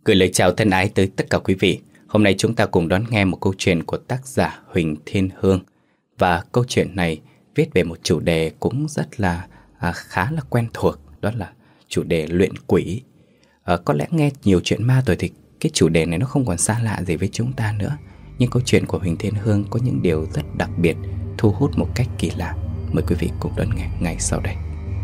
Gửi lời chào thân ái tới tất cả quý vị. Hôm nay chúng ta cùng đón nghe một câu chuyện của tác giả Huỳnh Thiên Hương. Và câu chuyện này viết về một chủ đề cũng rất là khá là quen thuộc. Đó là chủ đề luyện quỷ. Có lẽ nghe nhiều chuyện ma rồi thì cái chủ đề này nó không còn xa lạ gì với chúng ta nữa. Nhưng câu chuyện của Huỳnh Thiên Hương có những điều rất đặc biệt, thu hút một cách kỳ lạ. Mời quý vị cùng đón nghe ngay sau đây.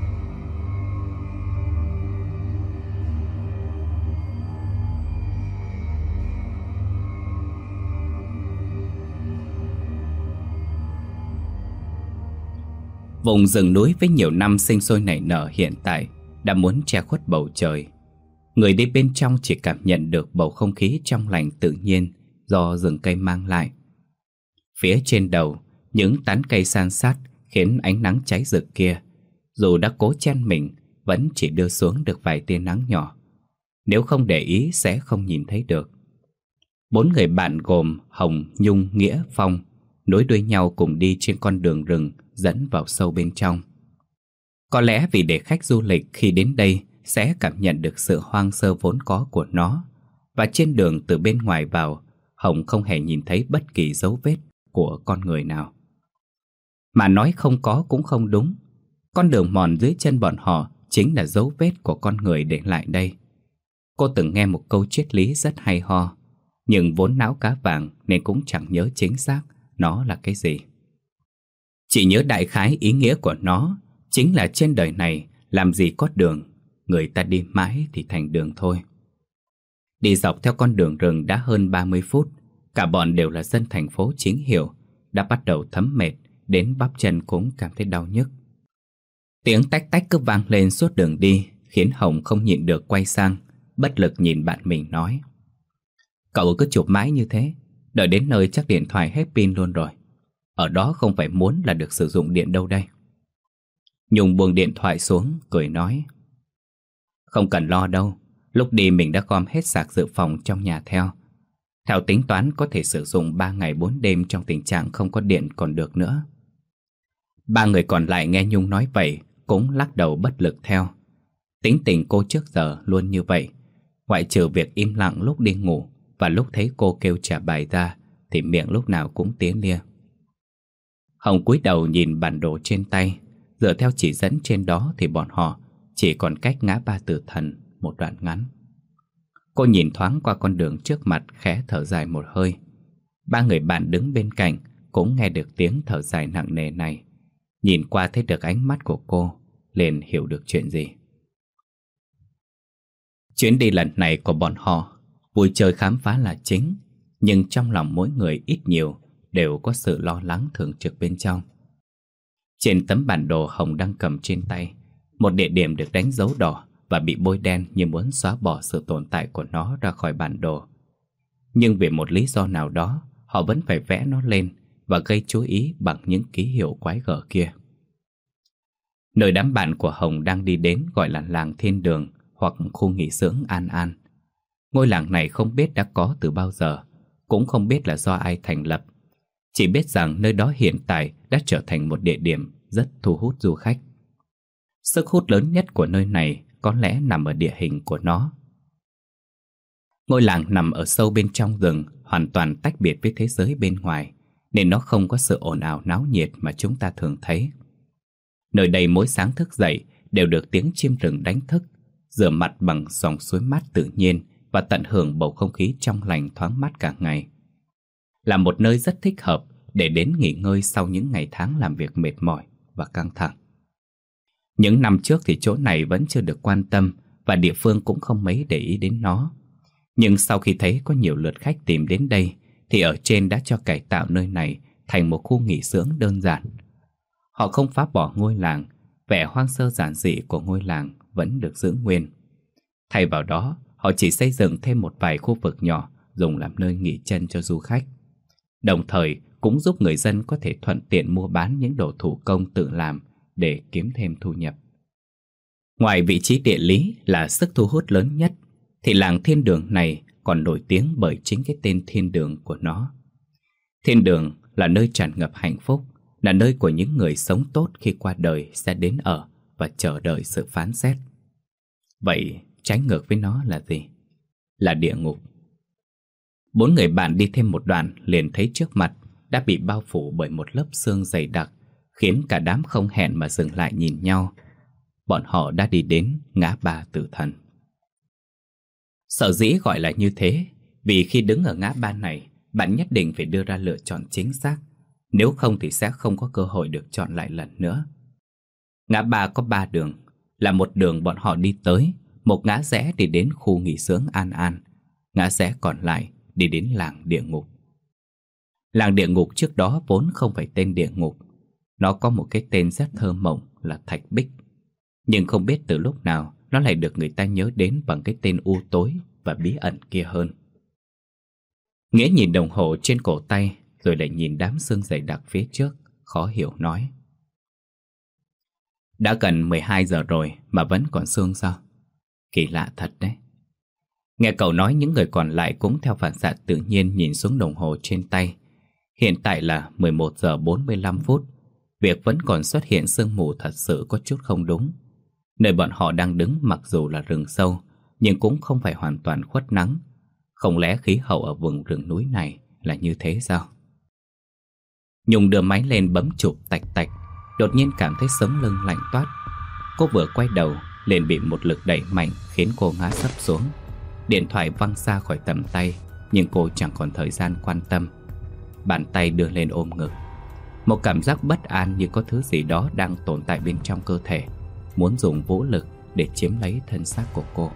Vùng rừng núi với nhiều năm sinh sôi nảy nở hiện tại đã muốn che khuất bầu trời. Người đi bên trong chỉ cảm nhận được bầu không khí trong lành tự nhiên do rừng cây mang lại. Phía trên đầu, những tán cây san sát khiến ánh nắng cháy rực kia, dù đã cố chen mình, vẫn chỉ đưa xuống được vài tia nắng nhỏ. Nếu không để ý sẽ không nhìn thấy được. 4 người bạn gồm Hồng, Nhung, Nghĩa, Phong nối đuôi nhau cùng đi trên con đường rừng dẫn vào sâu bên trong. Có lẽ vì để khách du lịch khi đến đây sẽ cảm nhận được sự hoang sơ vốn có của nó. Và trên đường từ bên ngoài vào, Hồng không hề nhìn thấy bất kỳ dấu vết của con người nào. Mà nói không có cũng không đúng. Con đường mòn dưới chân bọn họ chính là dấu vết của con người để lại đây. Cô từng nghe một câu triết lý rất hay ho, nhưng vốn não cá vàng nên cũng chẳng nhớ chính xác nó là cái gì. Chỉ nhớ đại khái ý nghĩa của nó chính là trên đời này làm gì có đường, người ta đi mãi thì thành đường thôi. Đi dọc theo con đường rừng đã hơn 30 phút, cả bọn đều là dân thành phố chính hiệu, đã bắt đầu thấm mệt, đến bắp chân cũng cảm thấy đau nhức. Tiếng tách tách cứ vang lên suốt đường đi, khiến Hồng không nhịn được quay sang, bất lực nhìn bạn mình nói: "Cậu cứ chụp mãi như thế, đợi đến nơi chắc điện thoại hết pin luôn rồi. Ở đó không phải muốn là được sử dụng điện đâu đây." Nhung buông điện thoại xuống, cười nói: "Không cần lo đâu, lúc đi mình đã gom hết sạc dự phòng trong nhà theo. Theo tính toán có thể sử dụng 3 ngày 4 đêm trong tình trạng không có điện còn được nữa." 3 người còn lại nghe Nhung nói vậy cũng lắc đầu bất lực theo. Tính tình cô trước giờ luôn như vậy, ngoại trừ việc im lặng lúc đi ngủ và lúc thấy cô kêu trả bài ra thì miệng lúc nào cũng tía lia. Hồng cúi đầu nhìn bản đồ trên tay. Dựa theo chỉ dẫn trên đó thì bọn họ chỉ còn cách ngã ba Tử Thần một đoạn ngắn. Cô nhìn thoáng qua con đường trước mặt, khẽ thở dài một hơi. 3 người bạn đứng bên cạnh cũng nghe được tiếng thở dài nặng nề này. Nhìn qua thấy được ánh mắt của cô, liền hiểu được chuyện gì. Chuyến đi lần này của bọn họ vui chơi khám phá là chính, nhưng trong lòng mỗi người ít nhiều đều có sự lo lắng thường trực bên trong. Trên tấm bản đồ Hồng đang cầm trên tay, một địa điểm được đánh dấu đỏ và bị bôi đen như muốn xóa bỏ sự tồn tại của nó ra khỏi bản đồ. Nhưng vì một lý do nào đó, họ vẫn phải vẽ nó lên và gây chú ý bằng những ký hiệu quái gở kia. Nơi đám bạn của Hồng đang đi đến gọi là làng Thiên Đường hoặc khu nghỉ dưỡng An An. Ngôi làng này không biết đã có từ bao giờ, cũng không biết là do ai thành lập. Chỉ biết rằng nơi đó hiện tại đã trở thành một địa điểm rất thu hút du khách. Sức hút lớn nhất của nơi này có lẽ nằm ở địa hình của nó. Ngôi làng nằm ở sâu bên trong rừng, hoàn toàn tách biệt với thế giới bên ngoài, nên nó không có sự ồn ào náo nhiệt mà chúng ta thường thấy. Nơi đây mỗi sáng thức dậy đều được tiếng chim rừng đánh thức, rửa mặt bằng dòng suối mát tự nhiên và tận hưởng bầu không khí trong lành thoáng mát cả ngày. Là một nơi rất thích hợp để đến nghỉ ngơi sau những ngày tháng làm việc mệt mỏi và căng thẳng. Những năm trước thì chỗ này vẫn chưa được quan tâm và địa phương cũng không mấy để ý đến nó. Nhưng sau khi thấy có nhiều lượt khách tìm đến đây thì ở trên đã cho cải tạo nơi này thành một khu nghỉ dưỡng đơn giản. Họ không phá bỏ ngôi làng, vẻ hoang sơ giản dị của ngôi làng vẫn được giữ nguyên. Thay vào đó, họ chỉ xây dựng thêm một vài khu vực nhỏ dùng làm nơi nghỉ chân cho du khách. Đồng thời cũng giúp người dân có thể thuận tiện mua bán những đồ thủ công tự làm để kiếm thêm thu nhập. Ngoài vị trí địa lý là sức thu hút lớn nhất, thì làng Thiên Đường này còn nổi tiếng bởi chính cái tên Thiên Đường của nó. Thiên Đường là nơi tràn ngập hạnh phúc, là nơi của những người sống tốt khi qua đời sẽ đến ở và chờ đợi sự phán xét. Vậy trái ngược với nó là gì? là địa ngục. Bốn người bạn đi thêm một đoạn liền thấy trước mặt đã bị bao phủ bởi một lớp sương dày đặc, khiến cả đám không hẹn mà dừng lại nhìn nhau. Bọn họ đã đi đến ngã ba tử thần. Sở dĩ gọi là như thế vì khi đứng ở ngã ba này, bạn nhất định phải đưa ra lựa chọn chính xác. Nếu không thì sẽ không có cơ hội được chọn lại lần nữa. Ngã ba có 3 đường. Là một đường bọn họ đi tới, một ngã rẽ đi đến khu nghỉ dưỡng An An, ngã rẽ còn lại đi đến làng địa ngục. Làng địa ngục trước đó vốn không phải tên địa ngục. Nó có một cái tên rất thơ mộng là Thạch Bích. Nhưng không biết từ lúc nào nó lại được người ta nhớ đến bằng cái tên u tối và bí ẩn kia hơn. Nghĩa nhìn đồng hồ trên cổ tay, rồi lại nhìn đám sương dày đặc phía trước, khó hiểu nói: đã gần 12 giờ rồi mà vẫn còn sương sao? Kỳ lạ thật đấy. Nghe cậu nói, những người còn lại cũng theo phản xạ tự nhiên nhìn xuống đồng hồ trên tay. Hiện tại là 11 giờ 45 phút. Việc vẫn còn xuất hiện sương mù thật sự có chút không đúng. Nơi bọn họ đang đứng mặc dù là rừng sâu, nhưng cũng không phải hoàn toàn khuất nắng. Không lẽ khí hậu ở vùng rừng núi này là như thế sao? Nhung đưa máy lên bấm chụp tạch tạch, đột nhiên cảm thấy sống lưng lạnh toát. Cô vừa quay đầu liền bị một lực đẩy mạnh khiến cô ngã sấp xuống. Điện thoại văng xa khỏi tầm tay, nhưng cô chẳng còn thời gian quan tâm. Bàn tay đưa lên ôm ngực. Một cảm giác bất an như có thứ gì đó đang tồn tại bên trong cơ thể, muốn dùng vũ lực để chiếm lấy thân xác của cô.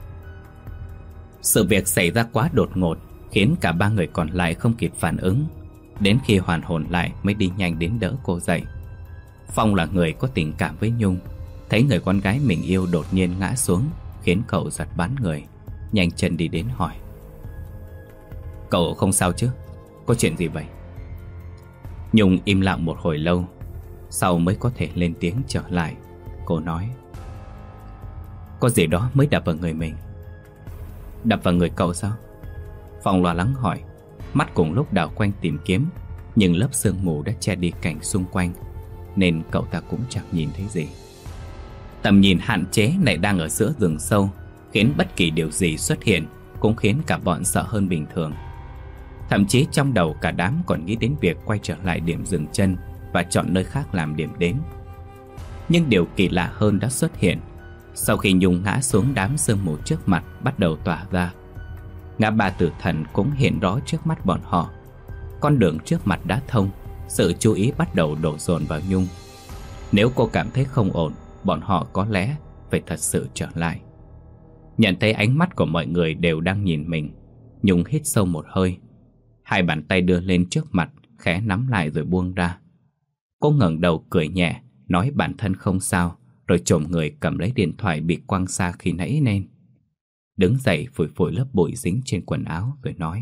Sự việc xảy ra quá đột ngột, khiến cả 3 người còn lại không kịp phản ứng. Đến khi hoàn hồn lại mới đi nhanh đến đỡ cô dậy. Phong là người có tình cảm với Nhung, thấy người con gái mình yêu đột nhiên ngã xuống, khiến cậu giật bắn người, nhanh chân đi đến hỏi: cậu không sao chứ? Có chuyện gì vậy? Nhung im lặng một hồi lâu, sau mới có thể lên tiếng trở lại. Cô nói: có gì đó mới đập vào người mình. Đập vào người cậu sao? Phong lo lắng hỏi, mắt cùng lúc đảo quanh tìm kiếm, nhưng lớp sương mù đã che đi cảnh xung quanh, nên cậu ta cũng chẳng nhìn thấy gì. Tầm nhìn hạn chế lại đang ở giữa rừng sâu, khiến bất kỳ điều gì xuất hiện cũng khiến cả bọn sợ hơn bình thường. Thậm chí trong đầu cả đám còn nghĩ đến việc quay trở lại điểm dừng chân và chọn nơi khác làm điểm đến. Nhưng điều kỳ lạ hơn đã xuất hiện. Sau khi Nhung ngã xuống, đám sương mù trước mặt bắt đầu tỏa ra. Ngã ba tử thần cũng hiện rõ trước mắt bọn họ. Con đường trước mặt đã thông, sự chú ý bắt đầu đổ dồn vào Nhung. Nếu cô cảm thấy không ổn, bọn họ có lẽ phải thật sự trở lại. Nhận thấy ánh mắt của mọi người đều đang nhìn mình, Nhung hít sâu một hơi. Hai bàn tay đưa lên trước mặt, khẽ nắm lại rồi buông ra. Cô ngẩng đầu cười nhẹ, nói bản thân không sao, rồi chồm người cầm lấy điện thoại bị quăng xa khi nãy lên. Đứng dậy phủi phủi lớp bụi dính trên quần áo rồi nói: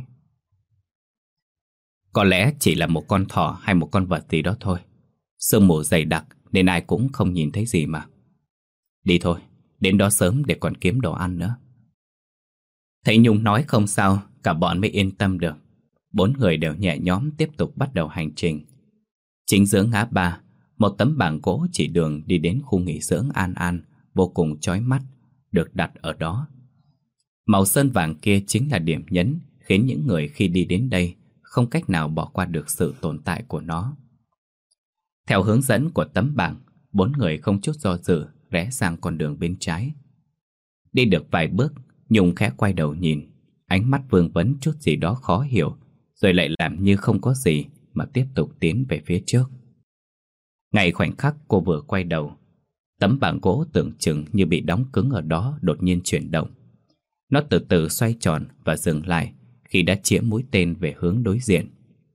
có lẽ chỉ là một con thỏ hay một con vật gì đó thôi. Sương mù dày đặc nên ai cũng không nhìn thấy gì mà. Đi thôi, đến đó sớm để còn kiếm đồ ăn nữa. Thấy Nhung nói không sao, cả bọn mới yên tâm được. 4 người đều nhẹ nhõm tiếp tục bắt đầu hành trình. Chính giữa ngã ba, một tấm bảng gỗ chỉ đường đi đến khu nghỉ dưỡng An An vô cùng chói mắt được đặt ở đó. Màu sơn vàng kia chính là điểm nhấn khiến những người khi đi đến đây không cách nào bỏ qua được sự tồn tại của nó. Theo hướng dẫn của tấm bảng, 4 người không chút do dự rẽ sang con đường bên trái. Đi được vài bước, Nhung khẽ quay đầu nhìn, ánh mắt vương vấn chút gì đó khó hiểu, rồi lại làm như không có gì mà tiếp tục tiến về phía trước. Ngay khoảnh khắc cô vừa quay đầu, tấm bảng gỗ tưởng chừng như bị đóng cứng ở đó đột nhiên chuyển động. Nó từ từ xoay tròn và dừng lại khi đã chĩa mũi tên về hướng đối diện.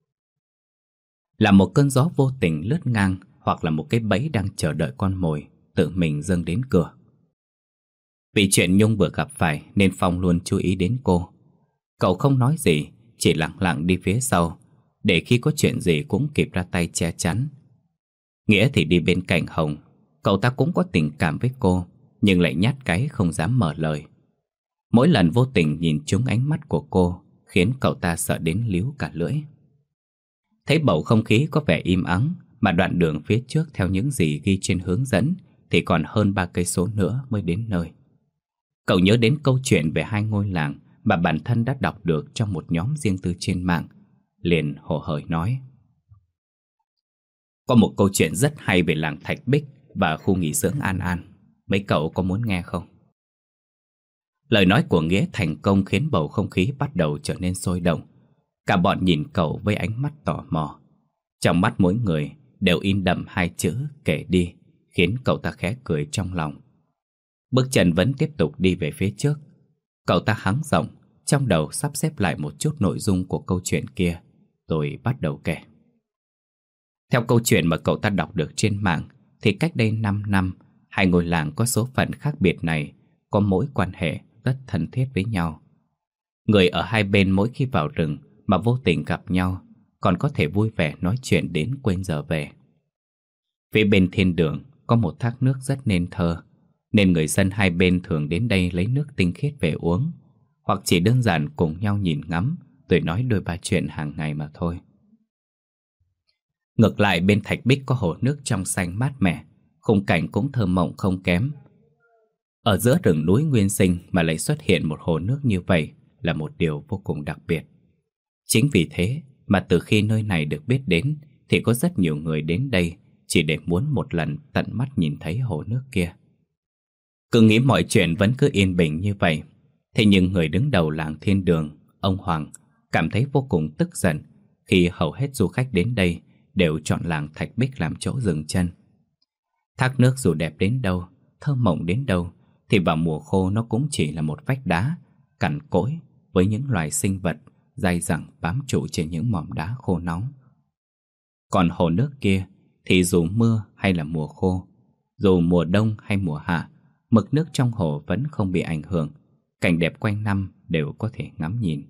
Là một cơn gió vô tình lướt ngang, hoặc là một cái bẫy đang chờ đợi con mồi tự mình dâng đến cửa. Vì chuyện Nhung vừa gặp phải nên Phong luôn chú ý đến cô. Cậu không nói gì, chỉ lặng lặng đi phía sau, để khi có chuyện gì cũng kịp ra tay che chắn. Nghĩa thì đi bên cạnh Hồng. Cậu ta cũng có tình cảm với cô, nhưng lại nhát cái không dám mở lời. Mỗi lần vô tình nhìn trúng ánh mắt của cô khiến cậu ta sợ đến líu cả lưỡi. Thấy bầu không khí có vẻ im ắng, mà đoạn đường phía trước theo những gì ghi trên hướng dẫn thì còn hơn 3 cây số nữa mới đến nơi. Cậu nhớ đến câu chuyện về 2 ngôi làng mà bản thân đã đọc được trong một nhóm riêng tư trên mạng, liền hồ hởi nói: Có một câu chuyện rất hay về làng Thạch Bích và khu nghỉ dưỡng An An. Mấy cậu có muốn nghe không? Lời nói của Nghĩa thành công khiến bầu không khí bắt đầu trở nên sôi động. Cả bọn nhìn cậu với ánh mắt tò mò. Trong mắt mỗi người đều in đậm hai chữ kể đi, khiến cậu ta khẽ cười trong lòng. Bước chân vẫn tiếp tục đi về phía trước. Cậu ta hắng giọng, trong đầu sắp xếp lại một chút nội dung của câu chuyện kia, rồi bắt đầu kể. Theo câu chuyện mà cậu ta đọc được trên mạng, thì cách đây 5 năm, hai ngôi làng có số phận khác biệt này có mối quan hệ rất thân thiết với nhau. Người ở hai bên mỗi khi vào rừng mà vô tình gặp nhau, còn có thể vui vẻ nói chuyện đến quên giờ về. Phía bên thiên đường có một thác nước rất nên thơ, nên người dân hai bên thường đến đây lấy nước tinh khiết về uống, hoặc chỉ đơn giản cùng nhau nhìn ngắm rồi nói đôi ba chuyện hàng ngày mà thôi. Ngược lại bên Thạch Bích có hồ nước trong xanh mát mẻ, khung cảnh cũng thơ mộng không kém. Ở giữa rừng núi nguyên sinh mà lại xuất hiện một hồ nước như vậy là một điều vô cùng đặc biệt. Chính vì thế mà từ khi nơi này được biết đến thì có rất nhiều người đến đây chỉ để muốn một lần tận mắt nhìn thấy hồ nước kia. Cứ nghĩ mọi chuyện vẫn cứ yên bình như vậy, thế nhưng người đứng đầu làng Thiên Đường, ông Hoàng, cảm thấy vô cùng tức giận khi hầu hết du khách đến đây đều chọn làng Thạch Bích làm chỗ dừng chân. Thác nước dù đẹp đến đâu, thơ mộng đến đâu, thì vào mùa khô nó cũng chỉ là một vách đá cằn cỗi với những loài sinh vật dai dẳng bám trụ trên những mỏm đá khô nóng. Còn hồ nước kia thì dù mưa hay là mùa khô, dù mùa đông hay mùa hạ, mực nước trong hồ vẫn không bị ảnh hưởng, cảnh đẹp quanh năm đều có thể ngắm nhìn.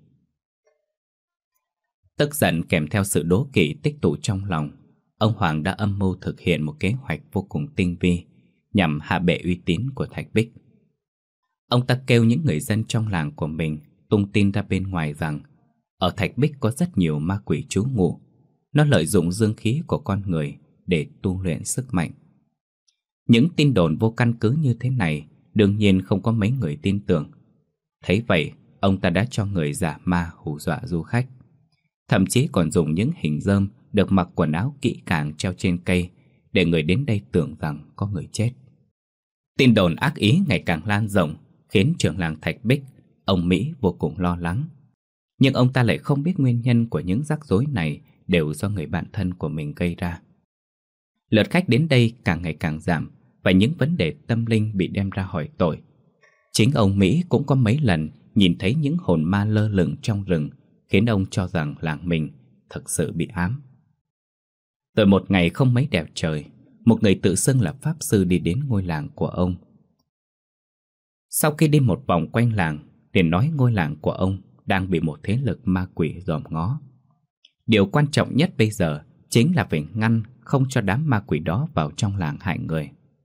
Tức giận kèm theo sự đố kỵ tích tụ trong lòng, ông Hoàng đã âm mưu thực hiện một kế hoạch vô cùng tinh vi nhằm hạ bệ uy tín của Thạch Bích. Ông ta kêu những người dân trong làng của mình tung tin ra bên ngoài rằng ở Thạch Bích có rất nhiều ma quỷ trú ngụ. Nó lợi dụng dương khí của con người để tu luyện sức mạnh. Những tin đồn vô căn cứ như thế này đương nhiên không có mấy người tin tưởng. Thấy vậy, ông ta đã cho người giả ma hù dọa du khách. Thậm chí còn dùng những hình rơm được mặc quần áo kỹ càng treo trên cây để người đến đây tưởng rằng có người chết. Tin đồn ác ý ngày càng lan rộng khiến trưởng làng Thạch Bích, ông Mỹ vô cùng lo lắng. Nhưng ông ta lại không biết nguyên nhân của những rắc rối này đều do người bạn thân của mình gây ra. Lượt khách đến đây càng ngày càng giảm và những vấn đề tâm linh bị đem ra hỏi tội. Chính ông Mỹ cũng có mấy lần nhìn thấy những hồn ma lơ lửng trong rừng, khiến ông cho rằng làng mình thực sự bị ám. Rồi một ngày không mấy đẹp trời, một người tự xưng là pháp sư đi đến ngôi làng của ông. Sau khi đi một vòng quanh làng, liền nói ngôi làng của ông đang bị một thế lực ma quỷ dòm ngó. Điều quan trọng nhất bây giờ chính là phải ngăn không cho đám ma quỷ đó vào trong làng hại người.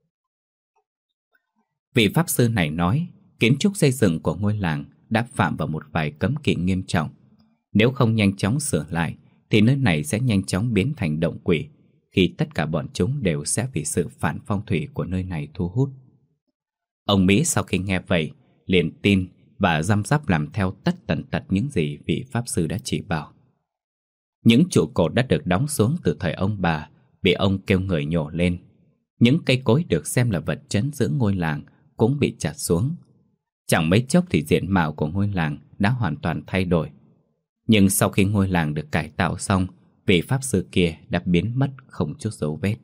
Vị pháp sư này nói kiến trúc xây dựng của ngôi làng đã phạm vào một vài cấm kỵ nghiêm trọng. Nếu không nhanh chóng sửa lại thì nơi này sẽ nhanh chóng biến thành động quỷ, khi tất cả bọn chúng đều sẽ vì sự phản phong thủy của nơi này thu hút. Ông Mỹ sau khi nghe vậy liền tin và răm rắp làm theo tất tần tật những gì vị pháp sư đã chỉ bảo. Những trụ cột đã được đóng xuống từ thời ông bà bị ông kêu người nhổ lên. Những cây cối được xem là vật trấn giữ ngôi làng cũng bị chặt xuống. Chẳng mấy chốc thì diện mạo của ngôi làng đã hoàn toàn thay đổi. Nhưng sau khi ngôi làng được cải tạo xong, vị pháp sư kia đã biến mất không chút dấu vết.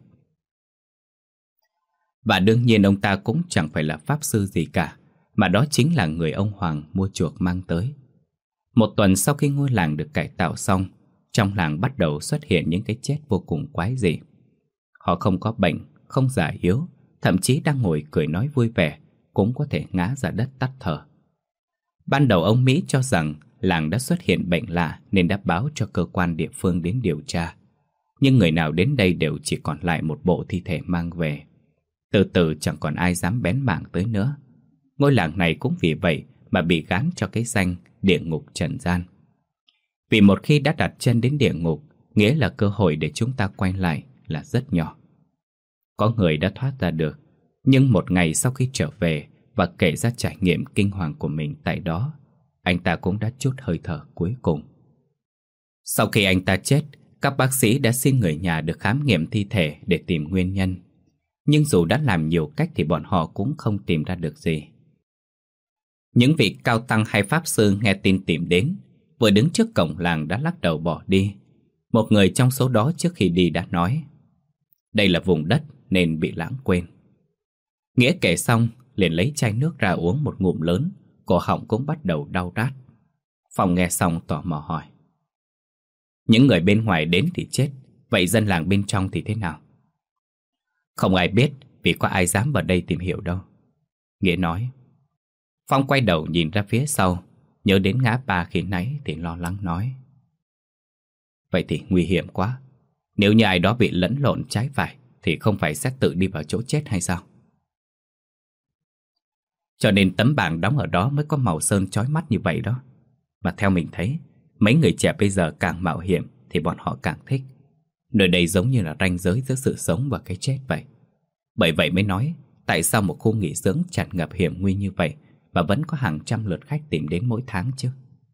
Và đương nhiên ông ta cũng chẳng phải là pháp sư gì cả, mà đó chính là người ông Hoàng mua chuộc mang tới. Một tuần sau khi ngôi làng được cải tạo xong, trong làng bắt đầu xuất hiện những cái chết vô cùng quái dị. Họ không có bệnh, không già yếu, thậm chí đang ngồi cười nói vui vẻ, cũng có thể ngã ra đất tắt thở. Ban đầu ông Mỹ cho rằng làng đã xuất hiện bệnh lạ nên đã báo cho cơ quan địa phương đến điều tra. Nhưng người nào đến đây đều chỉ còn lại một bộ thi thể mang về. Từ từ chẳng còn ai dám bén mảng tới nữa. Ngôi làng này cũng vì vậy mà bị gán cho cái danh địa ngục trần gian. Vì một khi đã đặt chân đến địa ngục, nghĩa là cơ hội để chúng ta quay lại là rất nhỏ. Có người đã thoát ra được, nhưng một ngày sau khi trở về và kể ra trải nghiệm kinh hoàng của mình tại đó, anh ta cũng đã trút hơi thở cuối cùng. Sau khi anh ta chết, các bác sĩ đã xin người nhà được khám nghiệm thi thể để tìm nguyên nhân. Nhưng dù đã làm nhiều cách thì bọn họ cũng không tìm ra được gì. Những vị cao tăng hay pháp sư nghe tin tìm đến, vừa đứng trước cổng làng đã lắc đầu bỏ đi. Một người trong số đó trước khi đi đã nói: đây là vùng đất nên bị lãng quên. Nghĩa kể xong liền lấy chai nước ra uống một ngụm lớn, cổ họng cũng bắt đầu đau rát. Phong nghe xong tò mò hỏi: những người bên ngoài đến thì chết, vậy dân làng bên trong thì thế nào? Không ai biết, vì có ai dám vào đây tìm hiểu đâu, Nghĩa nói. Phong quay đầu nhìn ra phía sau, nhớ đến ngã ba khi nãy thì lo lắng nói: vậy thì nguy hiểm quá. Nếu như ai đó bị lẫn lộn trái phải thì không phải sẽ tự đi vào chỗ chết hay sao? Cho nên tấm bảng đóng ở đó mới có màu sơn chói mắt như vậy đó. Mà theo mình thấy, mấy người trẻ bây giờ càng mạo hiểm thì bọn họ càng thích. Nơi đây giống như là ranh giới giữa sự sống và cái chết vậy. Bởi vậy mới nói, tại sao một khu nghỉ dưỡng tràn ngập hiểm nguy như vậy mà vẫn có hàng trăm lượt khách tìm đến mỗi tháng chứ?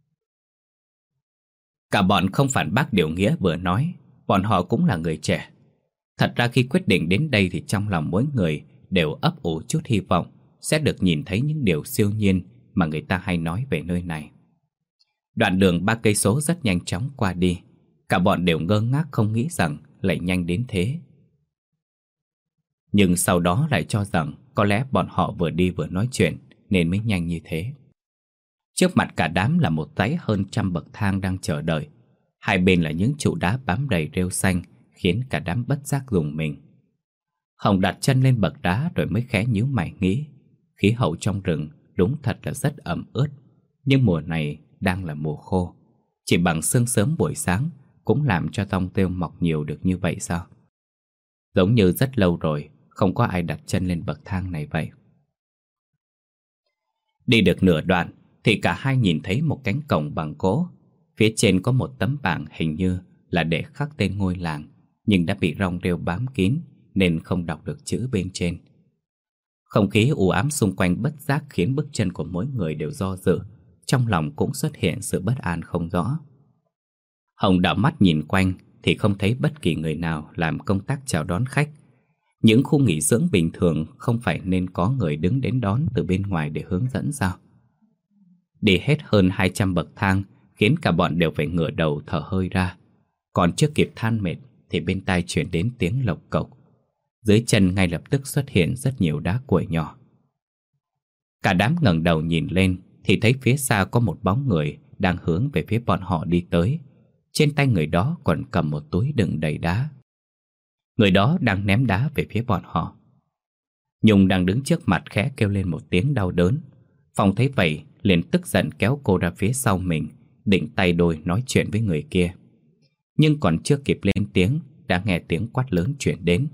Cả bọn không phản bác điều Nghĩa vừa nói. Bọn họ cũng là người trẻ. Thật ra khi quyết định đến đây thì trong lòng mỗi người đều ấp ủ chút hy vọng sẽ được nhìn thấy những điều siêu nhiên mà người ta hay nói về nơi này. Đoạn đường 3 cây số rất nhanh chóng qua đi. Cả bọn đều ngơ ngác không nghĩ rằng lại nhanh đến thế. Nhưng sau đó lại cho rằng có lẽ bọn họ vừa đi vừa nói chuyện nên mới nhanh như thế. Trước mặt cả đám là một dãy hơn 100 bậc thang đang chờ đợi. Hai bên là những trụ đá bám đầy rêu xanh, khiến cả đám bất giác rùng mình. Hồng đặt chân lên bậc đá rồi mới khẽ nhíu mày nghĩ, khí hậu trong rừng đúng thật là rất ẩm ướt. Nhưng mùa này đang là mùa khô, chỉ bằng sương sớm buổi sáng cũng làm cho tông tiêu mọc nhiều được như vậy sao? Giống như rất lâu rồi không có ai đặt chân lên bậc thang này vậy. Đi được nửa đoạn thì cả hai nhìn thấy một cánh cổng bằng gỗ. Phía trên có một tấm bảng hình như là để khắc tên ngôi làng, nhưng đã bị rong rêu bám kín nên không đọc được chữ bên trên. Không khí u ám xung quanh bất giác khiến bước chân của mỗi người đều do dự. Trong lòng cũng xuất hiện sự bất an không rõ. Hồng đảo mắt nhìn quanh thì không thấy bất kỳ người nào làm công tác chào đón khách. Những khu nghỉ dưỡng bình thường không phải nên có người đứng đến đón từ bên ngoài để hướng dẫn sao? Đi hết hơn 200 bậc thang khiến cả bọn đều phải ngửa đầu thở hơi ra. Còn chưa kịp than mệt thì bên tai truyền đến tiếng lộc cộc. Dưới chân ngay lập tức xuất hiện rất nhiều đá cuội nhỏ. Cả đám ngẩng đầu nhìn lên thì thấy phía xa có một bóng người đang hướng về phía bọn họ đi tới. Trên tay người đó còn cầm một túi đựng đầy đá. Người đó đang ném đá về phía bọn họ. Nhung đang đứng trước mặt khẽ kêu lên một tiếng đau đớn. Phong thấy vậy liền tức giận kéo cô ra phía sau mình, định tay đôi nói chuyện với người kia. Nhưng còn chưa kịp lên tiếng đã nghe tiếng quát lớn chuyển đến.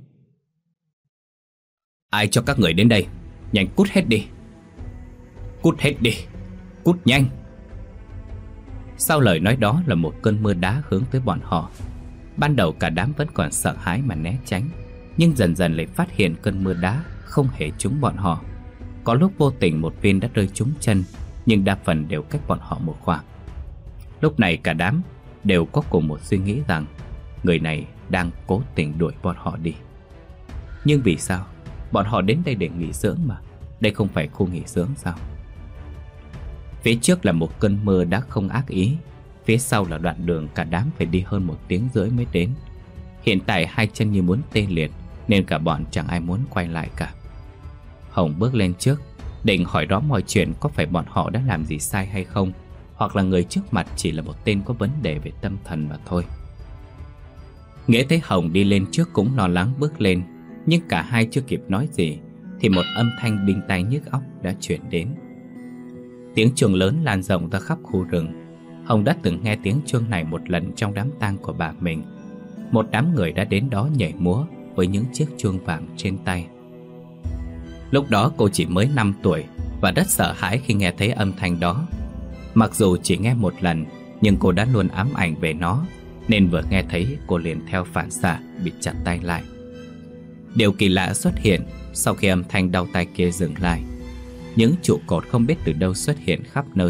Ai cho các người đến đây? Nhanh cút hết đi! Cút hết đi! Cút nhanh! Sau lời nói đó là một cơn mưa đá hướng tới bọn họ. Ban đầu cả đám vẫn còn sợ hãi mà né tránh, nhưng dần dần lại phát hiện cơn mưa đá không hề trúng bọn họ. Có lúc vô tình một viên đã rơi trúng chân, nhưng đa phần đều cách bọn họ một khoảng. Lúc này cả đám đều có cùng một suy nghĩ rằng người này đang cố tình đuổi bọn họ đi. Nhưng vì sao? Bọn họ đến đây để nghỉ dưỡng mà. Đây không phải khu nghỉ dưỡng sao? Phía trước là một cơn mưa đã không ác ý. Phía sau là đoạn đường cả đám phải đi hơn 1 tiếng rưỡi mới đến. Hiện tại hai chân như muốn tê liệt nên cả bọn chẳng ai muốn quay lại cả. Hồng bước lên trước, định hỏi rõ mọi chuyện có phải bọn họ đã làm gì sai hay không, hoặc là người trước mặt chỉ là một tên có vấn đề về tâm thần mà thôi. Nghĩa thấy Hồng đi lên trước cũng lo lắng bước lên, nhưng cả hai chưa kịp nói gì thì một âm thanh đinh tai nhức óc đã chuyển đến. Tiếng chuông lớn lan rộng ra khắp khu rừng. Hồng đã từng nghe tiếng chuông này một lần trong đám tang của bà mình. Một đám người đã đến đó nhảy múa với những chiếc chuông vàng trên tay. Lúc đó cô chỉ mới 5 tuổi và rất sợ hãi khi nghe thấy âm thanh đó. Mặc dù chỉ nghe một lần, nhưng cô đã luôn ám ảnh về nó, nên vừa nghe thấy cô liền theo phản xạ bịt chặt tay lại. Điều kỳ lạ xuất hiện sau khi âm thanh đau tai kia dừng lại. Những trụ cột không biết từ đâu xuất hiện khắp nơi,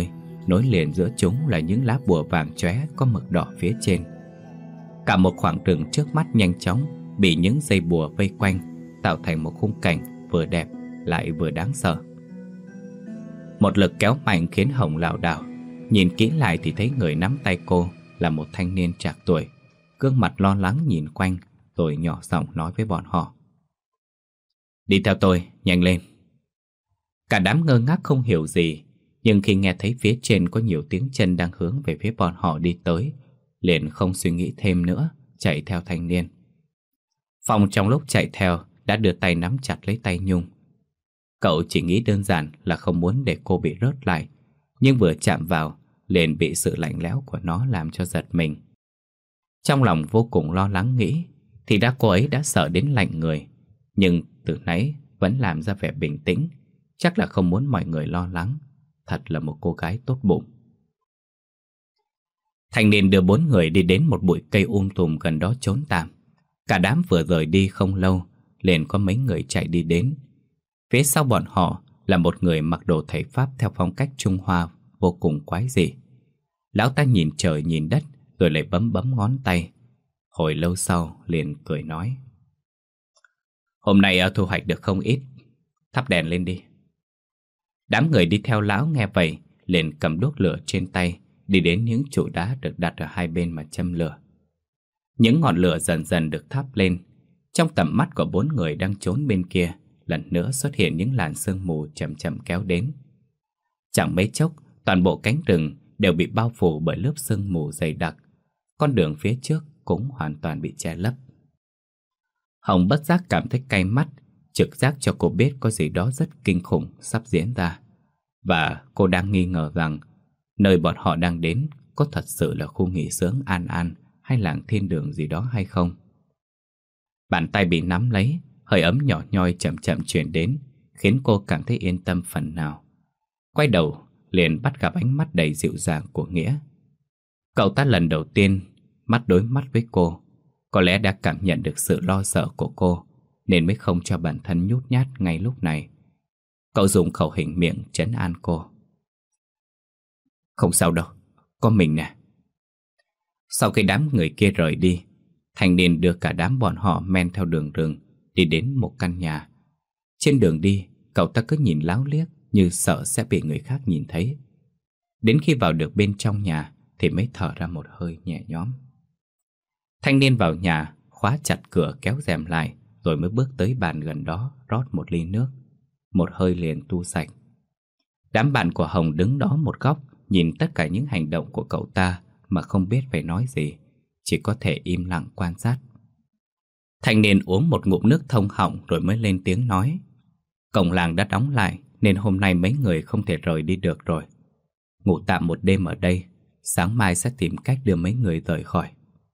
nối liền giữa chúng là những lá bùa vàng chóe có mực đỏ phía trên. Cả một khoảng rừng trước mắt nhanh chóng bị những dây bùa vây quanh, tạo thành một khung cảnh vừa đẹp lại vừa đáng sợ. Một lực kéo mạnh khiến Hồng lảo đảo. Nhìn kỹ lại thì thấy người nắm tay cô là một thanh niên trạc tuổi, gương mặt lo lắng nhìn quanh, rồi nhỏ giọng nói với bọn họ: "Đi theo tôi, nhanh lên." Cả đám ngơ ngác không hiểu gì, nhưng khi nghe thấy phía trên có nhiều tiếng chân đang hướng về phía bọn họ đi tới, liền không suy nghĩ thêm nữa, chạy theo thanh niên. Phong trong lúc chạy theo đã đưa tay nắm chặt lấy tay Nhung. Cậu chỉ nghĩ đơn giản là không muốn để cô bị rớt lại, nhưng vừa chạm vào liền bị sự lạnh lẽo của nó làm cho giật mình. Trong lòng vô cùng lo lắng nghĩ thì cô ấy đã sợ đến lạnh người, nhưng từ nãy vẫn làm ra vẻ bình tĩnh, chắc là không muốn mọi người lo lắng. Thật là một cô gái tốt bụng. Thanh niên đưa 4 người đi đến một bụi cây tùm gần đó trốn tạm. Cả đám vừa rời đi không lâu, liền có mấy người chạy đi đến. Phía sau bọn họ là một người mặc đồ thầy Pháp theo phong cách Trung Hoa vô cùng quái dị. Lão ta nhìn trời nhìn đất rồi lại bấm bấm ngón tay. Hồi lâu sau liền cười nói: "Hôm nay thu hoạch được không ít, thắp đèn lên đi." Đám người đi theo lão nghe vậy liền cầm đuốc lửa trên tay, đi đến những trụ đá được đặt ở hai bên mà châm lửa. Những ngọn lửa dần dần được thắp lên. Trong tầm mắt của 4 người đang trốn bên kia, lần nữa xuất hiện những làn sương mù chậm chậm kéo đến. Chẳng mấy chốc, toàn bộ cánh rừng đều bị bao phủ bởi lớp sương mù dày đặc. Con đường phía trước cũng hoàn toàn bị che lấp. Hồng bất giác cảm thấy cay mắt, trực giác cho cô biết có gì đó rất kinh khủng sắp diễn ra. Và cô đang nghi ngờ rằng nơi bọn họ đang đến có thật sự là khu nghỉ dưỡng An An hay làng thiên đường gì đó hay không. Bàn tay bị nắm lấy, hơi ấm nhỏ nhoi chậm chậm chuyển đến, khiến cô cảm thấy yên tâm phần nào. Quay đầu liền bắt gặp ánh mắt đầy dịu dàng của Nghĩa. Cậu ta lần đầu tiên mắt đối mắt với cô, có lẽ đã cảm nhận được sự lo sợ của cô, nên mới không cho bản thân nhút nhát ngay lúc này. Cậu dùng khẩu hình miệng trấn an cô: "Không sao đâu, có mình nè." Sau khi đám người kia rời đi, thanh niên đưa cả đám bọn họ men theo đường rừng đi đến một căn nhà. Trên đường đi, cậu ta cứ nhìn láo liếc như sợ sẽ bị người khác nhìn thấy. Đến khi vào được bên trong nhà thì mới thở ra một hơi nhẹ nhõm. Thanh niên vào nhà, khóa chặt cửa kéo rèm lại, rồi mới bước tới bàn gần đó rót một ly nước. Một hơi liền tu sạch. Đám bạn của Hồng đứng đó một góc, nhìn tất cả những hành động của cậu ta mà không biết phải nói gì, chỉ có thể im lặng quan sát. Thanh niên uống một ngụm nước thông họng rồi mới lên tiếng nói: "Cổng làng đã đóng lại nên hôm nay mấy người không thể rời đi được rồi. Ngủ tạm một đêm ở đây, sáng mai sẽ tìm cách đưa mấy người rời khỏi."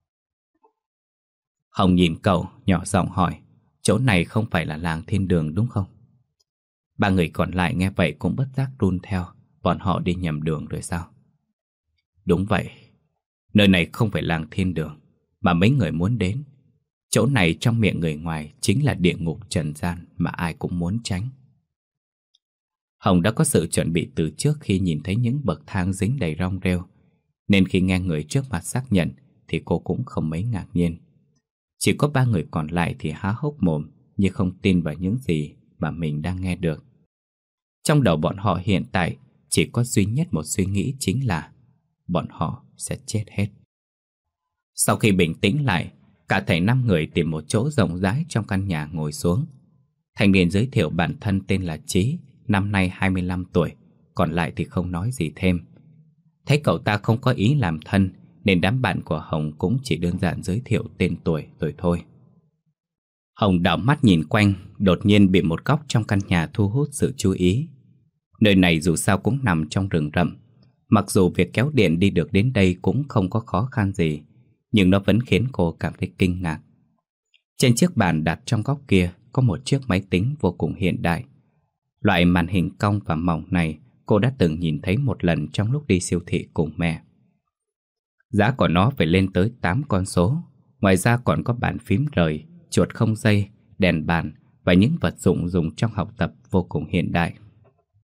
Hồng nhìn cậu, nhỏ giọng hỏi: "Chỗ này không phải là làng thiên đường đúng không?" 3 người còn lại nghe vậy cũng bất giác run theo. Bọn họ đi nhầm đường rồi sao? Đúng vậy, nơi này không phải làng thiên đường mà mấy người muốn đến. Chỗ này trong miệng người ngoài chính là địa ngục trần gian mà ai cũng muốn tránh. Hồng đã có sự chuẩn bị từ trước khi nhìn thấy những bậc thang dính đầy rong rêu, nên khi nghe người trước mặt xác nhận thì cô cũng không mấy ngạc nhiên. Chỉ có 3 người còn lại thì há hốc mồm như không tin vào những gì mà mình đang nghe được. Trong đầu bọn họ hiện tại chỉ có duy nhất một suy nghĩ, chính là bọn họ sẽ chết hết. Sau khi bình tĩnh lại, cả thảy 5 người tìm một chỗ rộng rãi trong căn nhà ngồi xuống. Thanh niên giới thiệu bản thân tên là Chí, năm nay 25 tuổi, còn lại thì không nói gì thêm. Thấy cậu ta không có ý làm thân nên đám bạn của Hồng cũng chỉ đơn giản giới thiệu tên tuổi rồi thôi. Hồng đảo mắt nhìn quanh, đột nhiên bị một góc trong căn nhà thu hút sự chú ý. Nơi này dù sao cũng nằm trong rừng rậm. Mặc dù việc kéo điện đi được đến đây cũng không có khó khăn gì, nhưng nó vẫn khiến cô cảm thấy kinh ngạc. Trên chiếc bàn đặt trong góc kia có một chiếc máy tính vô cùng hiện đại. Loại màn hình cong và mỏng này cô đã từng nhìn thấy một lần trong lúc đi siêu thị cùng mẹ. Giá của nó phải lên tới 8 con số. Ngoài ra còn có bàn phím rời, chuột không dây, đèn bàn và những vật dụng dùng trong học tập vô cùng hiện đại.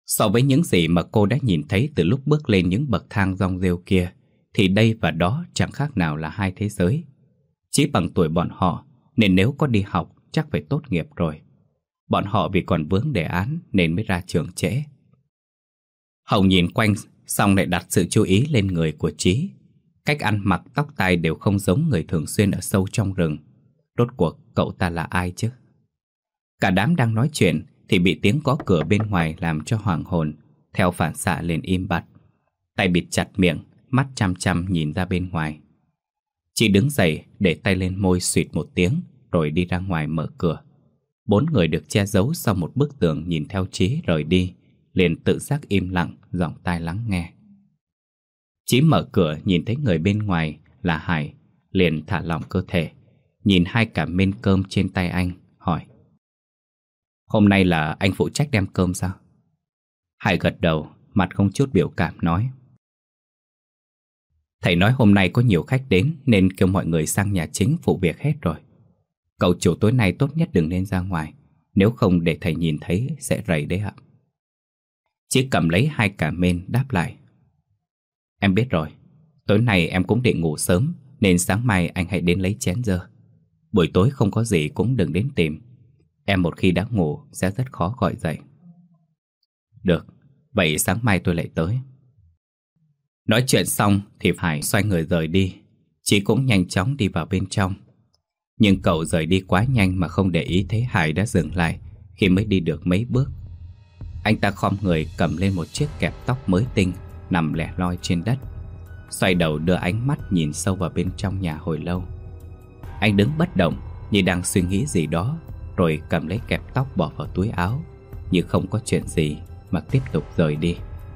So với những gì mà cô đã nhìn thấy từ lúc bước lên những bậc thang rong rêu kia, thì đây và đó chẳng khác nào là hai thế giới. Chỉ bằng tuổi bọn họ, nên nếu có đi học chắc phải tốt nghiệp rồi. Bọn họ vì còn vướng đề án nên mới ra trường trễ. Hồng nhìn quanh xong lại đặt sự chú ý lên người của Chí. Cách ăn mặc, tóc tai đều không giống người thường xuyên ở sâu trong rừng. Rốt cuộc cậu ta là ai chứ? Cả đám đang nói chuyện thì bị tiếng gõ cửa bên ngoài làm cho hoảng hồn. Theo phản xạ liền im bặt, tay bịt chặt miệng, mắt chăm chăm nhìn ra bên ngoài. Chị đứng dậy để tay lên môi suýt một tiếng rồi đi ra ngoài mở cửa. 4 người được che giấu sau một bức tường nhìn theo Chí rời đi, liền tự giác im lặng, giọng tai lắng nghe. Chí mở cửa nhìn thấy người bên ngoài là Hải, liền thả lỏng cơ thể, nhìn hai cả mên cơm trên tay anh, hỏi: "Hôm nay là anh phụ trách đem cơm sao?" Hải gật đầu, mặt không chút biểu cảm nói: "Thầy nói hôm nay có nhiều khách đến nên kêu mọi người sang nhà chính phụ việc hết rồi. Cậu chủ tối nay tốt nhất đừng nên ra ngoài, nếu không để thầy nhìn thấy sẽ rầy đấy ạ." Chí cầm lấy hai cả mên đáp lại: "Em biết rồi, tối nay em cũng định ngủ sớm nên sáng mai anh hãy đến lấy chén dơ. Buổi tối không có gì cũng đừng đến tìm. Em một khi đã ngủ sẽ rất khó gọi dậy." "Được, vậy sáng mai tôi lại tới." Nói chuyện xong thì Hải xoay người rời đi. Chí cũng nhanh chóng đi vào bên trong. Nhưng cậu rời đi quá nhanh mà không để ý thấy Hải đã dừng lại khi mới đi được mấy bước. Anh ta khom người cầm lên một chiếc kẹp tóc mới tinh nằm lẻ loi trên đất, xoay đầu đưa ánh mắt nhìn sâu vào bên trong nhà hồi lâu. Anh đứng bất động như đang suy nghĩ gì đó, rồi cầm lấy kẹp tóc bỏ vào túi áo như không có chuyện gì mà tiếp tục rời đi.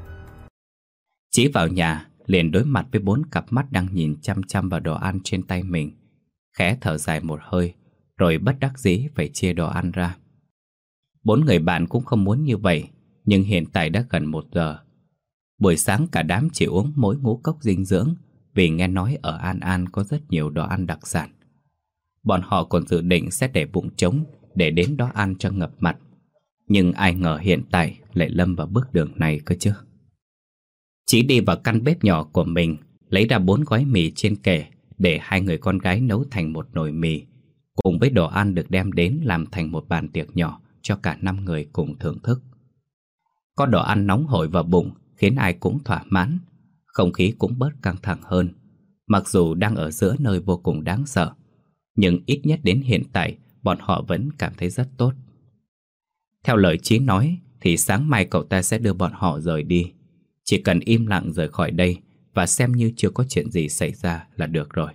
Chí vào nhà liền đối mặt với 4 cặp mắt đang nhìn chăm chăm vào đồ ăn trên tay mình, khẽ thở dài một hơi rồi bất đắc dĩ phải chia đồ ăn ra. 4 người bạn cũng không muốn như vậy, nhưng hiện tại đã gần 1 giờ. Buổi sáng cả đám chỉ uống mỗi ngũ cốc dinh dưỡng vì nghe nói ở An An có rất nhiều đồ ăn đặc sản. Bọn họ còn dự định sẽ để bụng trống để đến đó ăn cho ngập mặt, nhưng ai ngờ hiện tại lại lâm vào bước đường này cơ chứ. Chỉ đi vào căn bếp nhỏ của mình, lấy ra 4 gói mì trên kệ để hai người con gái nấu thành một nồi mì, cùng với đồ ăn được đem đến làm thành một bàn tiệc nhỏ cho cả 5 người cùng thưởng thức. Có đồ ăn nóng hổi vào bụng khiến ai cũng thỏa mãn, không khí cũng bớt căng thẳng hơn. Mặc dù đang ở giữa nơi vô cùng đáng sợ, nhưng ít nhất đến hiện tại bọn họ vẫn cảm thấy rất tốt. Theo lời Chí nói thì sáng mai cậu ta sẽ đưa bọn họ rời đi. Chỉ cần im lặng rời khỏi đây và xem như chưa có chuyện gì xảy ra là được rồi.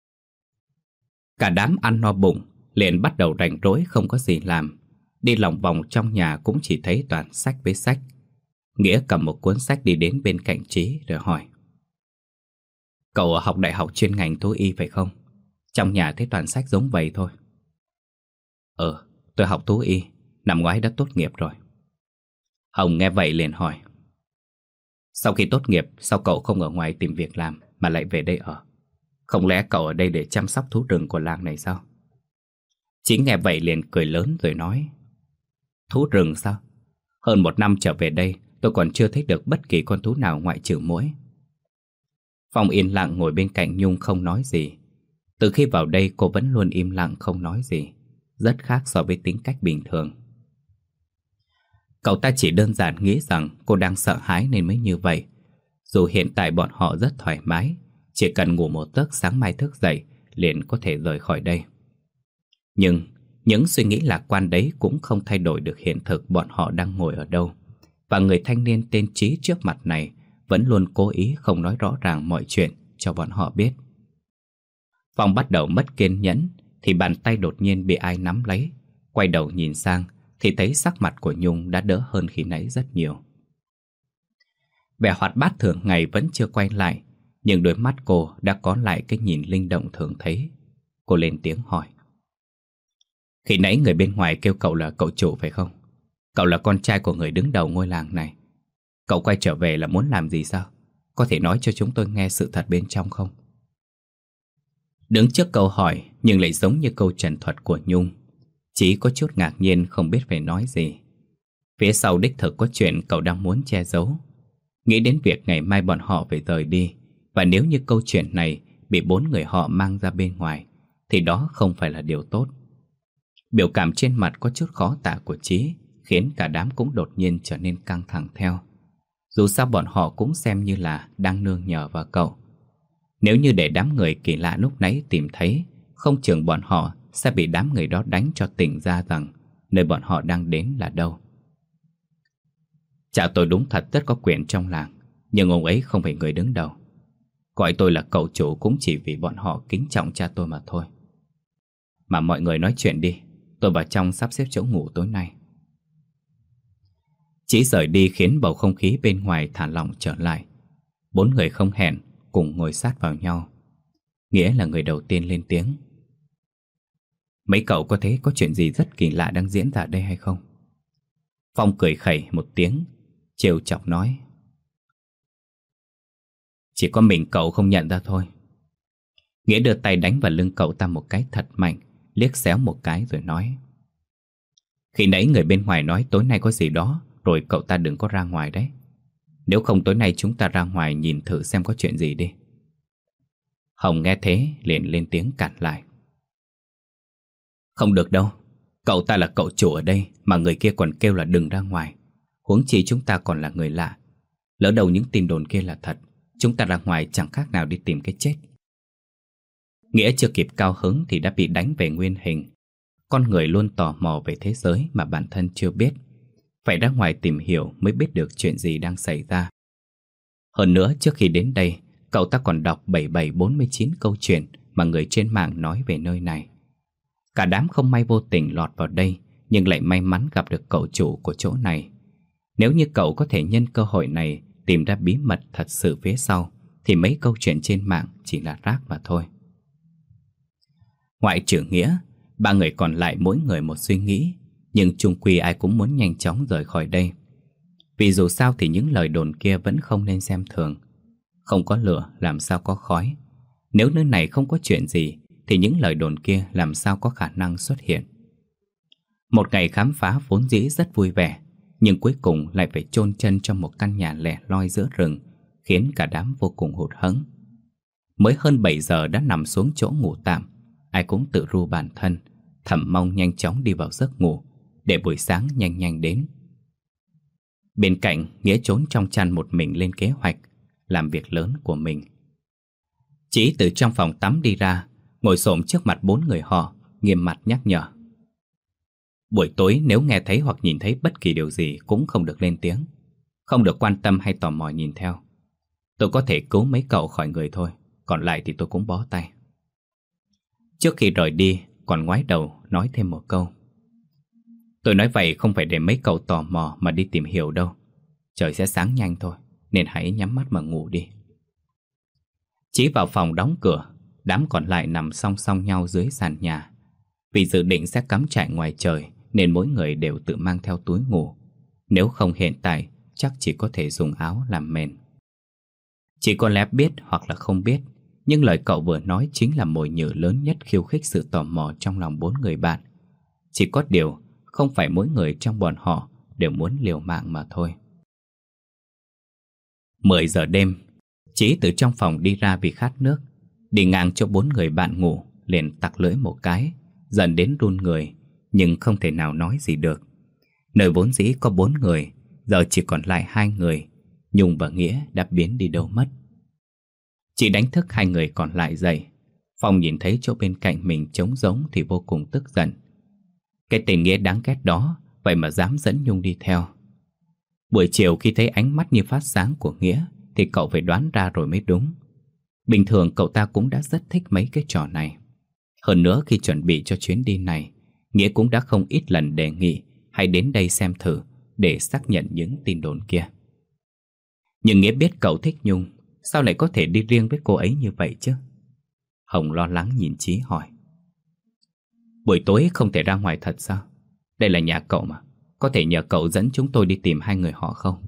Cả đám ăn no bụng liền bắt đầu rảnh rỗi không có gì làm. Đi lòng vòng trong nhà cũng chỉ thấy toàn sách với sách. Nghĩa cầm một cuốn sách đi đến bên cạnh Chí rồi hỏi: "Cậu học đại học chuyên ngành thú y phải không? Trong nhà thấy toàn sách giống vậy thôi." Tôi học thú y, năm ngoái đã tốt nghiệp rồi." Hồng nghe vậy liền hỏi: "Sau khi tốt nghiệp, sao cậu không ở ngoài tìm việc làm mà lại về đây ở? Không lẽ cậu ở đây để chăm sóc thú rừng của làng này sao?" Chí nghe vậy liền cười lớn rồi nói: "Thú rừng sao? Hơn 1 năm trở về đây, tôi còn chưa thấy được bất kỳ con thú nào ngoại trừ muỗi." Phong yên lặng ngồi bên cạnh Nhung không nói gì. Từ khi vào đây cô vẫn luôn im lặng không nói gì, rất khác so với tính cách bình thường. Cậu ta chỉ đơn giản nghĩ rằng cô đang sợ hãi nên mới như vậy. Dù hiện tại bọn họ rất thoải mái, chỉ cần ngủ một giấc sáng mai thức dậy liền có thể rời khỏi đây. Nhưng những suy nghĩ lạc quan đấy cũng không thay đổi được hiện thực bọn họ đang ngồi ở đâu. Và người thanh niên tên Chí trước mặt này vẫn luôn cố ý không nói rõ ràng mọi chuyện cho bọn họ biết. Phong bắt đầu mất kiên nhẫn thì bàn tay đột nhiên bị ai nắm lấy. Quay đầu nhìn sang thì thấy sắc mặt của Nhung đã đỡ hơn khi nãy rất nhiều. Vẻ hoạt bát thường ngày vẫn chưa quay lại, nhưng đôi mắt cô đã có lại cái nhìn linh động thường thấy. Cô lên tiếng hỏi: "Khi nãy người bên ngoài kêu cậu là cậu chủ phải không? Cậu là con trai của người đứng đầu ngôi làng này. Cậu quay trở về là muốn làm gì sao? Có thể nói cho chúng tôi nghe sự thật bên trong không?" Đứng trước câu hỏi nhưng lại giống như câu trần thuật của Nhung, Chí có chút ngạc nhiên không biết phải nói gì. Phía sau đích thực có chuyện cậu đang muốn che giấu. Nghĩ đến việc ngày mai bọn họ phải rời đi, và nếu như câu chuyện này bị 4 người họ mang ra bên ngoài, thì đó không phải là điều tốt. Biểu cảm trên mặt có chút khó tả của Chí khiến cả đám cũng đột nhiên trở nên căng thẳng theo. Dù sao bọn họ cũng xem như là đang nương nhờ vào cậu. Nếu như để đám người kỳ lạ lúc nãy tìm thấy, không chừng bọn họ sẽ bị đám người đó đánh cho tỉnh ra rằng nơi bọn họ đang đến là đâu. Cha tôi đúng thật rất có quyền trong làng, nhưng ông ấy không phải người đứng đầu. Gọi tôi là cậu chủ cũng chỉ vì bọn họ kính trọng cha tôi mà thôi. Mà mọi người nói chuyện đi, tôi vào trong sắp xếp chỗ ngủ tối nay. Chỉ rời đi khiến bầu không khí bên ngoài thả lỏng trở lại. 4 người không hẹn cùng ngồi sát vào nhau. Nghĩa là người đầu tiên lên tiếng. Mấy cậu có thấy có chuyện gì rất kỳ lạ đang diễn ra đây hay không? Phong cười khẩy một tiếng, trêu chọc nói. Chỉ có mình cậu không nhận ra thôi. Nghĩa đưa tay đánh vào lưng cậu ta một cái thật mạnh, liếc xéo một cái rồi nói. Khi nãy người bên ngoài nói tối nay có gì đó, rồi cậu ta đừng có ra ngoài đấy. Nếu không tối nay chúng ta ra ngoài nhìn thử xem có chuyện gì đi. Hồng nghe thế liền lên tiếng cản lại. Không được đâu, cậu ta là cậu chủ ở đây mà người kia còn kêu là đừng ra ngoài. Huống chi chúng ta còn là người lạ. Lỡ đầu những tin đồn kia là thật, chúng ta ra ngoài chẳng khác nào đi tìm cái chết. Nghĩa chưa kịp cao hứng thì đã bị đánh về nguyên hình. Con người luôn tò mò về thế giới mà bản thân chưa biết. Phải ra ngoài tìm hiểu mới biết được chuyện gì đang xảy ra. Hơn nữa trước khi đến đây, cậu ta còn đọc 7749 câu chuyện mà người trên mạng nói về nơi này. Cả đám không may vô tình lọt vào đây, nhưng lại may mắn gặp được cậu chủ của chỗ này. Nếu như cậu có thể nhân cơ hội này tìm ra bí mật thật sự phía sau, thì mấy câu chuyện trên mạng chỉ là rác mà thôi. Ngoại trừ Nghĩa, 3 người còn lại mỗi người một suy nghĩ, nhưng chung quy ai cũng muốn nhanh chóng rời khỏi đây. Vì dù sao thì những lời đồn kia vẫn không nên xem thường. Không có lửa làm sao có khói. Nếu nơi này không có chuyện gì thì những lời đồn kia làm sao có khả năng xuất hiện. Một ngày khám phá vốn dĩ rất vui vẻ, nhưng cuối cùng lại phải chôn chân trong một căn nhà lẻ loi giữa rừng, khiến cả đám vô cùng hụt hẫng. Mới hơn 7 giờ đã nằm xuống chỗ ngủ tạm, ai cũng tự ru bản thân, thầm mong nhanh chóng đi vào giấc ngủ, để buổi sáng nhanh nhanh đến. Bên cạnh, Nghĩa trốn trong chăn một mình lên kế hoạch làm việc lớn của mình. Chỉ từ trong phòng tắm đi ra, ngồi xổm trước mặt 4 người họ, nghiêm mặt nhắc nhở. Buổi tối nếu nghe thấy hoặc nhìn thấy bất kỳ điều gì cũng không được lên tiếng, không được quan tâm hay tò mò nhìn theo. Tôi có thể cứu mấy cậu khỏi người thôi, còn lại thì tôi cũng bó tay. Trước khi rời đi, còn ngoái đầu nói thêm một câu. Tôi nói vậy không phải để mấy cậu tò mò mà đi tìm hiểu đâu. Trời sẽ sáng nhanh thôi, nên hãy nhắm mắt mà ngủ đi. Chí vào phòng đóng cửa, đám còn lại nằm song song nhau dưới sàn nhà. Vì dự định sẽ cắm trại ngoài trời nên mỗi người đều tự mang theo túi ngủ. Nếu không hiện tại chắc chỉ có thể dùng áo làm mền. Chỉ có lẽ biết hoặc là không biết, nhưng lời cậu vừa nói chính là mồi nhử lớn nhất khiêu khích sự tò mò trong lòng 4 người bạn. Chỉ có điều không phải mỗi người trong bọn họ đều muốn liều mạng mà thôi. 10 giờ đêm, Chí từ trong phòng đi ra vì khát nước. Đi ngang cho 4 người bạn ngủ, liền tặc lưỡi một cái, dần đến run người, nhưng không thể nào nói gì được. Nơi vốn dĩ có 4 người, giờ chỉ còn lại 2 người. Nhung và Nghĩa đã biến đi đâu mất. Chị đánh thức 2 người còn lại dậy. Phong nhìn thấy chỗ bên cạnh mình trống rỗng thì vô cùng tức giận. Cái tên Nghĩa đáng ghét đó, vậy mà dám dẫn Nhung đi theo. Buổi chiều khi thấy ánh mắt như phát sáng của Nghĩa thì cậu phải đoán ra rồi mới đúng. Bình thường cậu ta cũng đã rất thích mấy cái trò này. Hơn nữa khi chuẩn bị cho chuyến đi này, Nghĩa cũng đã không ít lần đề nghị hãy đến đây xem thử để xác nhận những tin đồn kia. Nhưng Nghĩa biết cậu thích Nhung, sao lại có thể đi riêng với cô ấy như vậy chứ? Hồng lo lắng nhìn Chí hỏi. Buổi tối không thể ra ngoài thật sao? Đây là nhà cậu mà, có thể nhờ cậu dẫn chúng tôi đi tìm 2 người họ không?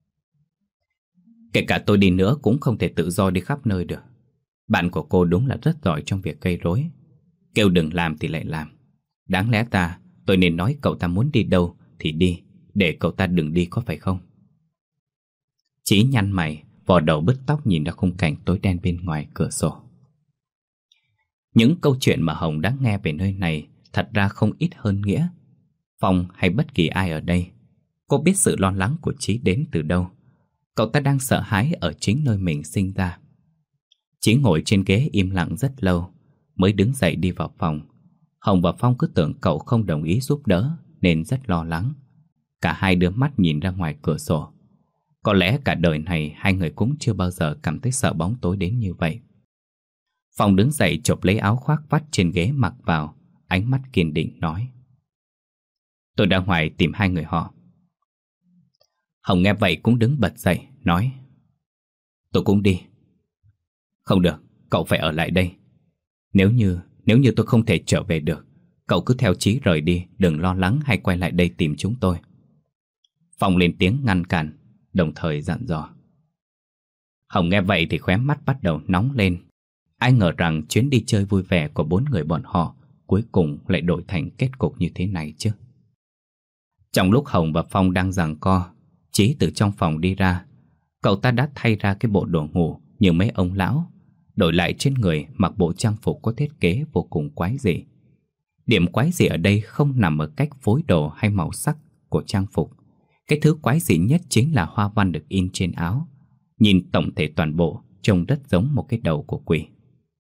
Kể cả tôi đi nữa cũng không thể tự do đi khắp nơi được. Bạn của cô đúng là rất giỏi trong việc gây rối. Kêu đừng làm thì lại làm. Đáng lẽ tôi nên nói cậu ta muốn đi đâu thì đi, để cậu ta đừng đi có phải không? Chí nhăn mày, vò đầu bứt tóc nhìn ra khung cảnh tối đen bên ngoài cửa sổ. Những câu chuyện mà Hồng đã nghe về nơi này thật ra không ít hơn Nghĩa, Phong hay bất kỳ ai ở đây. Cô biết sự lo lắng của Chí đến từ đâu. Cậu ta đang sợ hãi ở chính nơi mình sinh ra. Chí ngồi trên ghế im lặng rất lâu, mới đứng dậy đi vào phòng. Hồng và Phong cứ tưởng cậu không đồng ý giúp đỡ nên rất lo lắng. Cả hai đưa mắt nhìn ra ngoài cửa sổ. Có lẽ cả đời này hai người cũng chưa bao giờ cảm thấy sợ bóng tối đến như vậy. Phong đứng dậy chộp lấy áo khoác vắt trên ghế mặc vào, ánh mắt kiên định nói: "Tôi ra ngoài tìm hai người họ." Hồng nghe vậy cũng đứng bật dậy, nói: "Tôi cũng đi." "Không được, cậu phải ở lại đây. Nếu như tôi không thể trở về được, cậu cứ theo Chí rời đi, đừng lo lắng hay quay lại đây tìm chúng tôi." Phong lên tiếng ngăn cản, đồng thời dặn dò. Hồng nghe vậy thì khóe mắt bắt đầu nóng lên. Ai ngờ rằng chuyến đi chơi vui vẻ của bốn người bọn họ cuối cùng lại đổi thành kết cục như thế này chứ. Trong lúc Hồng và Phong đang giằng co, Chí từ trong phòng đi ra. Cậu ta đã thay ra cái bộ đồ ngủ như mấy ông lão, đổi lại trên người mặc bộ trang phục có thiết kế vô cùng quái dị. Điểm quái dị ở đây không nằm ở cách phối đồ hay màu sắc của trang phục. Cái thứ quái dị nhất chính là hoa văn được in trên áo. Nhìn tổng thể toàn bộ trông rất giống một cái đầu của quỷ.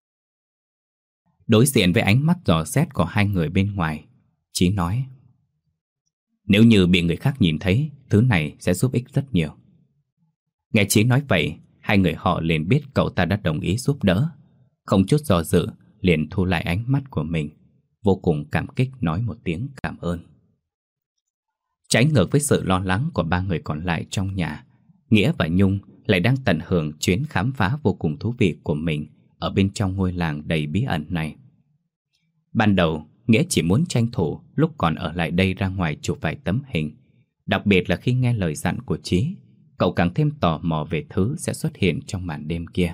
Đối diện với ánh mắt dò xét của hai người bên ngoài, Chí nói: "Nếu như bị người khác nhìn thấy, thứ này sẽ giúp ích rất nhiều." Nghe Chí nói vậy, hai người họ liền biết cậu ta đã đồng ý giúp đỡ. Không chút do dự, liền thu lại ánh mắt của mình, vô cùng cảm kích nói một tiếng cảm ơn. Trái ngược với sự lo lắng của ba người còn lại trong nhà, Nghĩa và Nhung lại đang tận hưởng chuyến khám phá vô cùng thú vị của mình ở bên trong ngôi làng đầy bí ẩn này. Ban đầu, Nghĩa chỉ muốn tranh thủ lúc còn ở lại đây ra ngoài chụp vài tấm hình. Đặc biệt là khi nghe lời dặn của Chí, cậu càng thêm tò mò về thứ sẽ xuất hiện trong màn đêm kia.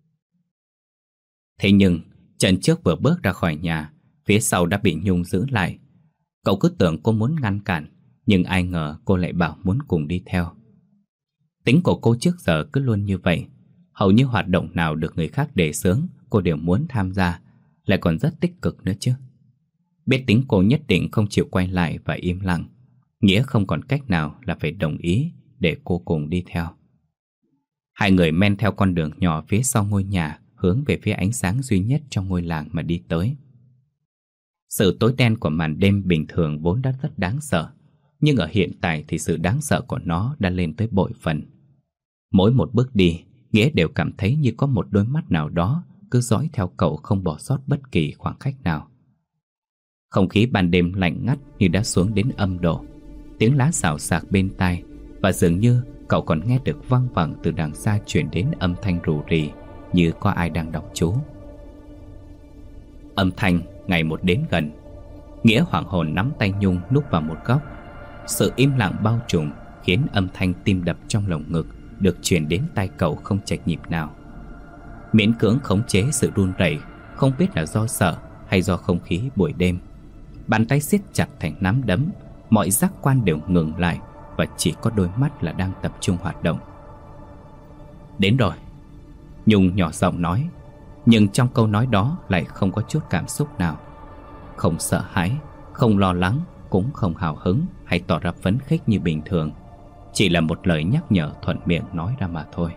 Thế nhưng, trận trước vừa bước ra khỏi nhà, phía sau đã bị Nhung giữ lại. Cậu cứ tưởng cô muốn ngăn cản, nhưng ai ngờ cô lại bảo muốn cùng đi theo. Tính của cô trước giờ cứ luôn như vậy. Hầu như hoạt động nào được người khác đề xướng, cô đều muốn tham gia, lại còn rất tích cực nữa chứ. Biết tính cô nhất định không chịu quay lại và im lặng, Nghĩa không còn cách nào là phải đồng ý để cô cùng đi theo. Hai người men theo con đường nhỏ phía sau ngôi nhà, hướng về phía ánh sáng duy nhất trong ngôi làng mà đi tới. Sự tối đen của màn đêm bình thường vốn đã rất đáng sợ, nhưng ở hiện tại thì sự đáng sợ của nó đã lên tới bội phần. Mỗi một bước đi, Nghĩa đều cảm thấy như có một đôi mắt nào đó cứ dõi theo cậu không bỏ sót bất kỳ khoảng cách nào. Không khí ban đêm lạnh ngắt như đã xuống đến âm độ. Tiếng lá xào xạc bên tai, và dường như cậu còn nghe được văng vẳng từ đằng xa truyền đến âm thanh rù rì như có ai đang đọc chú. Âm thanh ngày một đến gần. Nghĩa hoảng hồn nắm tay Nhung núp vào một góc. Sự im lặng bao trùm khiến âm thanh tim đập trong lồng ngực được truyền đến tai cậu không chệch nhịp nào. Miễn cưỡng khống chế sự run rẩy, không biết là do sợ hay do không khí buổi đêm. Bàn tay siết chặt thành nắm đấm, mọi giác quan đều ngừng lại và chỉ có đôi mắt là đang tập trung hoạt động. "Đến rồi," Nhung nhỏ giọng nói, nhưng trong câu nói đó lại không có chút cảm xúc nào. Không sợ hãi, không lo lắng, cũng không hào hứng hay tỏ ra phấn khích như bình thường. Chỉ là một lời nhắc nhở thuận miệng nói ra mà thôi.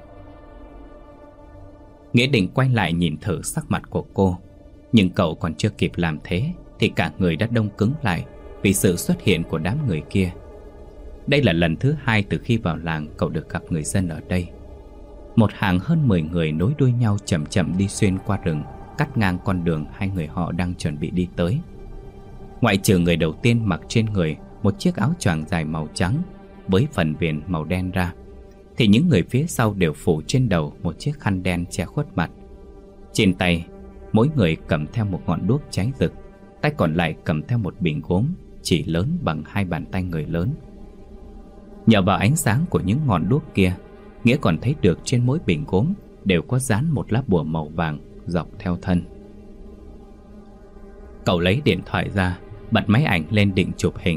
Nghĩa định quay lại nhìn thử sắc mặt của cô, nhưng cậu còn chưa kịp làm thế thì cả người đã đông cứng lại vì sự xuất hiện của đám người kia. Đây là lần thứ hai từ khi vào làng cậu được gặp người dân ở đây. Một hàng hơn 10 người nối đuôi nhau chậm chậm đi xuyên qua rừng, cắt ngang con đường hai người họ đang chuẩn bị đi tới. Ngoại trừ người đầu tiên mặc trên người một chiếc áo choàng dài màu trắng với phần viền màu đen ra, thì những người phía sau đều phủ trên đầu một chiếc khăn đen che khuất mặt. Trên tay, mỗi người cầm theo một ngọn đuốc cháy rực, tay còn lại cầm theo một bình gốm chỉ lớn bằng hai bàn tay người lớn. Nhờ vào ánh sáng của những ngọn đuốc kia, Nghĩa còn thấy được trên mỗi bình gốm đều có dán một lá bùa màu vàng dọc theo thân. Cậu lấy điện thoại ra, bật máy ảnh lên định chụp hình,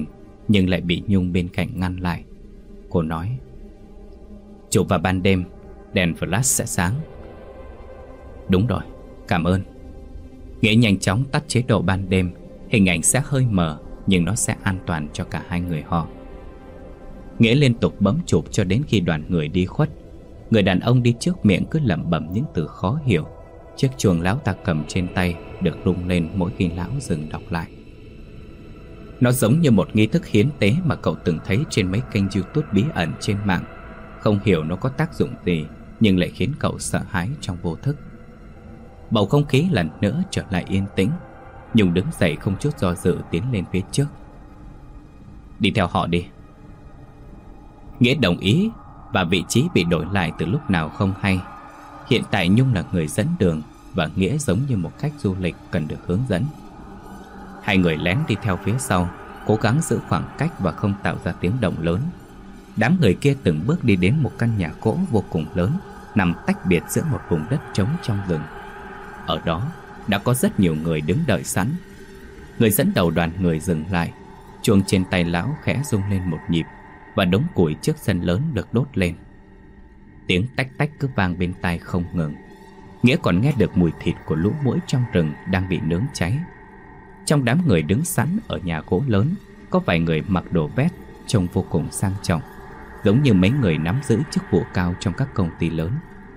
nhưng lại bị Nhung bên cạnh ngăn lại. Cô nói: "Chụp vào ban đêm, đèn flash sẽ sáng." "Đúng rồi, cảm ơn." Nghĩa nhanh chóng tắt chế độ ban đêm. Hình ảnh sẽ hơi mờ, nhưng nó sẽ an toàn cho cả hai người họ. Nghĩa liên tục bấm chụp cho đến khi đoàn người đi khuất. Người đàn ông đi trước miệng cứ lẩm bẩm những từ khó hiểu. Chiếc chuông lão ta cầm trên tay được rung lên mỗi khi lão dừng đọc lại. Nó giống như một nghi thức hiến tế mà cậu từng thấy trên mấy kênh YouTube bí ẩn trên mạng. Không hiểu nó có tác dụng gì, nhưng lại khiến cậu sợ hãi trong vô thức. Bầu không khí lần nữa trở lại yên tĩnh. Nhung đứng dậy không chút do dự tiến lên phía trước. "Đi theo họ đi." Nghĩa đồng ý, và vị trí bị đổi lại từ lúc nào không hay. Hiện tại Nhung là người dẫn đường, và Nghĩa giống như một khách du lịch cần được hướng dẫn. Hai người lén đi theo phía sau, cố gắng giữ khoảng cách và không tạo ra tiếng động lớn. Đám người kia từng bước đi đến một căn nhà gỗ vô cùng lớn, nằm tách biệt giữa một vùng đất trống trong rừng. Ở đó đã có rất nhiều người đứng đợi sẵn. Người dẫn đầu đoàn người dừng lại. Chuông trên tay lão khẽ rung lên một nhịp, và đống củi trước sân lớn được đốt lên. Tiếng tách tách cứ vang bên tai không ngừng. Nghĩa còn nghe được mùi thịt của lũ muỗi trong rừng đang bị nướng cháy. Trong đám người đứng sẵn ở nhà gỗ lớn, có vài người mặc đồ vest trông vô cùng sang trọng, giống như mấy người nắm giữ chức vụ cao trong các công ty lớn.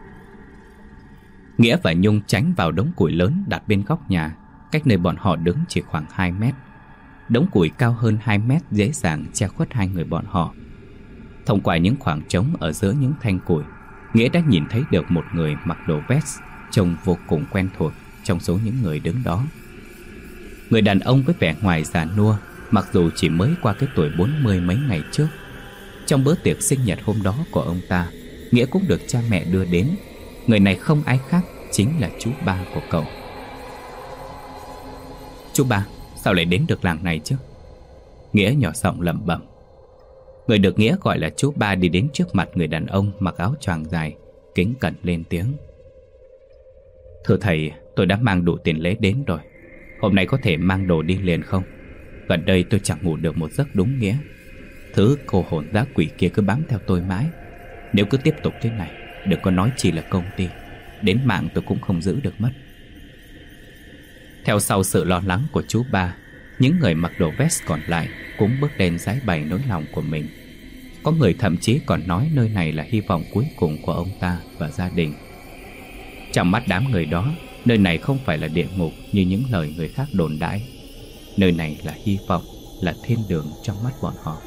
Nghĩa và Nhung tránh vào đống củi lớn đặt bên góc nhà, cách nơi bọn họ đứng chỉ khoảng 2 mét. Đống củi cao hơn 2 mét dễ dàng che khuất hai người bọn họ. Thông qua những khoảng trống ở giữa những thanh củi, Nghĩa đã nhìn thấy được một người mặc đồ vest trông vô cùng quen thuộc trong số những người đứng đó. Người đàn ông với vẻ ngoài già nua, mặc dù chỉ mới qua cái tuổi 40 mấy ngày trước. Trong bữa tiệc sinh nhật hôm đó của ông ta, Nghĩa cũng được cha mẹ đưa đến. Người này không ai khác, chính là chú ba của cậu. "Chú ba, sao lại đến được làng này chứ?" Nghĩa nhỏ giọng lẩm bẩm. Người được Nghĩa gọi là chú ba đi đến trước mặt người đàn ông mặc áo choàng dài, kính cẩn lên tiếng: "Thưa thầy, tôi đã mang đủ tiền lễ đến rồi. Hôm nay có thể mang đồ đi liền không? Gần đây tôi chẳng ngủ được một giấc đúng nghĩa. Thứ cô hồn dã quỷ kia cứ bám theo tôi mãi. Nếu cứ tiếp tục thế này, đừng có nói chỉ là công ty, đến mạng tôi cũng không giữ được mất." Theo sau sự lo lắng của chú ba, những người mặc đồ vest còn lại cũng bước lên giải bày nỗi lòng của mình. Có người thậm chí còn nói nơi này là hy vọng cuối cùng của ông ta và gia đình. Trong mắt đám người đó, nơi này không phải là địa ngục như những lời người khác đồn đãi. Nơi này là hy vọng, là thiên đường trong mắt bọn họ.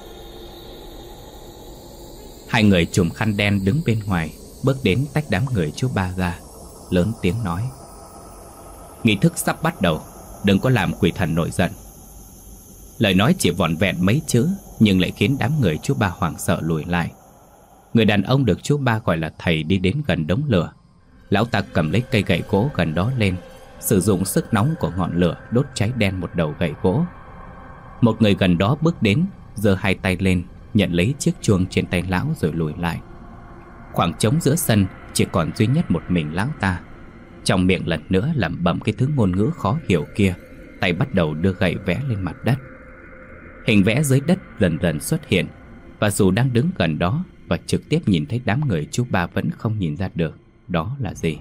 Hai người trùm khăn đen đứng bên ngoài, bước đến tách đám người chú ba ra, lớn tiếng nói: "Nghi thức sắp bắt đầu, đừng có làm quỷ thần nổi giận." Lời nói chỉ vỏn vẹn mấy chữ, nhưng lại khiến đám người chú ba hoảng sợ lùi lại. Người đàn ông được chú ba gọi là thầy đi đến gần đống lửa. Lão ta cầm lấy cây gậy gỗ gần đó lên, sử dụng sức nóng của ngọn lửa đốt cháy đen một đầu gậy gỗ. Một người gần đó bước đến, giơ hai tay lên, nhận lấy chiếc chuông trên tay lão rồi lùi lại. Khoảng trống giữa sân chỉ còn duy nhất một mình lão ta. Trong miệng lần nữa lẩm bẩm cái thứ ngôn ngữ khó hiểu kia, tay bắt đầu đưa gậy vẽ lên mặt đất. Hình vẽ dưới đất dần dần xuất hiện, và dù đang đứng gần đó và trực tiếp nhìn thấy đám người chú ba vẫn không nhìn ra được đó là gì.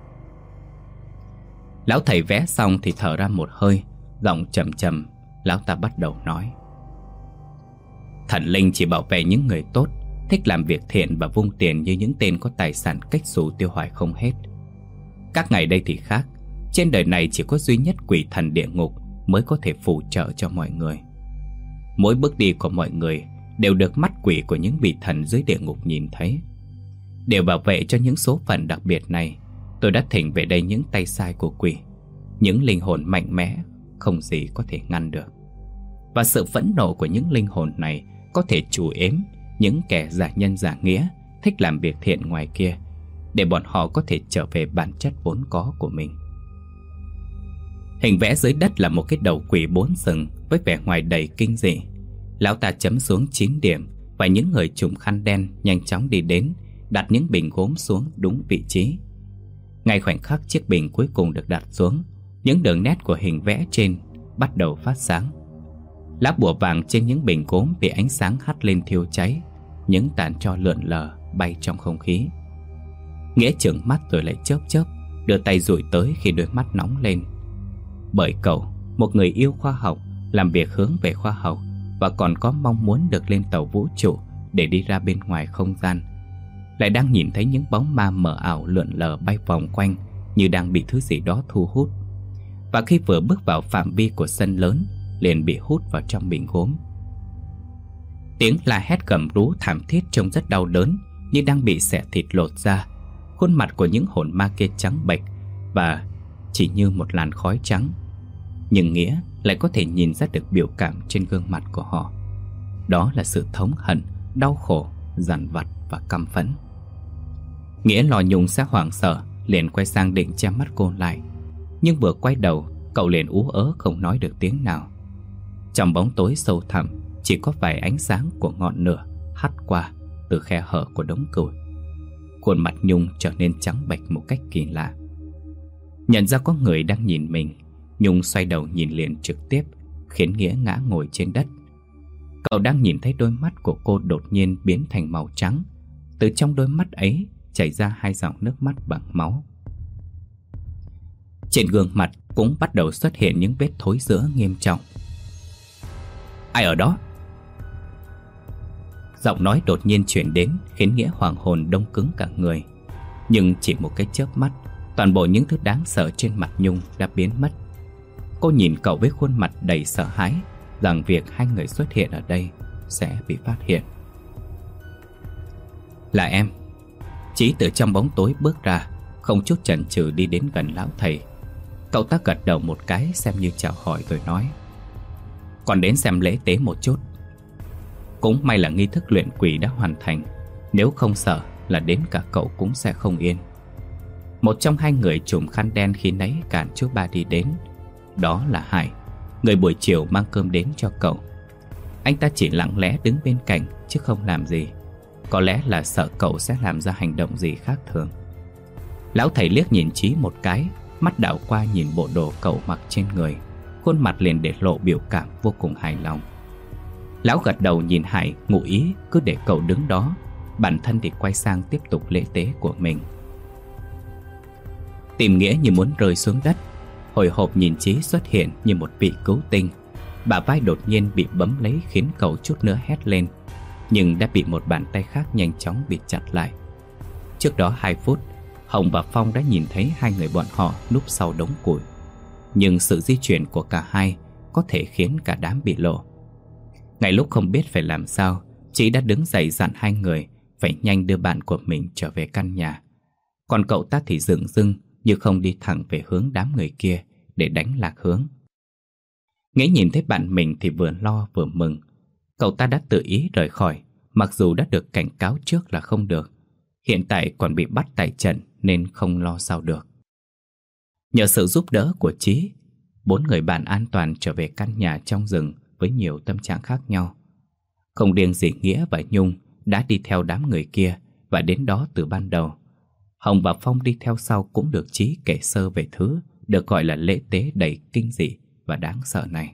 Lão thầy vẽ xong thì thở ra một hơi, giọng trầm trầm, lão ta bắt đầu nói: "Thần linh chỉ bảo vệ những người tốt, thích làm việc thiện và vung tiền như những tên có tài sản cách xù tiêu hoài không hết. Các ngày đây thì khác, trên đời này chỉ có duy nhất quỷ thần địa ngục mới có thể phù trợ cho mọi người. Mỗi bước đi của mọi người đều được mắt quỷ của những vị thần dưới địa ngục nhìn thấy. Để bảo vệ cho những số phận đặc biệt này, tôi đã thỉnh về đây những tay sai của quỷ, những linh hồn mạnh mẽ không gì có thể ngăn được. Và sự phẫn nộ của những linh hồn này có thể trù ếm những kẻ giả nhân giả nghĩa, thích làm việc thiện ngoài kia, để bọn họ có thể trở về bản chất vốn có của mình." Hình vẽ dưới đất là một cái đầu quỷ 4 sừng với vẻ ngoài đầy kinh dị. Lão ta chấm xuống 9 điểm, và những người trùm khăn đen nhanh chóng đi đến, đặt những bình gốm xuống đúng vị trí. Ngay khoảnh khắc chiếc bình cuối cùng được đặt xuống, những đường nét của hình vẽ trên bắt đầu phát sáng. Lá bùa vàng trên những bình gốm bị ánh sáng hắt lên thiêu cháy, những tàn tro lượn lờ bay trong không khí. Nghĩa trừng mắt rồi lại chớp chớp, đưa tay dụi tới khi đôi mắt nóng lên. Bởi cậu, một người yêu khoa học, làm việc hướng về khoa học và còn có mong muốn được lên tàu vũ trụ để đi ra bên ngoài không gian, lại đang nhìn thấy những bóng ma mờ ảo lượn lờ bay vòng quanh như đang bị thứ gì đó thu hút. Và khi vừa bước vào phạm vi của sân lớn, liền bị hút vào trong bình gốm. Tiếng la hét gầm rú thảm thiết trông rất đau đớn, như đang bị xẻ thịt lột ra. Khuôn mặt của những hồn ma kia trắng bệch và chỉ như một làn khói trắng, nhưng Nghĩa lại có thể nhìn ra được biểu cảm trên gương mặt của họ. Đó là sự thống hận, đau khổ, dằn vặt và căm phẫn. Nghĩa lo Nhung sẽ hoảng sợ, liền quay sang định che mắt cô lại. Nhưng vừa quay đầu, cậu liền ú ớ không nói được tiếng nào. Trong bóng tối sâu thẳm, chỉ có vài ánh sáng của ngọn lửa hắt qua từ khe hở của đống củi. Khuôn mặt Nhung trở nên trắng bệch một cách kỳ lạ. Nhận ra có người đang nhìn mình, Nhung xoay đầu nhìn liền trực tiếp, khiến Nghĩa ngã ngồi trên đất. Cậu đang nhìn thấy đôi mắt của cô đột nhiên biến thành màu trắng. Từ trong đôi mắt ấy chảy ra 2 dòng nước mắt bằng máu. Trên gương mặt cũng bắt đầu xuất hiện những vết thối rữa nghiêm trọng. Ai ở đó? Giọng nói đột nhiên chuyển đến, khiến Nghĩa hoàng hồn đông cứng cả người. Nhưng chỉ một cái chớp mắt, toàn bộ những thứ đáng sợ trên mặt Nhung đã biến mất. Cô nhìn cậu với khuôn mặt đầy sợ hãi, rằng việc 2 người xuất hiện ở đây sẽ bị phát hiện. Là em. Chí từ trong bóng tối bước ra, không chút chần chừ đi đến gần lão thầy. Cậu ta gật đầu một cái xem như chào hỏi rồi nói: Còn đến xem lễ tế một chút. Cũng may là nghi thức luyện quỷ đã hoàn thành, nếu không sợ là đến cả cậu cũng sẽ không yên. Một trong 2 người trùm khăn đen khi nãy cản chú ba đi đến. Đó là Hải, người buổi chiều mang cơm đến cho cậu. Anh ta chỉ lặng lẽ đứng bên cạnh chứ không làm gì. Có lẽ là sợ cậu sẽ làm ra hành động gì khác thường. Lão thầy liếc nhìn Chí một cái, mắt đảo qua nhìn bộ đồ cậu mặc trên người, khuôn mặt liền để lộ biểu cảm vô cùng hài lòng. Lão gật đầu nhìn Hải, ngụ ý cứ để cậu đứng đó, bản thân thì quay sang tiếp tục lễ tế của mình. Tìm Nghĩa như muốn rơi xuống đất. Hồi hộp nhìn Chí xuất hiện như một vị cứu tinh. Bả vai đột nhiên bị bấm lấy khiến cậu chút nữa hét lên, nhưng đã bị một bàn tay khác nhanh chóng bịt chặt lại. Trước đó 2 phút, Hồng và Phong đã nhìn thấy 2 người bọn họ núp sau đống củi, nhưng sự di chuyển của cả hai có thể khiến cả đám bị lộ. Ngay lúc không biết phải làm sao, Chí đã đứng dậy dặn 2 người phải nhanh đưa bạn của mình trở về căn nhà. Còn cậu ta thì dửng dưng như không đi thẳng về hướng đám người kia để đánh lạc hướng. Nghĩa nhìn thấy bạn mình thì vừa lo vừa mừng. Cậu ta đã tự ý rời khỏi, mặc dù đã được cảnh cáo trước là không được. Hiện tại còn bị bắt tại trận nên không lo sao được. Nhờ sự giúp đỡ của Chí, 4 người bạn an toàn trở về căn nhà trong rừng với nhiều tâm trạng khác nhau. Không riêng gì Nghĩa và Nhung đã đi theo đám người kia và đến đó từ ban đầu. Hồng và Phong đi theo sau cũng được Chí kể sơ về thứ được gọi là lễ tế đầy kinh dị và đáng sợ này.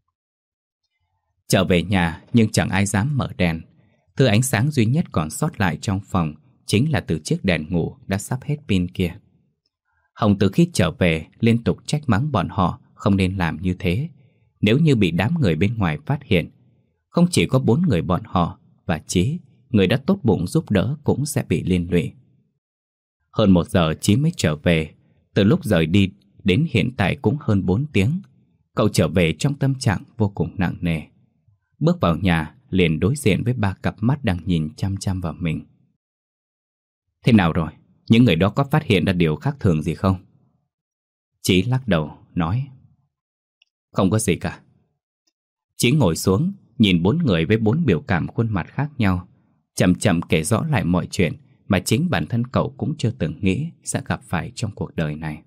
Trở về nhà nhưng chẳng ai dám mở đèn. Thứ ánh sáng duy nhất còn sót lại trong phòng chính là từ chiếc đèn ngủ đã sắp hết pin kia. Hồng từ khi trở về liên tục trách mắng bọn họ không nên làm như thế. Nếu như bị đám người bên ngoài phát hiện, không chỉ có 4 người bọn họ và Chí, người đã tốt bụng giúp đỡ, cũng sẽ bị liên lụy. Hơn 1 giờ Chí mới trở về. Từ lúc rời đi đến hiện tại cũng hơn 4 tiếng. Cậu trở về trong tâm trạng vô cùng nặng nề. Bước vào nhà liền đối diện với 3 cặp mắt đang nhìn chăm chăm vào mình. Thế nào rồi? Những người đó có phát hiện ra điều khác thường gì không? Chí lắc đầu nói: Không có gì cả. Chí ngồi xuống, nhìn 4 người với 4 biểu cảm khuôn mặt khác nhau, chậm chậm kể rõ lại mọi chuyện mà chính bản thân cậu cũng chưa từng nghĩ sẽ gặp phải trong cuộc đời này.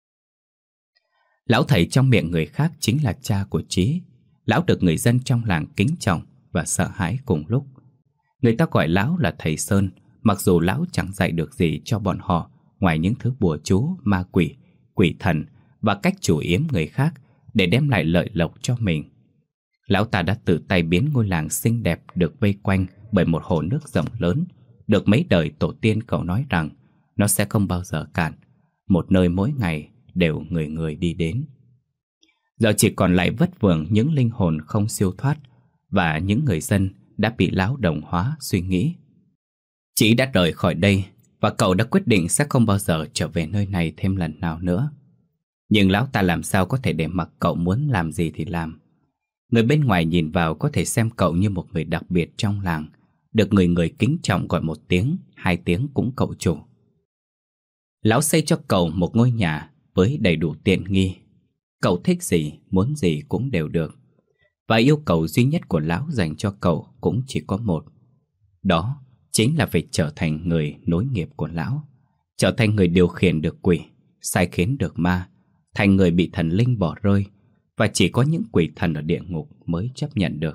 Lão thầy trong miệng người khác chính là cha của Chí. Lão được người dân trong làng kính trọng và sợ hãi cùng lúc. Người ta gọi lão là thầy Sơn, mặc dù lão chẳng dạy được gì cho bọn họ ngoài những thứ bùa chú, ma quỷ, quỷ thần và cách chủ yếm người khác để đem lại lợi lộc cho mình. lão ta đã tự tay biến ngôi làng xinh đẹp được vây quanh bởi một hồ nước rộng lớn, được mấy đời tổ tiên cậu nói rằng nó sẽ không bao giờ cạn, một nơi mỗi ngày đều người người đi đến. Giờ chỉ còn lại vất vưởng những linh hồn không siêu thoát và những người dân đã bị lão đồng hóa suy nghĩ. Chí đã rời khỏi đây và cậu đã quyết định sẽ không bao giờ trở về nơi này thêm lần nào nữa. Nhưng lão ta làm sao có thể để mặc cậu muốn làm gì thì làm. Người bên ngoài nhìn vào có thể xem cậu như một người đặc biệt trong làng, được người người kính trọng gọi một tiếng, hai tiếng cũng cậu chủ. Lão xây cho cậu một ngôi nhà với đầy đủ tiện nghi. Cậu thích gì, muốn gì cũng đều được. Và yêu cầu duy nhất của lão dành cho cậu cũng chỉ có một. Đó chính là phải trở thành người nối nghiệp của lão, trở thành người điều khiển được quỷ, sai khiến được ma, thành người bị thần linh bỏ rơi, và chỉ có những quỷ thần ở địa ngục mới chấp nhận được.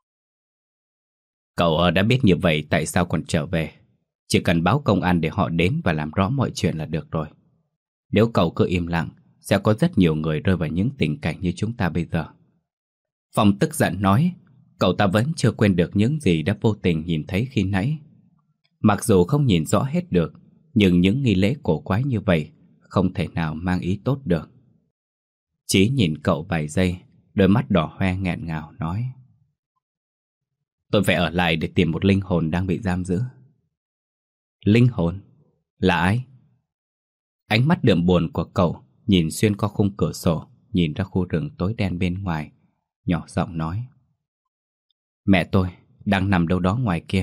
Cậu đã biết như vậy tại sao còn trở về? Chỉ cần báo công an để họ đến và làm rõ mọi chuyện là được rồi. Nếu cậu cứ im lặng, sẽ có rất nhiều người rơi vào những tình cảnh như chúng ta bây giờ. Phong tức giận nói, cậu ta vẫn chưa quên được những gì đã vô tình nhìn thấy khi nãy. Mặc dù không nhìn rõ hết được, nhưng những nghi lễ cổ quái như vậy không thể nào mang ý tốt được. Chí nhìn cậu vài giây, đôi mắt đỏ hoe nghẹn ngào nói, tôi phải ở lại để tìm một linh hồn đang bị giam giữ. Linh hồn? Là ai? Ánh mắt đượm buồn của cậu nhìn xuyên qua khung cửa sổ, nhìn ra khu rừng tối đen bên ngoài, nhỏ giọng nói, mẹ tôi đang nằm đâu đó ngoài kia.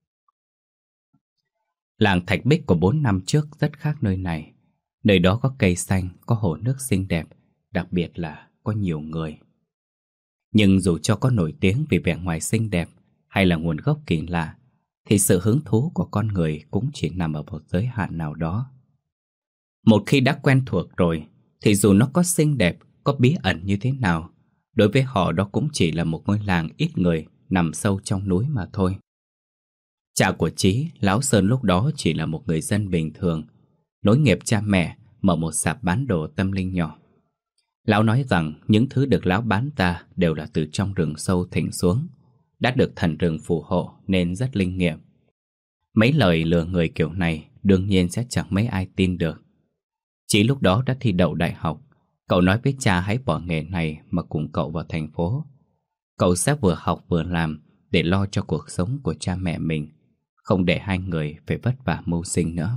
Làng Thạch Bích của 4 năm trước rất khác nơi này. Nơi đó có cây xanh, có hồ nước xinh đẹp, đặc biệt là có nhiều người. Nhưng dù cho có nổi tiếng vì vẻ ngoài xinh đẹp hay là nguồn gốc kỳ lạ, thì sự hứng thú của con người cũng chỉ nằm ở một giới hạn nào đó. Một khi đã quen thuộc rồi, thì dù nó có xinh đẹp, có bí ẩn như thế nào, đối với họ đó cũng chỉ là một ngôi làng ít người nằm sâu trong núi mà thôi. Cha của Chí, Lão Sơn lúc đó chỉ là một người dân bình thường, nối nghiệp cha mẹ, mở một sạp bán đồ tâm linh nhỏ. Lão nói rằng những thứ được lão bán ra đều là từ trong rừng sâu thỉnh xuống, đã được thần rừng phù hộ nên rất linh nghiệm. Mấy lời lừa người kiểu này đương nhiên sẽ chẳng mấy ai tin được. Chí lúc đó đã thi đậu đại học, cậu nói với cha hãy bỏ nghề này mà cùng cậu vào thành phố. Cậu sẽ vừa học vừa làm để lo cho cuộc sống của cha mẹ mình, không để hai người phải vất vả mưu sinh nữa.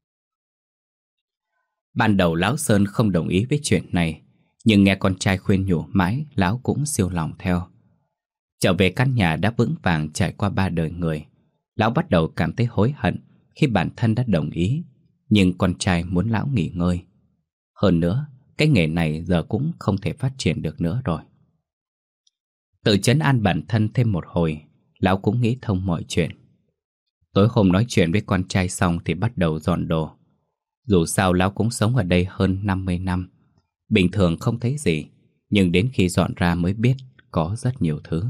Ban đầu Lão Sơn không đồng ý với chuyện này, nhưng nghe con trai khuyên nhủ mãi, Lão cũng siêu lòng theo. Trở về căn nhà đã vững vàng trải qua 3 đời người, Lão bắt đầu cảm thấy hối hận khi bản thân đã đồng ý, nhưng con trai muốn Lão nghỉ ngơi. Hơn nữa, cái nghề này giờ cũng không thể phát triển được nữa rồi. Tự trấn an bản thân thêm một hồi, Lão cũng nghĩ thông mọi chuyện. Tối hôm nói chuyện với con trai xong thì bắt đầu dọn đồ. Dù sao Lão cũng sống ở đây hơn 50 năm. Bình thường không thấy gì, nhưng đến khi dọn ra mới biết có rất nhiều thứ.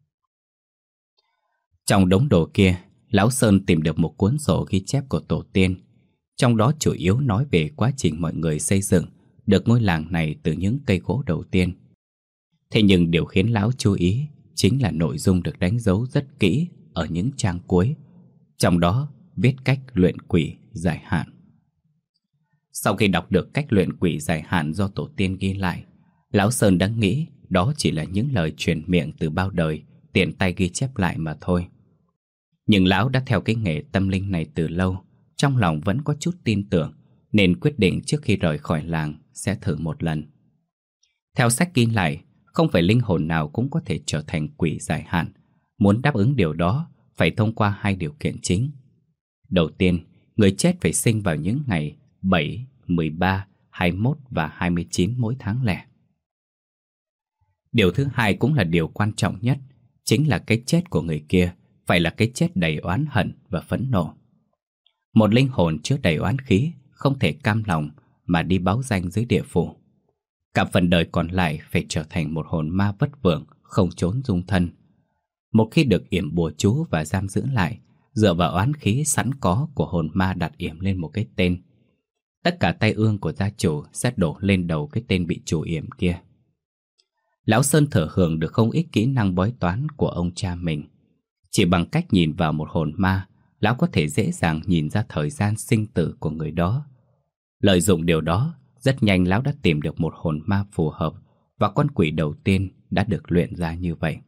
Trong đống đồ kia, Lão Sơn tìm được một cuốn sổ ghi chép của tổ tiên. Trong đó chủ yếu nói về quá trình mọi người xây dựng được ngôi làng này từ những cây gỗ đầu tiên. Thế nhưng điều khiến Lão chú ý chính là nội dung được đánh dấu rất kỹ ở những trang cuối, trong đó viết cách luyện quỷ dài hạn. Sau khi đọc được cách luyện quỷ dài hạn do tổ tiên ghi lại, Lão Sơn đã nghĩ đó chỉ là những lời truyền miệng từ bao đời, tiện tay ghi chép lại mà thôi. Nhưng Lão đã theo cái nghề tâm linh này từ lâu, trong lòng vẫn có chút tin tưởng, nên quyết định trước khi rời khỏi làng sẽ thử một lần. Theo sách ghi lại, không phải linh hồn nào cũng có thể trở thành quỷ dài hạn. Muốn đáp ứng điều đó, phải thông qua 2 điều kiện chính. Đầu tiên, người chết phải sinh vào những ngày 7, 13, 21 và 29 mỗi tháng lẻ. Điều thứ hai cũng là điều quan trọng nhất, chính là cái chết của người kia phải là cái chết đầy oán hận và phẫn nộ. Một linh hồn chứa đầy oán khí không thể cam lòng mà đi báo danh dưới địa phủ. Cả phần đời còn lại phải trở thành một hồn ma vất vưởng, không trốn dung thân. Một khi được yểm bùa chú và giam giữ lại, dựa vào oán khí sẵn có của hồn ma đặt yểm lên một cái tên, tất cả tai ương của gia chủ sẽ đổ lên đầu cái tên bị chủ yểm kia. Lão Sơn thừa hưởng được không ít kỹ năng bói toán của ông cha mình. Chỉ bằng cách nhìn vào một hồn ma, lão có thể dễ dàng nhìn ra thời gian sinh tử của người đó. Lợi dụng điều đó, rất nhanh lão đã tìm được một hồn ma phù hợp, và con quỷ đầu tiên đã được luyện ra như vậy.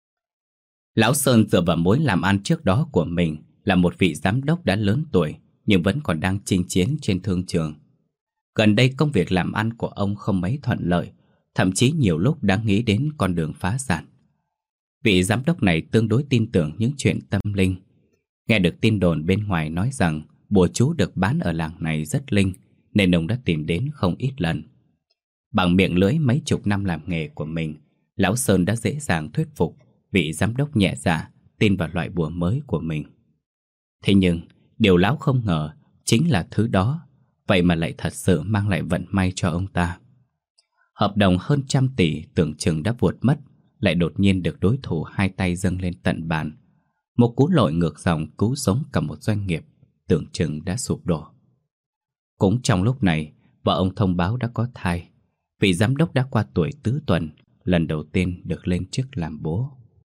Lão Sơn dựa vào mối làm ăn trước đó của mình là một vị giám đốc đã lớn tuổi nhưng vẫn còn đang chinh chiến trên thương trường. Gần đây công việc làm ăn của ông không mấy thuận lợi, thậm chí nhiều lúc đã nghĩ đến con đường phá sản. Vị giám đốc này tương đối tin tưởng những chuyện tâm linh. Nghe được tin đồn bên ngoài nói rằng bùa chú được bán ở làng này rất linh, nên ông đã tìm đến không ít lần. Bằng miệng lưỡi mấy chục năm làm nghề của mình, Lão Sơn đã dễ dàng thuyết phục vị giám đốc nhẹ dạ tin vào loại bùa mới của mình. Thế nhưng, điều lão không ngờ chính là thứ đó, vậy mà lại thật sự mang lại vận may cho ông ta. Hợp đồng hơn 100 tỷ tưởng chừng đã vụt mất, lại đột nhiên được đối thủ hai tay dâng lên tận bàn. Một cú lội ngược dòng cứu sống cả một doanh nghiệp tưởng chừng đã sụp đổ. Cũng trong lúc này, vợ ông thông báo đã có thai. Vị giám đốc đã qua tuổi tứ tuần, lần đầu tiên được lên chức làm bố.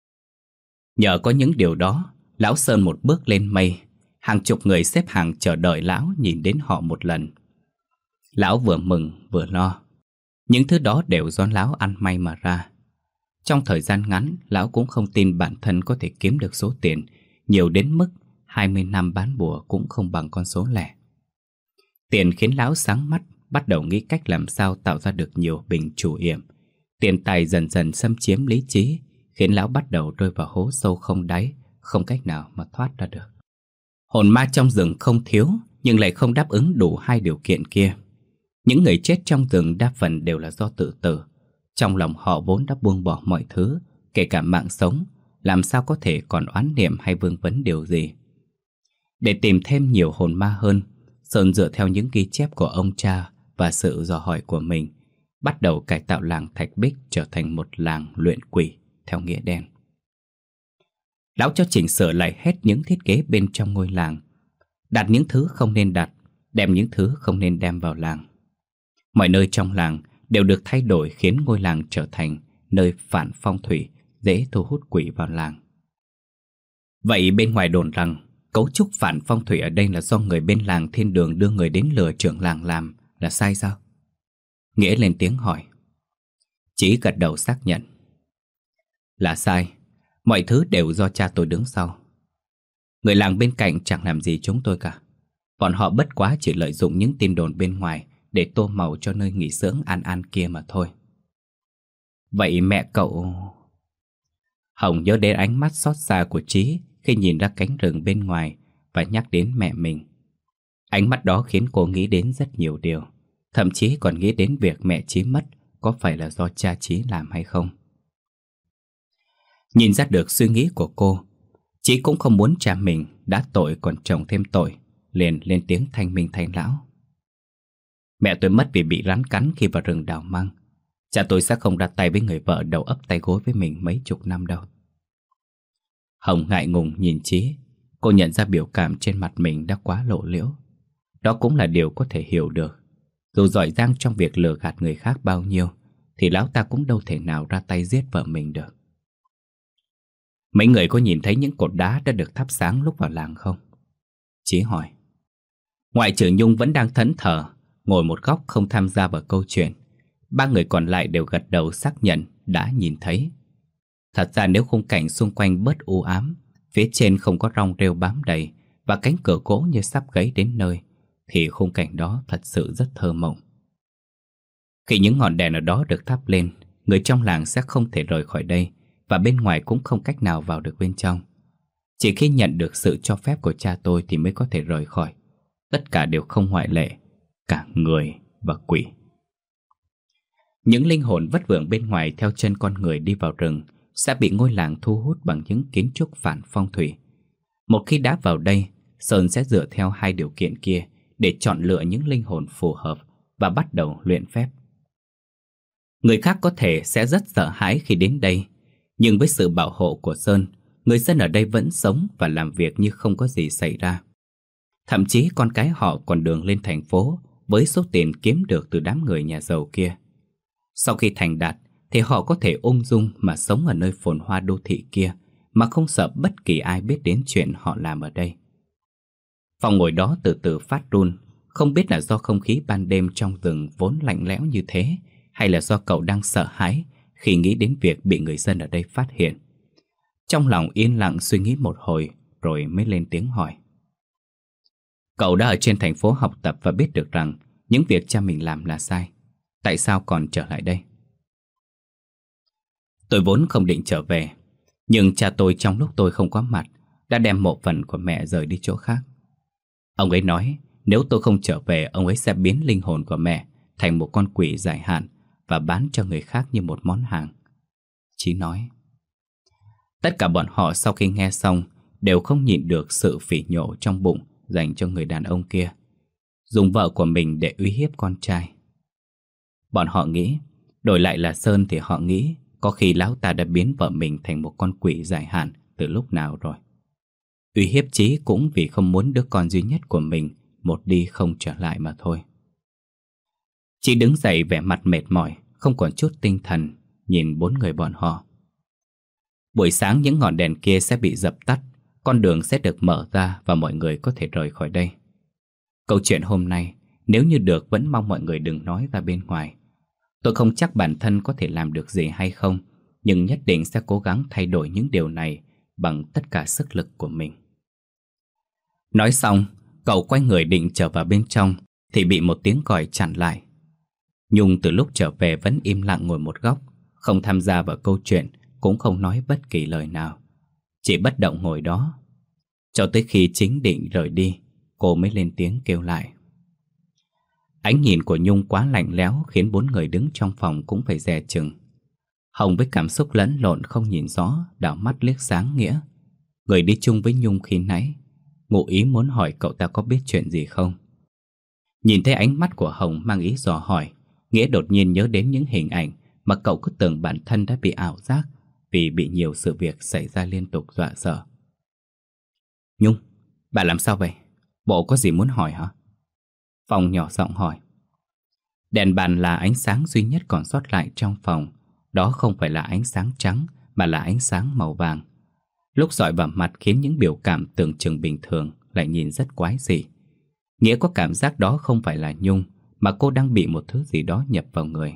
Nhờ có những điều đó, Lão Sơn một bước lên mây. Hàng chục người xếp hàng chờ đợi lão nhìn đến họ một lần. Lão vừa mừng vừa lo. Những thứ đó đều do lão ăn may mà ra. Trong thời gian ngắn, lão cũng không tin bản thân có thể kiếm được số tiền nhiều đến mức 20 năm bán bùa cũng không bằng con số lẻ. Tiền khiến lão sáng mắt, bắt đầu nghĩ cách làm sao tạo ra được nhiều bình chủ yểm. Tiền tài dần dần xâm chiếm lý trí, khiến lão bắt đầu rơi vào hố sâu không đáy, không cách nào mà thoát ra được. Hồn ma trong rừng không thiếu, nhưng lại không đáp ứng đủ hai điều kiện kia. Những người chết trong rừng đa phần đều là do tự tử. Trong lòng họ vốn đã buông bỏ mọi thứ, kể cả mạng sống, làm sao có thể còn oán niệm hay vương vấn điều gì. Để tìm thêm nhiều hồn ma hơn, Sơn dựa theo những ghi chép của ông cha và sự dò hỏi của mình, bắt đầu cải tạo làng Thạch Bích trở thành một làng luyện quỷ theo nghĩa đen. Lão cho chỉnh sửa lại hết những thiết kế bên trong ngôi làng, đặt những thứ không nên đặt, đem những thứ không nên đem vào làng. Mọi nơi trong làng đều được thay đổi, khiến ngôi làng trở thành nơi phản phong thủy, dễ thu hút quỷ vào làng. Vậy bên ngoài đồn rằng cấu trúc phản phong thủy ở đây là do người bên làng thiên đường đưa người đến lừa trưởng làng làm, là sai sao? Nghĩa lên tiếng hỏi. Chí gật đầu xác nhận. Là sai. Mọi thứ đều do cha tôi đứng sau. Người làng bên cạnh chẳng làm gì chúng tôi cả. Bọn họ bất quá chỉ lợi dụng những tin đồn bên ngoài để tô màu cho nơi nghỉ dưỡng An An kia mà thôi. Vậy mẹ cậu... Hồng nhớ đến ánh mắt xót xa của Chí khi nhìn ra cánh rừng bên ngoài và nhắc đến mẹ mình. Ánh mắt đó khiến cô nghĩ đến rất nhiều điều, thậm chí còn nghĩ đến việc mẹ Chí mất có phải là do cha Chí làm hay không. Nhìn ra được suy nghĩ của cô, Chí cũng không muốn cha mình đã tội còn chồng thêm tội, liền lên tiếng thanh minh thay lão. Mẹ tôi mất vì bị rắn cắn khi vào rừng đào măng. Cha tôi sẽ không ra tay với người vợ đầu ấp tay gối với mình mấy chục năm đâu. Hồng ngại ngùng nhìn Chí. Cô nhận ra biểu cảm trên mặt mình đã quá lộ liễu. Đó cũng là điều có thể hiểu được. Dù giỏi giang trong việc lừa gạt người khác bao nhiêu, thì lão ta cũng đâu thể nào ra tay giết vợ mình được. Mấy người có nhìn thấy những cột đá đã được thắp sáng lúc vào làng không? Chí hỏi. Ngoại trừ Nhung vẫn đang thẫn thờ, ngồi một góc không tham gia vào câu chuyện. Ba người còn lại đều gật đầu xác nhận đã nhìn thấy. Thật ra nếu khung cảnh xung quanh bớt u ám, phía trên không có rong rêu bám đầy và cánh cửa gỗ như sắp gãy đến nơi, thì khung cảnh đó thật sự rất thơ mộng. Khi những ngọn đèn ở đó được thắp lên, người trong làng sẽ không thể rời khỏi đây, và bên ngoài cũng không cách nào vào được bên trong. Chỉ khi nhận được sự cho phép của cha tôi thì mới có thể rời khỏi. Tất cả đều không ngoại lệ, cả người và quỷ. Những linh hồn vất vưởng bên ngoài theo chân con người đi vào rừng sẽ bị ngôi làng thu hút bằng những kiến trúc phản phong thủy. Một khi đã vào đây, Sơn sẽ dựa theo hai điều kiện kia để chọn lựa những linh hồn phù hợp và bắt đầu luyện phép. Người khác có thể sẽ rất sợ hãi khi đến đây, nhưng với sự bảo hộ của Sơn, người dân ở đây vẫn sống và làm việc như không có gì xảy ra. Thậm chí con cái họ còn đường lên thành phố với số tiền kiếm được từ đám người nhà giàu kia. Sau khi thành đạt thì họ có thể ung dung mà sống ở nơi phồn hoa đô thị kia, mà không sợ bất kỳ ai biết đến chuyện họ làm ở đây. Phong ngồi đó từ từ phát run, không biết là do không khí ban đêm trong rừng vốn lạnh lẽo như thế, hay là do cậu đang sợ hãi khi nghĩ đến việc bị người dân ở đây phát hiện. Trong lòng yên lặng suy nghĩ một hồi, rồi mới lên tiếng hỏi. Cậu đã ở trên thành phố học tập và biết được rằng những việc cha mình làm là sai. Tại sao còn trở lại đây? Tôi vốn không định trở về, nhưng cha tôi trong lúc tôi không có mặt đã đem mộ phần của mẹ rời đi chỗ khác. Ông ấy nói nếu tôi không trở về, ông ấy sẽ biến linh hồn của mẹ thành một con quỷ dài hạn và bán cho người khác như một món hàng. Chí nói. Tất cả bọn họ sau khi nghe xong đều không nhịn được sự phỉ nhổ trong bụng dành cho người đàn ông kia, dùng vợ của mình để uy hiếp con trai. Bọn họ nghĩ, đổi lại là Sơn thì họ nghĩ có khi lão ta đã biến vợ mình thành một con quỷ dài hạn từ lúc nào rồi. Uy hiếp Chí cũng vì không muốn đứa con duy nhất của mình một đi không trở lại mà thôi. Chí đứng dậy vẻ mặt mệt mỏi, không còn chút tinh thần, nhìn bốn người bọn họ. Buổi sáng những ngọn đèn kia sẽ bị dập tắt, con đường sẽ được mở ra và mọi người có thể rời khỏi đây. Câu chuyện hôm nay, nếu như được, vẫn mong mọi người đừng nói ra bên ngoài. Tôi không chắc bản thân có thể làm được gì hay không, nhưng nhất định sẽ cố gắng thay đổi những điều này bằng tất cả sức lực của mình. Nói xong, cậu quay người định trở vào bên trong thì bị một tiếng gọi chặn lại. Nhung từ lúc trở về vẫn im lặng ngồi một góc, không tham gia vào câu chuyện, cũng không nói bất kỳ lời nào, chỉ bất động ngồi đó. Cho tới khi chính định rời đi, cô mới lên tiếng kêu lại. Ánh nhìn của Nhung quá lạnh lẽo khiến bốn người đứng trong phòng cũng phải dè chừng. Hồng với cảm xúc lẫn lộn không nhìn rõ, đảo mắt liếc sáng Nghĩa, người đi chung với Nhung khi nãy, ngụ ý muốn hỏi cậu ta có biết chuyện gì không. Nhìn thấy ánh mắt của Hồng mang ý dò hỏi, Nghĩa đột nhiên nhớ đến những hình ảnh mà cậu cứ tưởng bản thân đã bị ảo giác vì bị nhiều sự việc xảy ra liên tục dọa sợ. Nhung, bà làm sao vậy? Bộ có gì muốn hỏi hả? Phong nhỏ giọng hỏi. Đèn bàn là ánh sáng duy nhất còn sót lại trong phòng. Đó không phải là ánh sáng trắng mà là ánh sáng màu vàng. Lúc dọi vào mặt khiến những biểu cảm tưởng chừng bình thường lại nhìn rất quái dị. Nghĩa có cảm giác đó không phải là Nhung, mà cô đang bị một thứ gì đó nhập vào người.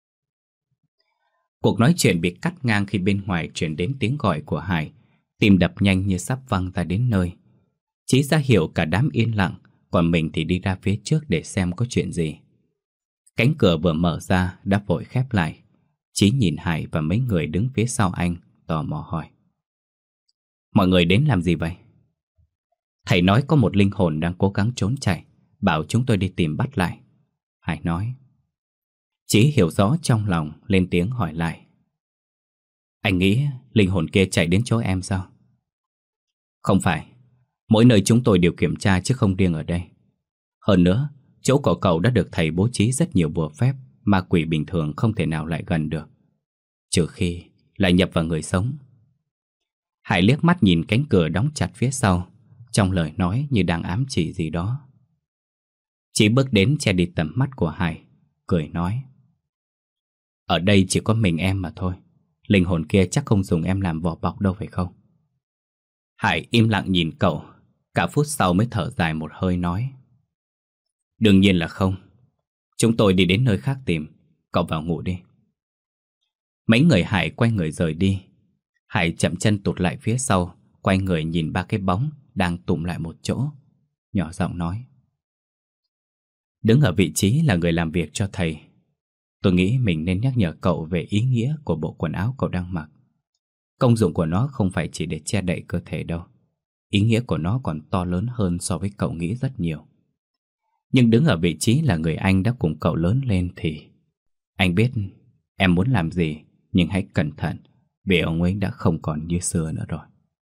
Cuộc nói chuyện bị cắt ngang khi bên ngoài truyền đến tiếng gọi của Hải, tim đập nhanh như sắp văng ra đến nơi. Chí ra hiệu cả đám yên lặng, còn mình thì đi ra phía trước để xem có chuyện gì. Cánh cửa vừa mở ra đã vội khép lại. Chí nhìn Hải và mấy người đứng phía sau anh, tò mò hỏi. Mọi người đến làm gì vậy? Thầy nói có một linh hồn đang cố gắng trốn chạy, bảo chúng tôi đi tìm bắt lại. Hải nói. Chí hiểu rõ trong lòng, lên tiếng hỏi lại. Anh nghĩ linh hồn kia chạy đến chỗ em sao? Không phải, mỗi nơi chúng tôi đều kiểm tra chứ không riêng ở đây. Hơn nữa, chỗ của cậu đã được thầy bố trí rất nhiều bùa phép, ma quỷ bình thường không thể nào lại gần được, trừ khi lại nhập vào người sống. Hải liếc mắt nhìn cánh cửa đóng chặt phía sau, trong lời nói như đang ám chỉ gì đó. Chí bước đến che đi tầm mắt của Hải, cười nói. Ở đây chỉ có mình em mà thôi, linh hồn kia chắc không dùng em làm vỏ bọc đâu phải không? Hải im lặng nhìn cậu, cả phút sau mới thở dài một hơi nói. Đương nhiên là không. Chúng tôi đi đến nơi khác tìm, cậu vào ngủ đi. Mấy người Hải quay người rời đi. Hải chậm chân tụt lại phía sau, quay người nhìn ba cái bóng đang tụm lại một chỗ, nhỏ giọng nói. Đứng ở vị trí là người làm việc cho thầy, tôi nghĩ mình nên nhắc nhở cậu về ý nghĩa của bộ quần áo cậu đang mặc. Công dụng của nó không phải chỉ để che đậy cơ thể đâu. Ý nghĩa của nó còn to lớn hơn so với cậu nghĩ rất nhiều. Nhưng đứng ở vị trí là người anh đã cùng cậu lớn lên thì anh biết em muốn làm gì, nhưng hãy cẩn thận, vì ông ấy đã không còn như xưa nữa rồi.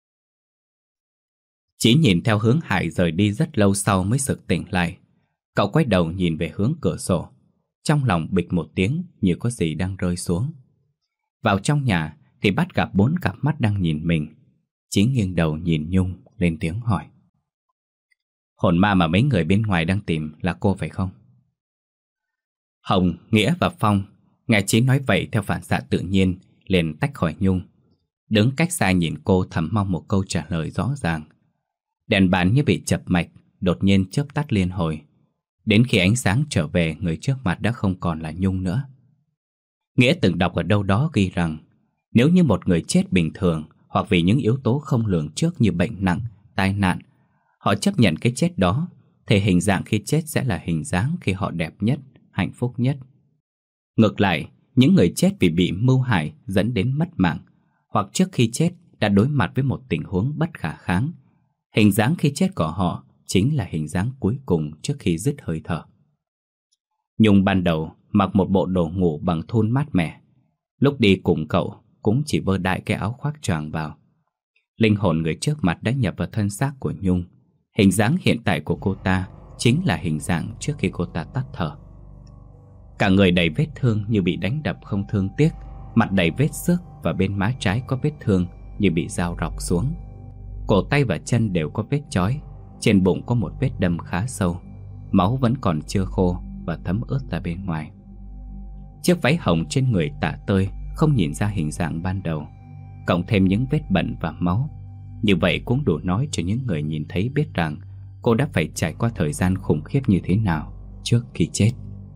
Chỉ nhìn theo hướng Hải rời đi rất lâu sau mới sực tỉnh lại. Cậu quay đầu nhìn về hướng cửa sổ, trong lòng bịch một tiếng như có gì đang rơi xuống. Vào trong nhà thì bắt gặp 4 cặp mắt đang nhìn mình. Chí nghiêng đầu nhìn Nhung, lên tiếng hỏi. Hồn ma mà mấy người bên ngoài đang tìm là cô phải không? Hồng, Nghĩa và Phong Nghe Chí nói vậy, theo phản xạ tự nhiên liền tách khỏi Nhung, đứng cách xa nhìn cô, thầm mong một câu trả lời rõ ràng. Đèn bàn như bị chập mạch, đột nhiên chớp tắt liên hồi. Đến khi ánh sáng trở về, người trước mặt đã không còn là Nhung nữa. Nghĩa từng đọc ở đâu đó ghi rằng nếu như một người chết bình thường hoặc vì những yếu tố không lường trước như bệnh nặng, tai nạn, họ chấp nhận cái chết đó, thì hình dạng khi chết sẽ là hình dáng khi họ đẹp nhất, hạnh phúc nhất. Ngược lại, những người chết vì bị mưu hại dẫn đến mất mạng, hoặc trước khi chết đã đối mặt với một tình huống bất khả kháng, hình dáng khi chết của họ chính là hình dáng cuối cùng trước khi dứt hơi thở. Nhung ban đầu mặc một bộ đồ ngủ bằng thun mát mẻ. Lúc đi cùng cậu cũng chỉ vơ đại cái áo khoác choàng vào. Linh hồn người trước mặt đã nhập vào thân xác của Nhung. Hình dáng hiện tại của cô ta chính là hình dạng trước khi cô ta tắt thở. Cả người đầy vết thương như bị đánh đập không thương tiếc, mặt đầy vết xước và bên má trái có vết thương như bị dao rọc xuống. Cổ tay và chân đều có vết chói, trên bụng có một vết đâm khá sâu. Máu vẫn còn chưa khô và thấm ướt ra bên ngoài. Chiếc váy hồng trên người tả tơi không nhìn ra hình dạng ban đầu, cộng thêm những vết bẩn và máu. Như vậy cũng đủ nói cho những người nhìn thấy biết rằng cô đã phải trải qua thời gian khủng khiếp như thế nào trước khi chết.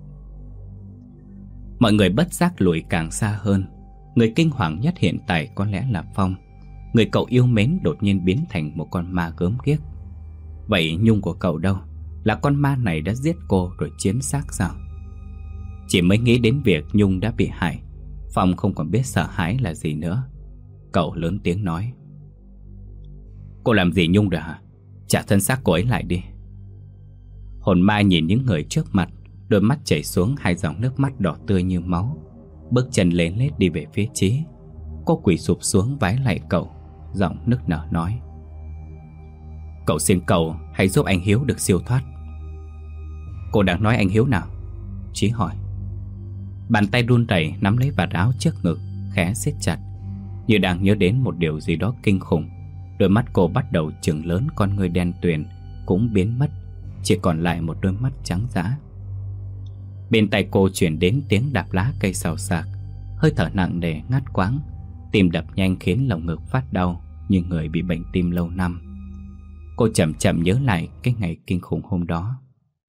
Mọi người bất giác lùi càng xa hơn. Người kinh hoàng nhất hiện tại có lẽ là Phong. Người cậu yêu mến đột nhiên biến thành một con ma gớm ghiếc. Vậy Nhung của cậu đâu? Là con ma này đã giết cô rồi chiếm xác sao? Chỉ mới nghĩ đến việc Nhung đã bị hại, Phong không còn biết sợ hãi là gì nữa. Cậu lớn tiếng nói: Cô làm gì Nhung rồi hả? Trả thân xác cô ấy lại đi. Hồn ma nhìn những người trước mặt, đôi mắt chảy xuống hai dòng nước mắt đỏ tươi như máu. Bước chân lén lết đi về phía Chí. Cô quỳ sụp xuống vái lạy cậu, giọng nức nở nói: Cậu xin cậu hãy giúp anh Hiếu được siêu thoát. Cô đang nói anh Hiếu nào? Chí hỏi. Bàn tay run rẩy nắm lấy vạt áo trước ngực, khẽ siết chặt, như đang nhớ đến một điều gì đó kinh khủng. Đôi mắt cô bắt đầu chừng lớn, con ngươi đen tuyền cũng biến mất, chỉ còn lại một đôi mắt trắng dã. Bên tai cô chuyển đến tiếng đạp lá cây xào xạc, hơi thở nặng nề ngắt quãng, tim đập nhanh khiến lồng ngực phát đau như người bị bệnh tim lâu năm. Cô chậm chậm nhớ lại cái ngày kinh khủng hôm đó.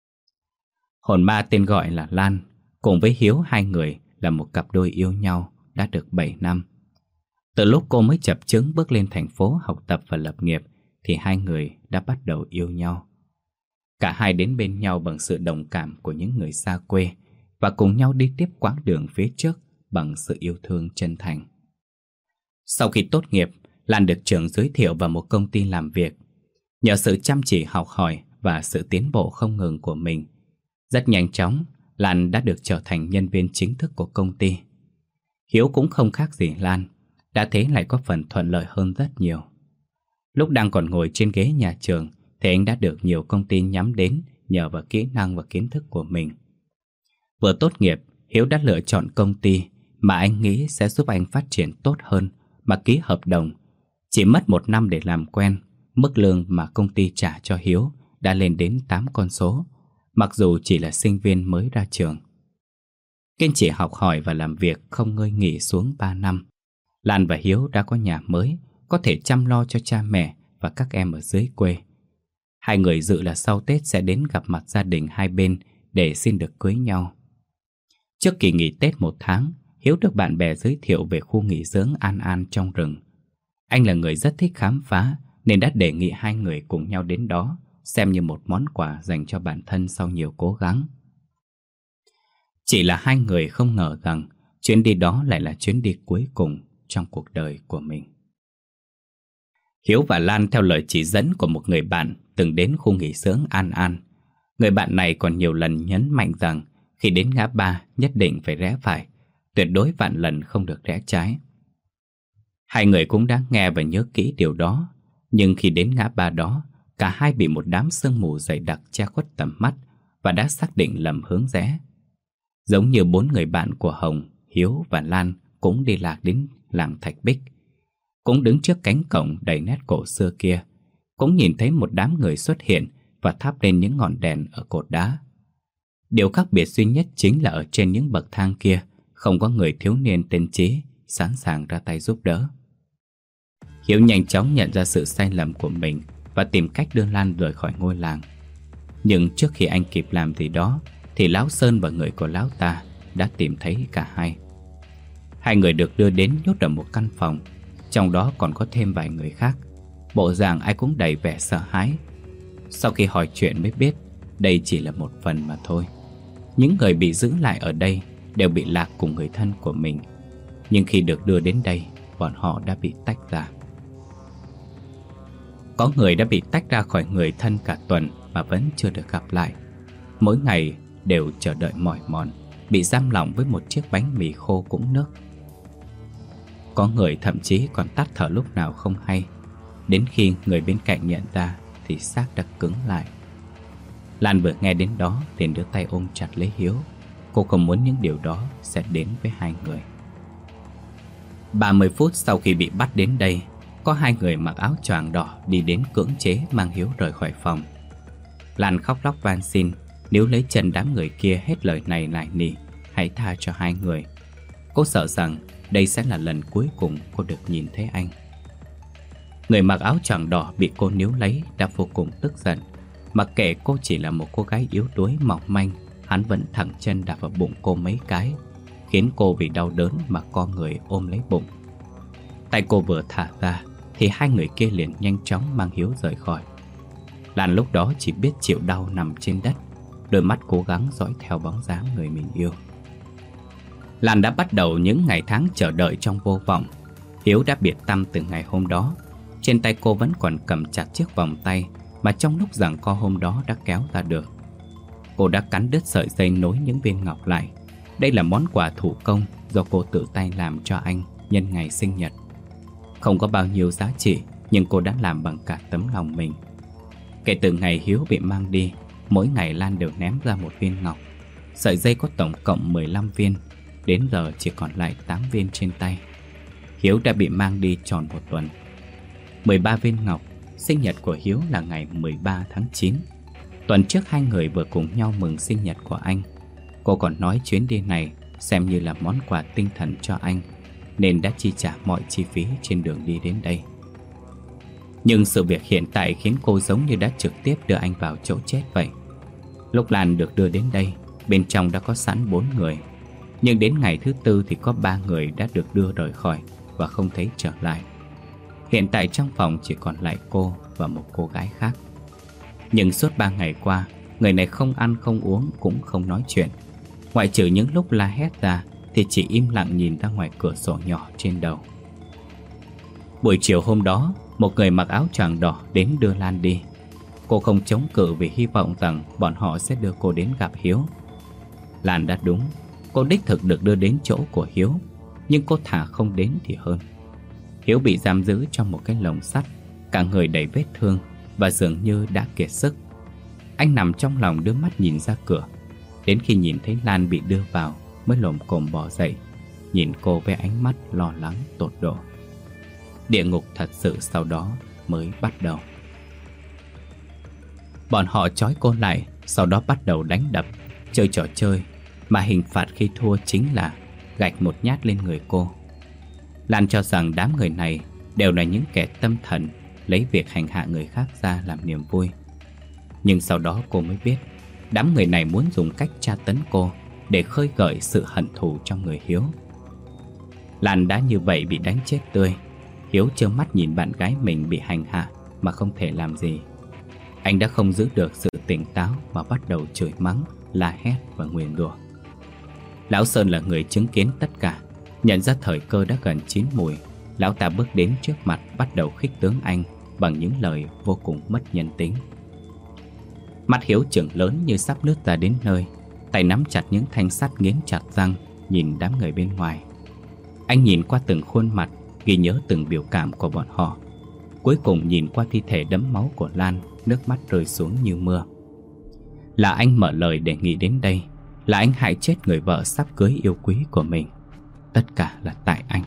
Hồn ma tên gọi là Lan cùng với Hiếu, hai người là một cặp đôi yêu nhau đã được 7 năm. Từ lúc cô mới chập chững bước lên thành phố học tập và lập nghiệp thì hai người đã bắt đầu yêu nhau. Cả hai đến bên nhau bằng sự đồng cảm của những người xa quê và cùng nhau đi tiếp quãng đường phía trước bằng sự yêu thương chân thành. Sau khi tốt nghiệp, Lan được trường giới thiệu vào một công ty làm việc. Nhờ sự chăm chỉ học hỏi và sự tiến bộ không ngừng của mình, rất nhanh chóng Lan đã được trở thành nhân viên chính thức của công ty. Hiếu cũng không khác gì Lan, đã thế lại có phần thuận lợi hơn rất nhiều. Lúc đang còn ngồi trên ghế nhà trường thì anh đã được nhiều công ty nhắm đến nhờ vào kỹ năng và kiến thức của mình. Vừa tốt nghiệp, Hiếu đã lựa chọn công ty mà anh nghĩ sẽ giúp anh phát triển tốt hơn mà ký hợp đồng. Chỉ mất 1 năm để làm quen, mức lương mà công ty trả cho Hiếu đã lên đến 8 con số, mặc dù chỉ là sinh viên mới ra trường. Kiên trì học hỏi và làm việc không ngơi nghỉ xuống 3 năm, Lan và Hiếu đã có nhà mới, có thể chăm lo cho cha mẹ và các em ở dưới quê. Hai người dự là sau Tết sẽ đến gặp mặt gia đình hai bên để xin được cưới nhau. Trước kỳ nghỉ Tết 1 tháng, Hiếu được bạn bè giới thiệu về khu nghỉ dưỡng An An trong rừng. Anh là người rất thích khám phá nên đã đề nghị hai người cùng nhau đến đó, xem như một món quà dành cho bản thân sau nhiều cố gắng. Chỉ là hai người không ngờ rằng chuyến đi đó lại là chuyến đi cuối cùng trong cuộc đời của mình. Hiếu và Lan theo lời chỉ dẫn của một người bạn từng đến khu nghỉ dưỡng An An. Người bạn này còn nhiều lần nhấn mạnh rằng khi đến ngã ba nhất định phải rẽ phải, tuyệt đối vạn lần không được rẽ trái. Hai người cũng đã nghe và nhớ kỹ điều đó, nhưng khi đến ngã ba đó, cả hai bị một đám sương mù dày đặc che khuất tầm mắt và đã xác định lầm hướng rẽ. Giống như 4 người bạn của Hồng, Hiếu và Lan cũng đi lạc đến làng Thạch Bích, cũng đứng trước cánh cổng đầy nét cổ xưa kia, cũng nhìn thấy một đám người xuất hiện và thắp lên những ngọn đèn ở cột đá. Điều khác biệt duy nhất chính là ở trên những bậc thang kia Không có người thiếu niên tên Chí sẵn sàng ra tay giúp đỡ. Hiếu nhanh chóng nhận ra sự sai lầm của mình và tìm cách đưa Lan rời khỏi ngôi làng. Nhưng trước khi anh kịp làm gì đó thì Lão Sơn và người của lão ta đã tìm thấy cả hai. Hai người được đưa đến nhốt ở một căn phòng, trong đó còn có thêm vài người khác. Bộ dạng ai cũng đầy vẻ sợ hãi. Sau khi hỏi chuyện mới biết đây chỉ là một phần mà thôi. Những người bị giữ lại ở đây đều bị lạc cùng người thân của mình. Nhưng khi được đưa đến đây, bọn họ đã bị tách ra. Có người đã bị tách ra khỏi người thân cả tuần mà vẫn chưa được gặp lại. Mỗi ngày đều chờ đợi mỏi mòn, bị giam lỏng với một chiếc bánh mì khô cũng nước. Có người thậm chí còn tắt thở lúc nào không hay. Đến khi người bên cạnh nhận ra thì xác đã cứng lại. Lan vừa nghe đến đó liền đưa tay ôm chặt lấy Hiếu. Cô không muốn những điều đó sẽ đến với hai người. 30 phút sau khi bị bắt đến đây, có hai người mặc áo choàng đỏ đi đến cưỡng chế mang Hiếu rời khỏi phòng. Lan khóc lóc van xin, nếu lấy chân đám người kia hết lời này lại nỉ, hãy tha cho hai người. Cô sợ rằng đây sẽ là lần cuối cùng cô được nhìn thấy anh. Người mặc áo choàng đỏ bị cô níu lấy đã vô cùng tức giận. Mặc kệ cô chỉ là một cô gái yếu đuối mỏng manh, hắn vẫn thẳng chân đạp vào bụng cô mấy cái, khiến cô vì đau đớn mà co người ôm lấy bụng. Tay cô vừa thả ra thì hai người kia liền nhanh chóng mang Hiếu rời khỏi. Lan lúc đó chỉ biết chịu đau nằm trên đất, đôi mắt cố gắng dõi theo bóng dáng người mình yêu. Lan đã bắt đầu những ngày tháng chờ đợi trong vô vọng. Hiếu đã biệt tăm từ ngày hôm đó. Trên tay cô vẫn còn cầm chặt chiếc vòng tay mà trong lúc giằng co hôm đó đã kéo ra được. Cô đã cắn đứt sợi dây nối những viên ngọc lại. Đây là món quà thủ công do cô tự tay làm cho anh nhân ngày sinh nhật. Không có bao nhiêu giá trị, nhưng cô đã làm bằng cả tấm lòng mình. Kể từ ngày Hiếu bị mang đi, mỗi ngày Lan đều ném ra một viên ngọc. Sợi dây có tổng cộng 15 viên, đến giờ chỉ còn lại 8 viên trên tay. Hiếu đã bị mang đi tròn một tuần. 13 viên ngọc. Sinh nhật của Hiếu là ngày 13 tháng 9. Tuần trước hai người vừa cùng nhau mừng sinh nhật của anh. Cô còn nói chuyến đi này xem như là món quà tinh thần cho anh, nên đã chi trả mọi chi phí trên đường đi đến đây. Nhưng sự việc hiện tại khiến cô giống như đã trực tiếp đưa anh vào chỗ chết vậy. Lúc Lan được đưa đến đây, bên trong đã có sẵn 4 người. Nhưng đến ngày thứ tư thì có 3 người đã được đưa rời khỏi và không thấy trở lại. Hiện tại trong phòng chỉ còn lại cô và một cô gái khác. Nhưng suốt 3 ngày qua, người này không ăn không uống cũng không nói chuyện. Ngoại trừ những lúc la hét ra thì chỉ im lặng nhìn ra ngoài cửa sổ nhỏ trên đầu. Buổi chiều hôm đó, một người mặc áo choàng đỏ đến đưa Lan đi. Cô không chống cự vì hy vọng rằng bọn họ sẽ đưa cô đến gặp Hiếu. Lan đã đúng, cô đích thực được đưa đến chỗ của Hiếu, nhưng cô thà không đến thì hơn. Hiếu bị giam giữ trong một cái lồng sắt, cả người đầy vết thương và dường như đã kiệt sức. Anh nằm trong lòng đưa mắt nhìn ra cửa. Đến khi nhìn thấy Lan bị đưa vào mới lồm cồm bò dậy, nhìn cô với ánh mắt lo lắng tột độ. Địa ngục thật sự sau đó mới bắt đầu. Bọn họ trói cô lại, sau đó bắt đầu đánh đập, chơi trò chơi, mà hình phạt khi thua chính là gạch một nhát lên người cô. Lan cho rằng đám người này đều là những kẻ tâm thần, lấy việc hành hạ người khác ra làm niềm vui. Nhưng sau đó cô mới biết, đám người này muốn dùng cách tra tấn cô để khơi gợi sự hận thù trong người Hiếu. Lan đã như vậy bị đánh chết tươi. Hiếu trơ mắt nhìn bạn gái mình bị hành hạ mà không thể làm gì. Anh đã không giữ được sự tỉnh táo mà bắt đầu chửi mắng, la hét và nguyền rủa. Lão Sơn là người chứng kiến tất cả. Nhận ra thời cơ đã gần chín mùi, lão ta bước đến trước mặt bắt đầu khích tướng anh bằng những lời vô cùng mất nhân tính. Mắt Hiếu trừng lớn như sắp lướt ra đến nơi, tay nắm chặt những thanh sắt nghiến chặt răng, nhìn đám người bên ngoài. Anh nhìn qua từng khuôn mặt, ghi nhớ từng biểu cảm của bọn họ. Cuối cùng nhìn qua thi thể đẫm máu của Lan, nước mắt rơi xuống như mưa. Là anh mở lời đề nghị đến đây, là anh hại chết người vợ sắp cưới yêu quý của mình. Tất cả là tại anh.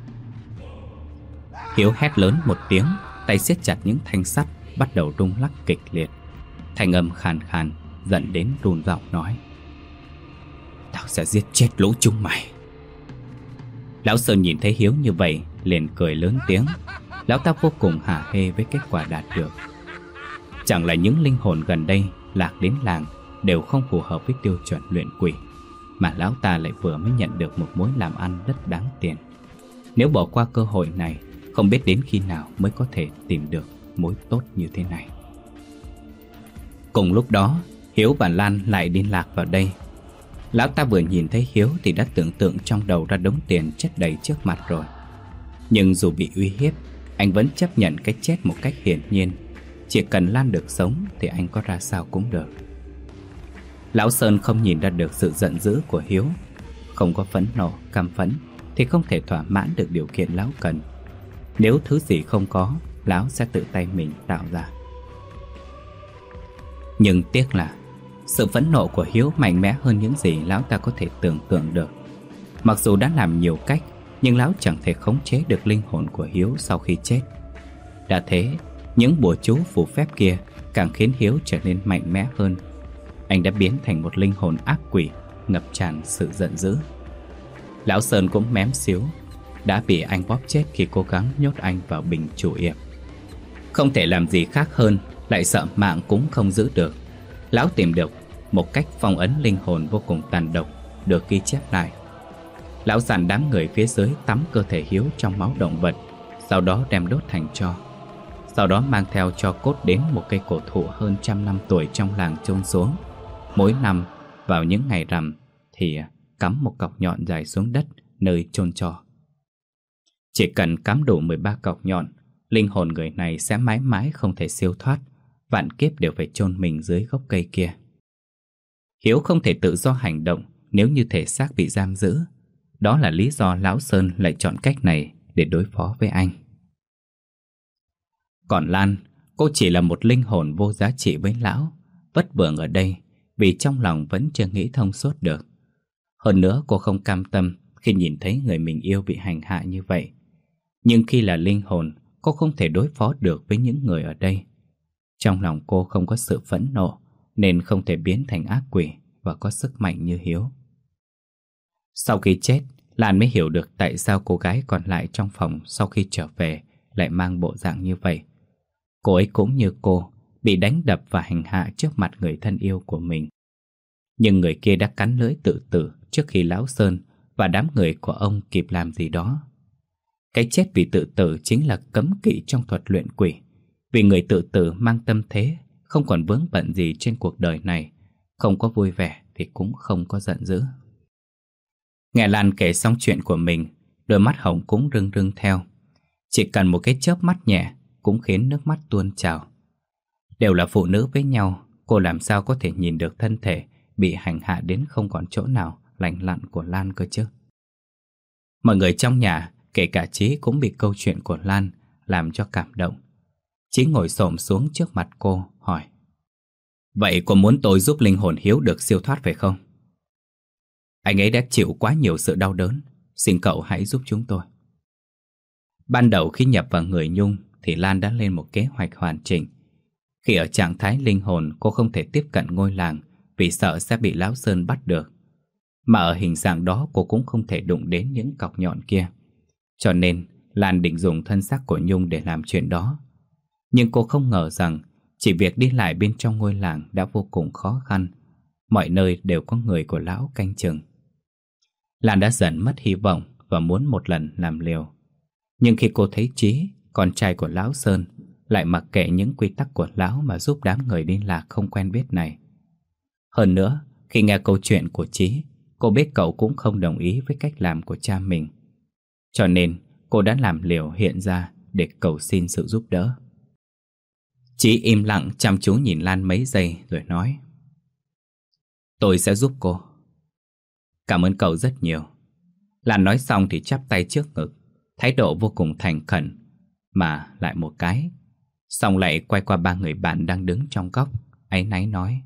Hiếu hét lớn một tiếng, tay siết chặt những thanh sắt bắt đầu rung lắc kịch liệt. Thanh âm khàn khàn, giận đến run giọng nói: "Tao sẽ giết chết lũ chúng mày. Lão Sơn nhìn thấy Hiếu như vậy liền cười lớn tiếng. Lão ta vô cùng hả hê với kết quả đạt được. Chẳng là những linh hồn gần đây lạc đến làng đều không phù hợp với tiêu chuẩn luyện quỷ, mà lão ta lại vừa mới nhận được một mối làm ăn rất đáng tiền. Nếu bỏ qua cơ hội này, không biết đến khi nào mới có thể tìm được mối tốt như thế này. Cùng lúc đó, Hiếu và Lan lại đi lạc vào đây. Lão ta vừa nhìn thấy Hiếu thì đã tưởng tượng trong đầu ra đống tiền chất đầy trước mặt rồi. Nhưng dù bị uy hiếp, anh vẫn chấp nhận cái chết một cách hiển nhiên. Chỉ cần Lan được sống thì anh có ra sao cũng được. Lão Sơn không nhìn ra được sự giận dữ của Hiếu. Không có phẫn nộ, căm phẫn thì không thể thỏa mãn được điều kiện lão cần. Nếu thứ gì không có, lão sẽ tự tay mình tạo ra. Nhưng tiếc là sự phẫn nộ của Hiếu mạnh mẽ hơn những gì lão ta có thể tưởng tượng được. Mặc dù đã làm nhiều cách, nhưng lão chẳng thể khống chế được linh hồn của Hiếu sau khi chết. Đã thế, những bùa chú phù phép kia càng khiến Hiếu trở nên mạnh mẽ hơn. Anh đã biến thành một linh hồn ác quỷ, ngập tràn sự giận dữ. Lão Sơn cũng mém xíu, đã bị anh bóp chết khi cố gắng nhốt anh vào bình chủ yểm. Không thể làm gì khác hơn, lại sợ mạng cũng không giữ được. Lão tìm được một cách phong ấn linh hồn vô cùng tàn độc, được ghi chép lại. Lão dặn đám người phía dưới tắm cơ thể Hiếu trong máu động vật, sau đó đem đốt thành tro. Sau đó mang theo tro cốt đến một cây cổ thụ hơn 100 năm tuổi trong làng chôn xuống. Mỗi năm vào những ngày rằm thì cắm một cọc nhọn dài xuống đất nơi chôn tro. Chỉ cần cắm đủ 13 cọc nhọn, linh hồn người này sẽ mãi mãi không thể siêu thoát, vạn kiếp đều phải chôn mình dưới gốc cây kia. Hiếu không thể tự do hành động nếu như thể xác bị giam giữ. Đó là lý do Lão Sơn lại chọn cách này để đối phó với anh. Còn Lan, cô chỉ là một linh hồn vô giá trị với lão, vất vưởng ở đây vì trong lòng vẫn chưa nghĩ thông suốt được. Hơn nữa cô không cam tâm khi nhìn thấy người mình yêu bị hành hạ như vậy. Nhưng khi là linh hồn, cô không thể đối phó được với những người ở đây. Trong lòng cô không có sự phẫn nộ, nên không thể biến thành ác quỷ và có sức mạnh như Hiếu. Sau khi chết, Lan mới hiểu được tại sao cô gái còn lại trong phòng sau khi trở về lại mang bộ dạng như vậy. Cô ấy cũng như cô, bị đánh đập và hành hạ trước mặt người thân yêu của mình. Nhưng người kia đã cắn lưỡi tự tử trước khi Lão Sơn và đám người của ông kịp làm gì đó. Cái chết vì tự tử chính là cấm kỵ trong thuật luyện quỷ. Vì người tự tử mang tâm thế, không còn vướng bận gì trên cuộc đời này, không có vui vẻ thì cũng không có giận dữ. Nghe Lan kể xong chuyện của mình, đôi mắt hồng cũng rưng rưng theo. Chỉ cần một cái chớp mắt nhẹ cũng khiến nước mắt tuôn trào. Đều là phụ nữ với nhau, cô làm sao có thể nhìn được thân thể bị hành hạ đến không còn chỗ nào lành lặn của Lan cơ chứ. Mọi người trong nhà, kể cả Chí, cũng bị câu chuyện của Lan làm cho cảm động. Chí ngồi xổm xuống trước mặt cô hỏi: "Vậy cô muốn tôi giúp linh hồn Hiếu được siêu thoát phải không? Anh ấy đã chịu quá nhiều sự đau đớn, xin cậu hãy giúp chúng tôi." Ban đầu khi nhập vào người Nhung thì Lan đã lên một kế hoạch hoàn chỉnh. Khi ở trạng thái linh hồn, cô không thể tiếp cận ngôi làng vì sợ sẽ bị Lão Sơn bắt được. Mà ở hình dạng đó cô cũng không thể đụng đến những cọc nhọn kia. Cho nên Lan định dùng thân xác của Nhung để làm chuyện đó. Nhưng cô không ngờ rằng chỉ việc đi lại bên trong ngôi làng đã vô cùng khó khăn. Mọi nơi đều có người của lão canh chừng. Lan đã dần mất hy vọng và muốn một lần làm liều. Nhưng khi cô thấy Chí, con trai của Lão Sơn, lại mặc kệ những quy tắc của lão mà giúp đám người đi lạc không quen biết này. Hơn nữa, khi nghe câu chuyện của Chí, cô biết cậu cũng không đồng ý với cách làm của cha mình. Cho nên cô đã làm liều hiện ra để cầu xin sự giúp đỡ. Chí im lặng chăm chú nhìn Lan mấy giây rồi nói: "Tôi sẽ giúp cô." "Cảm ơn cậu rất nhiều." Lan nói xong thì chắp tay trước ngực, thái độ vô cùng thành khẩn, mà lại một cái. Xong lại quay qua ba người bạn đang đứng trong góc, áy náy nói: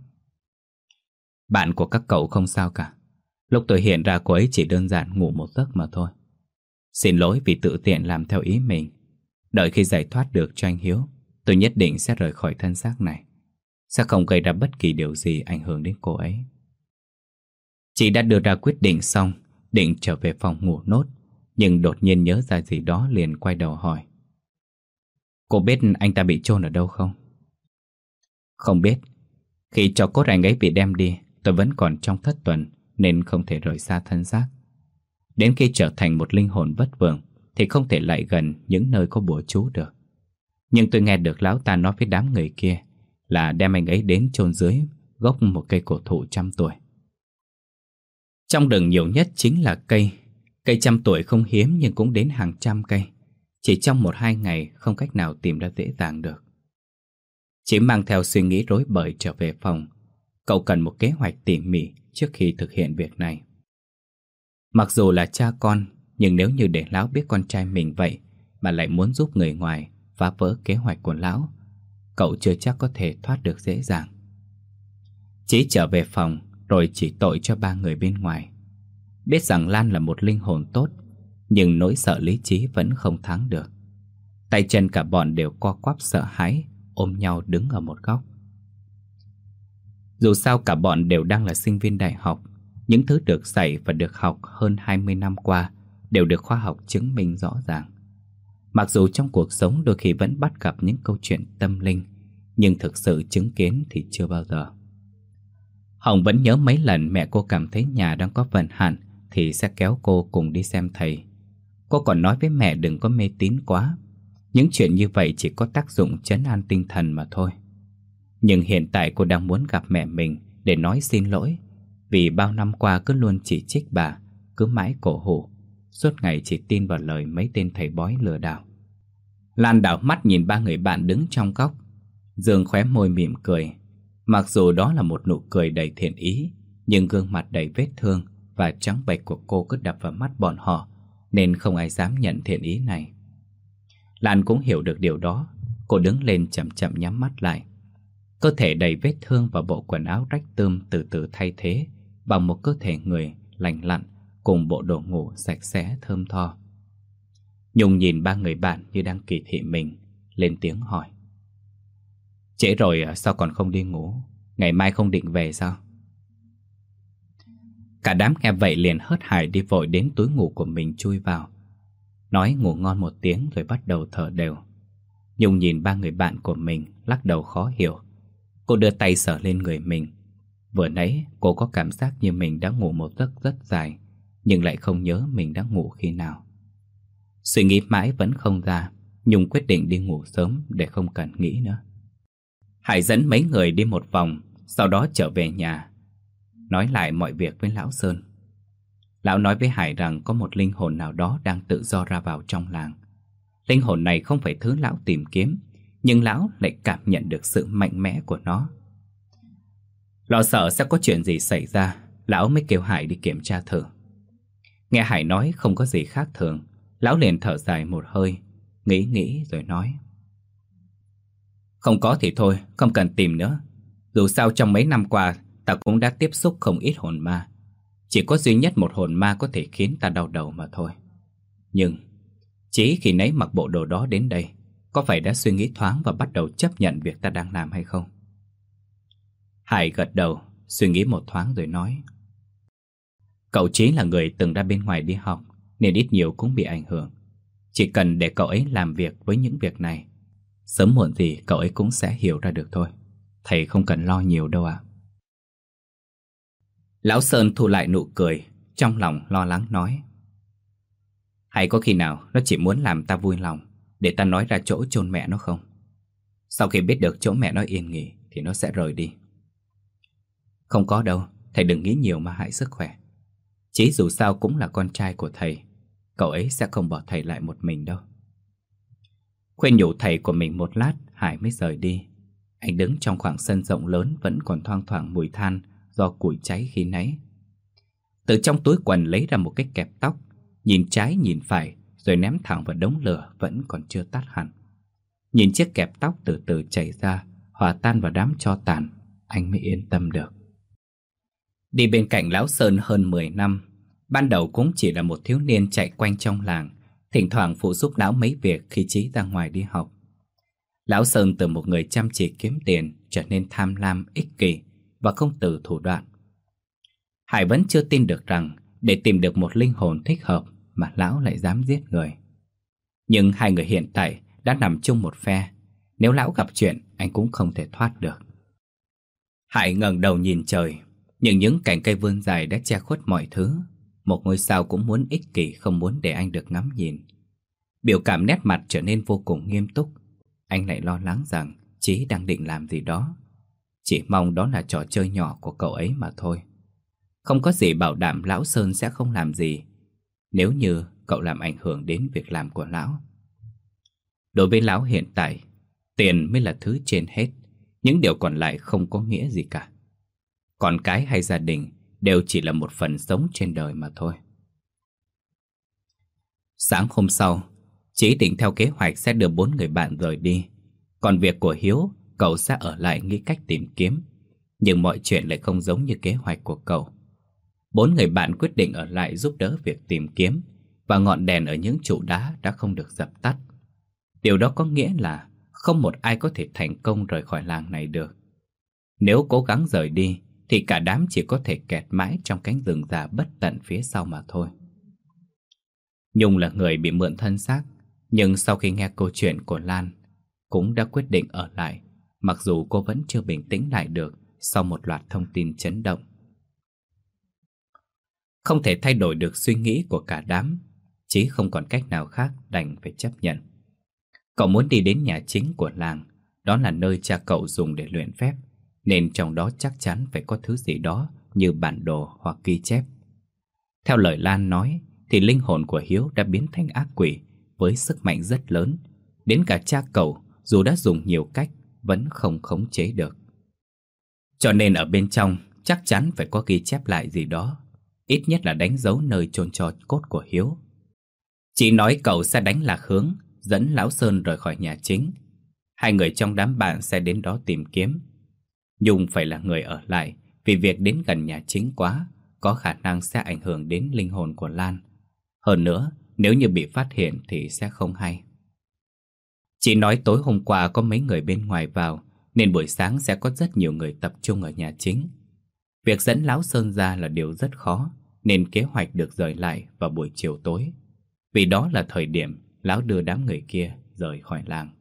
"Bạn của các cậu không sao cả. Lúc tôi hiện ra cô ấy chỉ đơn giản ngủ một giấc mà thôi. Xin lỗi vì tự tiện làm theo ý mình. Đợi khi giải thoát được cho anh Hiếu, tôi nhất định sẽ rời khỏi thân xác này, sẽ không gây ra bất kỳ điều gì ảnh hưởng đến cô ấy." Chị đã đưa ra quyết định xong, định trở về phòng ngủ nốt. Nhưng đột nhiên nhớ ra gì đó liền quay đầu hỏi: Cô biết anh ta bị chôn ở đâu không? Không biết. Khi cho cốt anh ấy bị đem đi, tôi vẫn còn trong thất tuần nên không thể rời xa thân xác. Đến khi trở thành một linh hồn bất vượng thì không thể lại gần những nơi có bùa chú được. Nhưng tôi nghe được lão ta nói với đám người kia là đem anh ấy đến chôn dưới gốc một cây cổ thụ 100 tuổi. Trong rừng nhiều nhất chính là cây. Cây 100 tuổi không hiếm nhưng cũng đến hàng trăm cây. Chỉ trong 1-2 ngày không cách nào tìm ra dễ dàng được. Chỉ mang theo suy nghĩ rối bời trở về phòng. Cậu cần một kế hoạch tỉ mỉ trước khi thực hiện việc này. Mặc dù là cha con, nhưng nếu như để lão biết con trai mình vậy mà lại muốn giúp người ngoài phá vỡ kế hoạch của lão, cậu chưa chắc có thể thoát được dễ dàng. Chí trở về phòng rồi chỉ tội cho 3 người bên ngoài. Biết rằng Lan là một linh hồn tốt, nhưng nỗi sợ lý trí vẫn không thắng được. Tay chân cả bọn đều co quắp sợ hãi, ôm nhau đứng ở một góc. Dù sao cả bọn đều đang là sinh viên đại học, những thứ được dạy và được học hơn 20 năm qua đều được khoa học chứng minh rõ ràng. Mặc dù trong cuộc sống đôi khi vẫn bắt gặp những câu chuyện tâm linh, nhưng thực sự chứng kiến thì chưa bao giờ. Hồng vẫn nhớ mấy lần mẹ cô cảm thấy nhà đang có vận hạn thì sẽ kéo cô cùng đi xem thầy. Cô còn nói với mẹ đừng có mê tín quá. Những chuyện như vậy chỉ có tác dụng trấn an tinh thần mà thôi. Nhưng hiện tại cô đang muốn gặp mẹ mình để nói xin lỗi, vì bao năm qua cứ luôn chỉ trích bà, cứ mãi cổ hủ, suốt ngày chỉ tin vào lời mấy tên thầy bói lừa đảo. Lan đảo mắt nhìn 3 người bạn đứng trong góc. Dương khóe môi mỉm cười. Mặc dù đó là một nụ cười đầy thiện ý, nhưng gương mặt đầy vết thương và trắng bệch của cô cứ đập vào mắt bọn họ, nên không ai dám nhận thiện ý này. Lan cũng hiểu được điều đó. Cô đứng lên chậm chậm nhắm mắt lại. Cơ thể đầy vết thương và bộ quần áo rách tươm từ từ thay thế bằng một cơ thể người lành lặn cùng bộ đồ ngủ sạch sẽ thơm tho. Nhung nhìn 3 người bạn như đang kỳ thị mình, lên tiếng hỏi: Trễ rồi sao còn không đi ngủ? Ngày mai không định về sao? Cả đám nghe vậy liền hớt hải đi vội đến túi ngủ của mình chui vào, nói ngủ ngon một tiếng rồi bắt đầu thở đều. Nhung nhìn 3 người bạn của mình lắc đầu khó hiểu. Cô đưa tay sờ lên người mình. Vừa nãy cô có cảm giác như mình đã ngủ một giấc rất dài, nhưng lại không nhớ mình đã ngủ khi nào. Suy nghĩ mãi vẫn không ra, Nhung quyết định đi ngủ sớm để không cần nghĩ nữa. Hải dẫn mấy người đi một vòng, sau đó trở về nhà, nói lại mọi việc với Lão Sơn. Lão nói với Hải rằng có một linh hồn nào đó đang tự do ra vào trong làng. Linh hồn này không phải thứ lão tìm kiếm, nhưng lão lại cảm nhận được sự mạnh mẽ của nó. Lo sợ sẽ có chuyện gì xảy ra, lão mới kêu Hải đi kiểm tra thử. Nghe Hải nói không có gì khác thường, lão liền thở dài một hơi, nghĩ rồi nói: Không có thì thôi, không cần tìm nữa. Dù sao trong mấy năm qua ta cũng đã tiếp xúc không ít hồn ma. Chỉ có duy nhất một hồn ma có thể khiến ta đau đầu mà thôi. Nhưng Chí khi nấy mặc bộ đồ đó đến đây, có phải đã suy nghĩ thoáng và bắt đầu chấp nhận việc ta đang làm hay không? Hải gật đầu, suy nghĩ một thoáng rồi nói: Cậu Chí là người từng ra bên ngoài đi học, nên ít nhiều cũng bị ảnh hưởng. Chỉ cần để cậu ấy làm việc với những việc này, sớm muộn gì cậu ấy cũng sẽ hiểu ra được thôi. Thầy không cần lo nhiều đâu ạ. Lão Sơn thu lại nụ cười, trong lòng lo lắng nói: Hay có khi nào nó chỉ muốn làm ta vui lòng để ta nói ra chỗ chôn mẹ nó không? Sau khi biết được chỗ mẹ nó yên nghỉ thì nó sẽ rời đi. Không có đâu, thầy đừng nghĩ nhiều mà hại sức khỏe. Chí dù sao cũng là con trai của thầy, cậu ấy sẽ không bỏ thầy lại một mình đâu. Khuyên nhủ thầy của mình một lát, Hải mới rời đi. Anh đứng trong khoảng sân rộng lớn vẫn còn thoang thoảng mùi than do củi cháy khi nãy. Từ trong túi quần lấy ra một cái kẹp tóc, nhìn trái nhìn phải rồi ném thẳng vào đống lửa vẫn còn chưa tắt hẳn. Nhìn chiếc kẹp tóc từ từ chảy ra, hòa tan vào đám tro tàn, anh mới yên tâm được. Đi bên cạnh Lão Sơn hơn 10 năm, ban đầu cũng chỉ là một thiếu niên chạy quanh trong làng, thỉnh thoảng phụ giúp lão mấy việc khi Chí ra ngoài đi học. Lão Sơn từ một người chăm chỉ kiếm tiền trở nên tham lam, ích kỷ và không từ thủ đoạn. Hải vẫn chưa tin được rằng để tìm được một linh hồn thích hợp mà lão lại dám giết người. Nhưng hai người hiện tại đã nằm chung một phe. Nếu lão gặp chuyện, anh cũng không thể thoát được. Hải ngẩng đầu nhìn trời, nhưng những cành cây vươn dài đã che khuất mọi thứ. Một ngôi sao cũng muốn ích kỷ, không muốn để anh được ngắm nhìn. Biểu cảm nét mặt trở nên vô cùng nghiêm túc. Anh lại lo lắng rằng Chí đang định làm gì đó. Chỉ mong đó là trò chơi nhỏ của cậu ấy mà thôi. Không có gì bảo đảm lão Sơn sẽ không làm gì nếu như cậu làm ảnh hưởng đến việc làm của lão. Đối với lão hiện tại, tiền mới là thứ trên hết. Những điều còn lại không có nghĩa gì cả. Con cái hay gia đình đều chỉ là một phần sống trên đời mà thôi. Sáng hôm sau, Chí định theo kế hoạch sẽ đưa 4 người bạn rời đi. Còn việc của Hiếu, cậu sẽ ở lại nghĩ cách tìm kiếm. Nhưng mọi chuyện lại không giống như kế hoạch của cậu. 4 người bạn quyết định ở lại giúp đỡ việc tìm kiếm, và ngọn đèn ở những trụ đá đã không được dập tắt. Điều đó có nghĩa là không một ai có thể thành công rời khỏi làng này được. Nếu cố gắng rời đi thì cả đám chỉ có thể kẹt mãi trong cánh rừng già bất tận phía sau mà thôi. Nhung là người bị mượn thân xác, nhưng sau khi nghe câu chuyện của Lan, cũng đã quyết định ở lại, mặc dù cô vẫn chưa bình tĩnh lại được sau một loạt thông tin chấn động. Không thể thay đổi được suy nghĩ của cả đám, Chí không còn cách nào khác đành phải chấp nhận. Cậu muốn đi đến nhà chính của làng, đó là nơi cha cậu dùng để luyện phép, nên trong đó chắc chắn phải có thứ gì đó như bản đồ hoặc ghi chép. Theo lời Lan nói thì linh hồn của Hiếu đã biến thành ác quỷ với sức mạnh rất lớn, đến cả cha cậu dù đã dùng nhiều cách vẫn không khống chế được. Cho nên ở bên trong chắc chắn phải có ghi chép lại gì đó, ít nhất là đánh dấu nơi chôn tro cốt của Hiếu. Chị nói cậu sẽ đánh lạc hướng, dẫn Lão Sơn rời khỏi nhà chính. Hai người trong đám bạn sẽ đến đó tìm kiếm. Nhung phải là người ở lại, vì việc đến gần nhà chính quá có khả năng sẽ ảnh hưởng đến linh hồn của Lan. Hơn nữa, nếu như bị phát hiện thì sẽ không hay. Chị nói tối hôm qua có mấy người bên ngoài vào, nên buổi sáng sẽ có rất nhiều người tập trung ở nhà chính. Việc dẫn Lão Sơn ra là điều rất khó, nên kế hoạch được rời lại vào buổi chiều tối, vì đó là thời điểm Lão đưa đám người kia rời khỏi làng.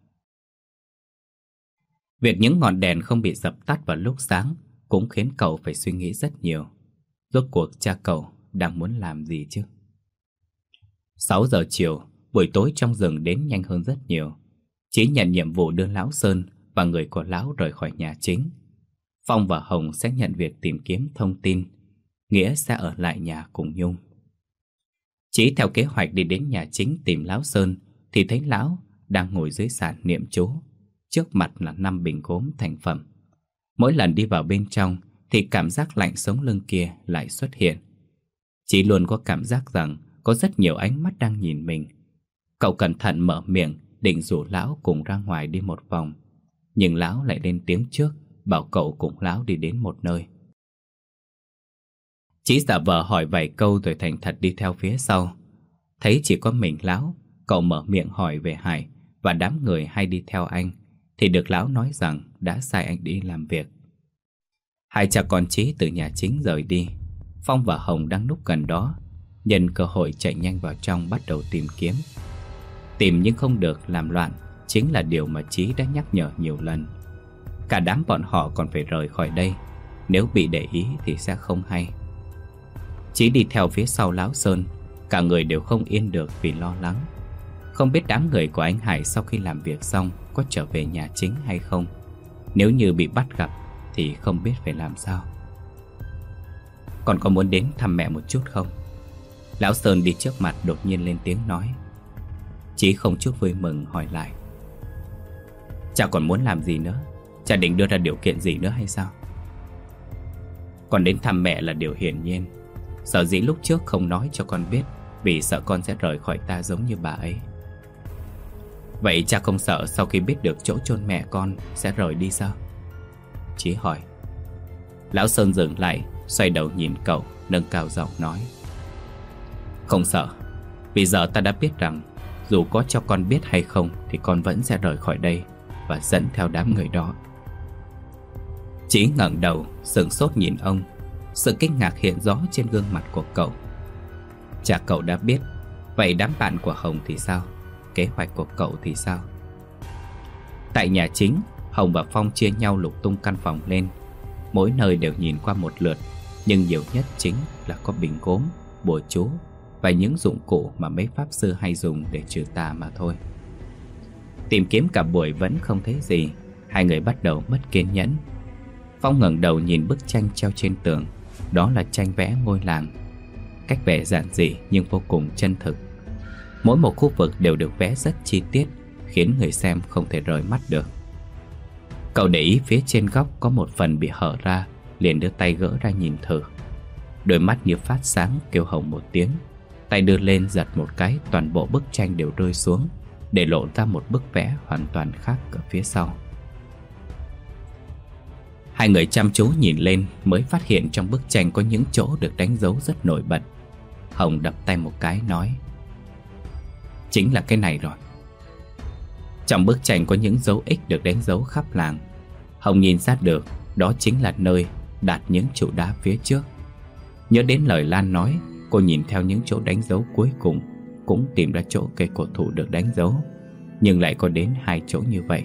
Việc những ngọn đèn không bị dập tắt vào lúc sáng cũng khiến cậu phải suy nghĩ rất nhiều. Rốt cuộc cha cậu đang muốn làm gì chứ? 6 giờ chiều, buổi tối trong rừng đến nhanh hơn rất nhiều. Chí nhận nhiệm vụ đưa Lão Sơn và người của Lão rời khỏi nhà chính. Phong và Hồng sẽ nhận việc tìm kiếm thông tin, Nghĩa sẽ ở lại nhà cùng Nhung. Chí theo kế hoạch đi đến nhà chính tìm Lão Sơn thì thấy Lão đang ngồi dưới sàn niệm chú. Trước mặt là 5 bình gốm thành phẩm. Mỗi lần đi vào bên trong thì cảm giác lạnh sống lưng kia lại xuất hiện. Chí luôn có cảm giác rằng có rất nhiều ánh mắt đang nhìn mình. Cậu cẩn thận mở miệng định rủ Lão cùng ra ngoài đi một vòng, nhưng Lão lại lên tiếng trước, bảo cậu cùng Lão đi đến một nơi. Chí giả vờ hỏi vài câu rồi thành thật đi theo phía sau. Thấy chỉ có mình Lão, cậu mở miệng hỏi về Hải và đám người hay đi theo anh, thì được Lão nói rằng đã sai anh đi làm việc. Hai cha con Chí từ nhà chính rời đi. Phong và Hồng đang núp gần đó, nhân cơ hội chạy nhanh vào trong bắt đầu tìm kiếm. Tìm nhưng không được làm loạn chính là điều mà Chí đã nhắc nhở nhiều lần. Cả đám bọn họ còn phải rời khỏi đây, nếu bị để ý thì sẽ không hay. Chí đi theo phía sau Lão Sơn, cả người đều không yên được vì lo lắng. Không biết đám người của anh Hải sau khi làm việc xong có trở về nhà chính hay không. Nếu như bị bắt gặp thì không biết phải làm sao. Còn có muốn đến thăm mẹ một chút không? Lão Sơn đi trước mặt đột nhiên lên tiếng nói. Chí không chút vui mừng hỏi lại. Cha còn muốn làm gì nữa? Cha định đưa ra điều kiện gì nữa hay sao? Còn đến thăm mẹ là điều hiển nhiên. Sở dĩ lúc trước không nói cho con biết vì sợ con sẽ rời khỏi ta giống như bà ấy. Vậy cha không sợ sau khi biết được chỗ chôn mẹ con sẽ rời đi sao? Chí hỏi. Lão Sơn dừng lại, xoay đầu nhìn cậu, nâng cao giọng nói. Không sợ, vì giờ ta đã biết rằng dù có cho con biết hay không thì con vẫn sẽ rời khỏi đây và dẫn theo đám người đó. Chí ngẩng đầu, sửng sốt nhìn ông. Sự kinh ngạc hiện rõ trên gương mặt của cậu. Cha cậu đã biết, Vậy đám bạn của Hồng thì sao? Kế hoạch của cậu thì sao? Tại nhà chính, Hồng và Phong chia nhau lục tung căn phòng lên. Mỗi nơi đều nhìn qua một lượt, nhưng nhiều nhất chính là có bình gốm, bùa chú và những dụng cụ mà mấy pháp sư hay dùng để trừ tà mà thôi. Tìm kiếm cả buổi vẫn không thấy gì. Hai người bắt đầu mất kiên nhẫn. Phong ngẩng đầu nhìn bức tranh treo trên tường. Đó là tranh vẽ ngôi làng. Cách vẽ giản dị nhưng vô cùng chân thực. Mỗi một khu vực đều được vẽ rất chi tiết, khiến người xem không thể rời mắt được. Cậu để ý phía trên góc có một phần bị hở ra, liền đưa tay gỡ ra nhìn thử. Đôi mắt như phát sáng, kêu Hồng một tiếng. Tay đưa lên giật một cái, toàn bộ bức tranh đều rơi xuống, để lộ ra một bức vẽ hoàn toàn khác ở phía sau. Hai người chăm chú nhìn lên mới phát hiện trong bức tranh có những chỗ được đánh dấu rất nổi bật. Hồng đập tay một cái nói: chính là cái này rồi. Trong bức tranh có những dấu X được đánh dấu khắp làng. Hồng nhìn ra được đó chính là nơi đặt những trụ đá phía trước. Nhớ đến lời Lan nói, cô nhìn theo những chỗ đánh dấu cuối cùng, cũng tìm ra chỗ cây cổ thụ được đánh dấu, nhưng lại có đến 2 chỗ như vậy.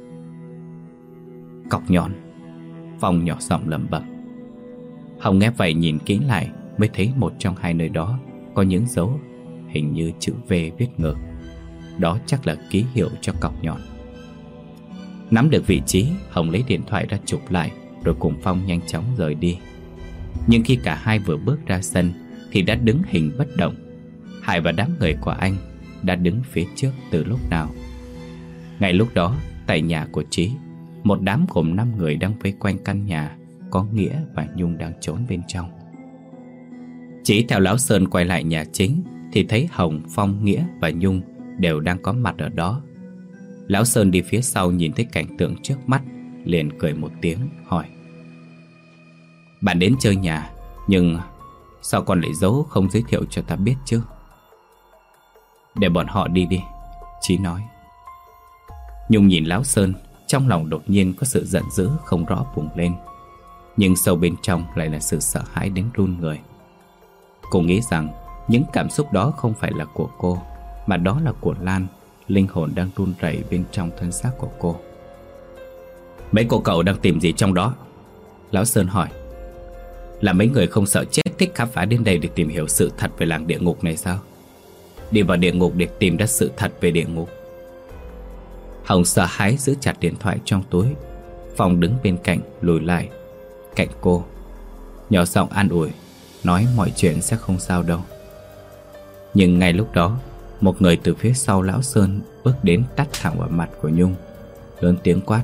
Cọc nhọn, Phong nhỏ giọng lẩm bẩm. Hồng nghe vậy nhìn kỹ lại, mới thấy một trong 2 nơi đó có những dấu hình như chữ V viết ngược. Đó chắc là ký hiệu cho cọc nhọn. Nắm được vị trí, Hồng lấy điện thoại ra chụp lại, rồi cùng Phong nhanh chóng rời đi. Nhưng khi cả hai vừa bước ra sân thì đã đứng hình bất động. Hải và đám người của anh đã đứng phía trước từ lúc nào. Ngay lúc đó, tại nhà của Trí, một đám gồm 5 người đang vây quanh căn nhà, có Nghĩa và Nhung đang trốn bên trong. Trí theo Lão Sơn quay lại nhà chính thì thấy Hồng, Phong, Nghĩa và Nhung đều đang có mặt ở đó. Lão Sơn đi phía sau nhìn thấy cảnh tượng trước mắt, liền cười một tiếng hỏi: bạn đến chơi nhà, nhưng sao con lại giấu không giới thiệu cho ta biết chứ? Để bọn họ đi đi, Chí nói. Nhung nhìn Lão Sơn, trong lòng đột nhiên có sự giận dữ không rõ bùng lên, nhưng sâu bên trong lại là sự sợ hãi đến run người. Cô nghĩ rằng những cảm xúc đó không phải là của cô, mà đó là của Lan, linh hồn đang run rẩy bên trong thân xác của cô. Mấy cô cậu đang tìm gì trong đó? Lão Sơn hỏi. Là mấy người không sợ chết thích khám phá đến đây để tìm hiểu sự thật về làng địa ngục này sao? Đi vào địa ngục để tìm ra sự thật về địa ngục. Hồng sợ hãi giữ chặt điện thoại trong túi. Phong đứng bên cạnh lùi lại cạnh cô, nhỏ giọng an ủi, nói mọi chuyện sẽ không sao đâu. Nhưng ngay lúc đó, một người từ phía sau Lão Sơn bước đến tát thẳng vào mặt của Nhung, lớn tiếng quát: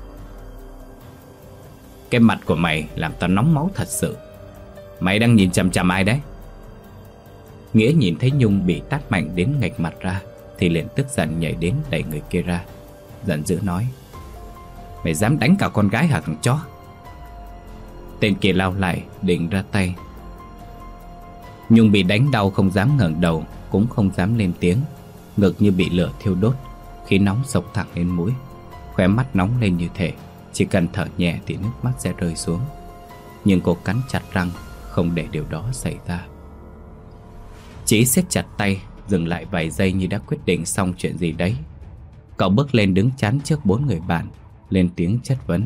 cái mặt của mày làm tao nóng máu thật sự. Mày đang nhìn chằm chằm ai đấy? Nghĩa nhìn thấy Nhung bị tát mạnh đến nghệch mặt ra thì liền tức giận nhảy đến đẩy người kia ra, giận dữ nói: mày dám đánh cả con gái hả thằng chó? Tên kia lao lại định ra tay. Nhung bị đánh đau không dám ngẩng đầu, cũng không dám lên tiếng, ngực như bị lửa thiêu đốt, khí nóng xộc thẳng lên mũi, khóe mắt nóng lên như thể chỉ cần thở nhẹ thì nước mắt sẽ rơi xuống. Nhưng cô cắn chặt răng không để điều đó xảy ra. Chí siết chặt tay, dừng lại vài giây như đã quyết định xong chuyện gì đấy. Cậu bước lên đứng chắn trước 4 người bạn, lên tiếng chất vấn: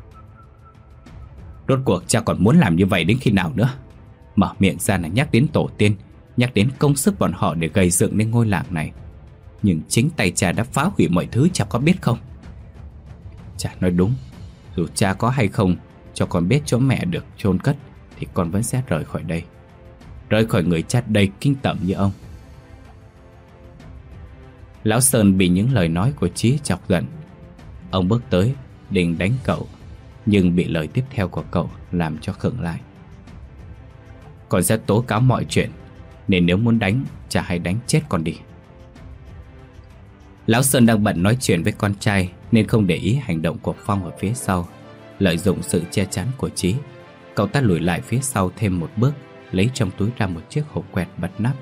rốt cuộc cha còn muốn làm như vậy đến khi nào nữa? Mở miệng ra là nhắc đến tổ tiên, nhắc đến công sức bọn họ để gây dựng nên ngôi làng này, nhưng chính tay cha đã phá hủy mọi thứ, cha có biết không? Cha nói đúng, dù cha có hay không cho con biết chỗ mẹ được chôn cất thì con vẫn sẽ rời khỏi đây, rời khỏi người cha đầy kinh tởm như ông. Lão Sơn bị những lời nói của Chí chọc giận. Ông bước tới định đánh cậu, nhưng bị lời tiếp theo của cậu làm cho khựng lại. Con sẽ tố cáo mọi chuyện, nên nếu muốn đánh, cha hãy đánh chết con đi. Lão Sơn đang bận nói chuyện với con trai nên không để ý hành động của Phong ở phía sau. Lợi dụng sự che chắn của Chí, cậu ta lùi lại phía sau thêm một bước, lấy trong túi ra một chiếc hộp quẹt bật nắp,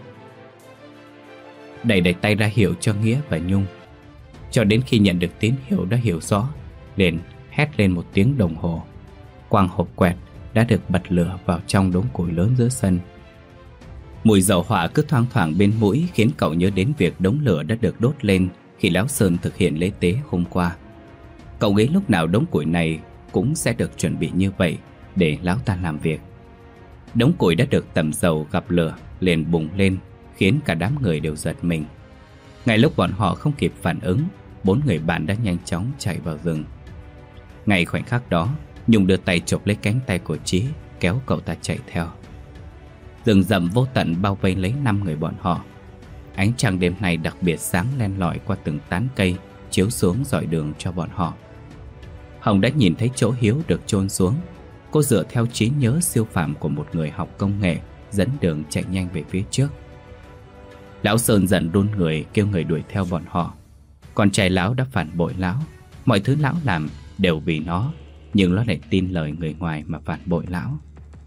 đẩy tay ra hiệu cho Nghĩa và Nhung. Cho đến khi nhận được tín hiệu đã hiểu rõ, liền hét lên một tiếng đồng hồ, quang hộp quẹt đã được bật lửa vào trong đống củi lớn giữa sân. Mùi dầu hỏa cứ thoang thoảng bên mũi khiến cậu nhớ đến việc đống lửa đã được đốt lên khi Lão Sơn thực hiện lễ tế hôm qua. Cậu nghĩ lúc nào đống củi này cũng sẽ được chuẩn bị như vậy để Lão ta làm việc. Đống củi đã được tẩm dầu gặp lửa liền bùng lên, khiến cả đám người đều giật mình. Ngay lúc bọn họ không kịp phản ứng, 4 người bạn đã nhanh chóng chạy vào rừng. Ngay khoảnh khắc đó, Nhung đưa tay chộp lấy cánh tay của Chí, kéo cậu ta chạy theo. Rừng rậm vô tận bao vây lấy 5 người bọn họ. Ánh trăng đêm nay đặc biệt sáng len lỏi qua từng tán cây, chiếu xuống rọi đường cho bọn họ. Hồng đã nhìn thấy chỗ Hiếu được chôn xuống. Cô dựa theo trí nhớ siêu phàm của một người học công nghệ, dẫn đường chạy nhanh về phía trước. Lão Sơn giận run người, kêu người đuổi theo bọn họ. Con trai Lão đã phản bội Lão. Mọi thứ Lão làm đều vì nó, nhưng nó lại tin lời người ngoài mà phản bội Lão.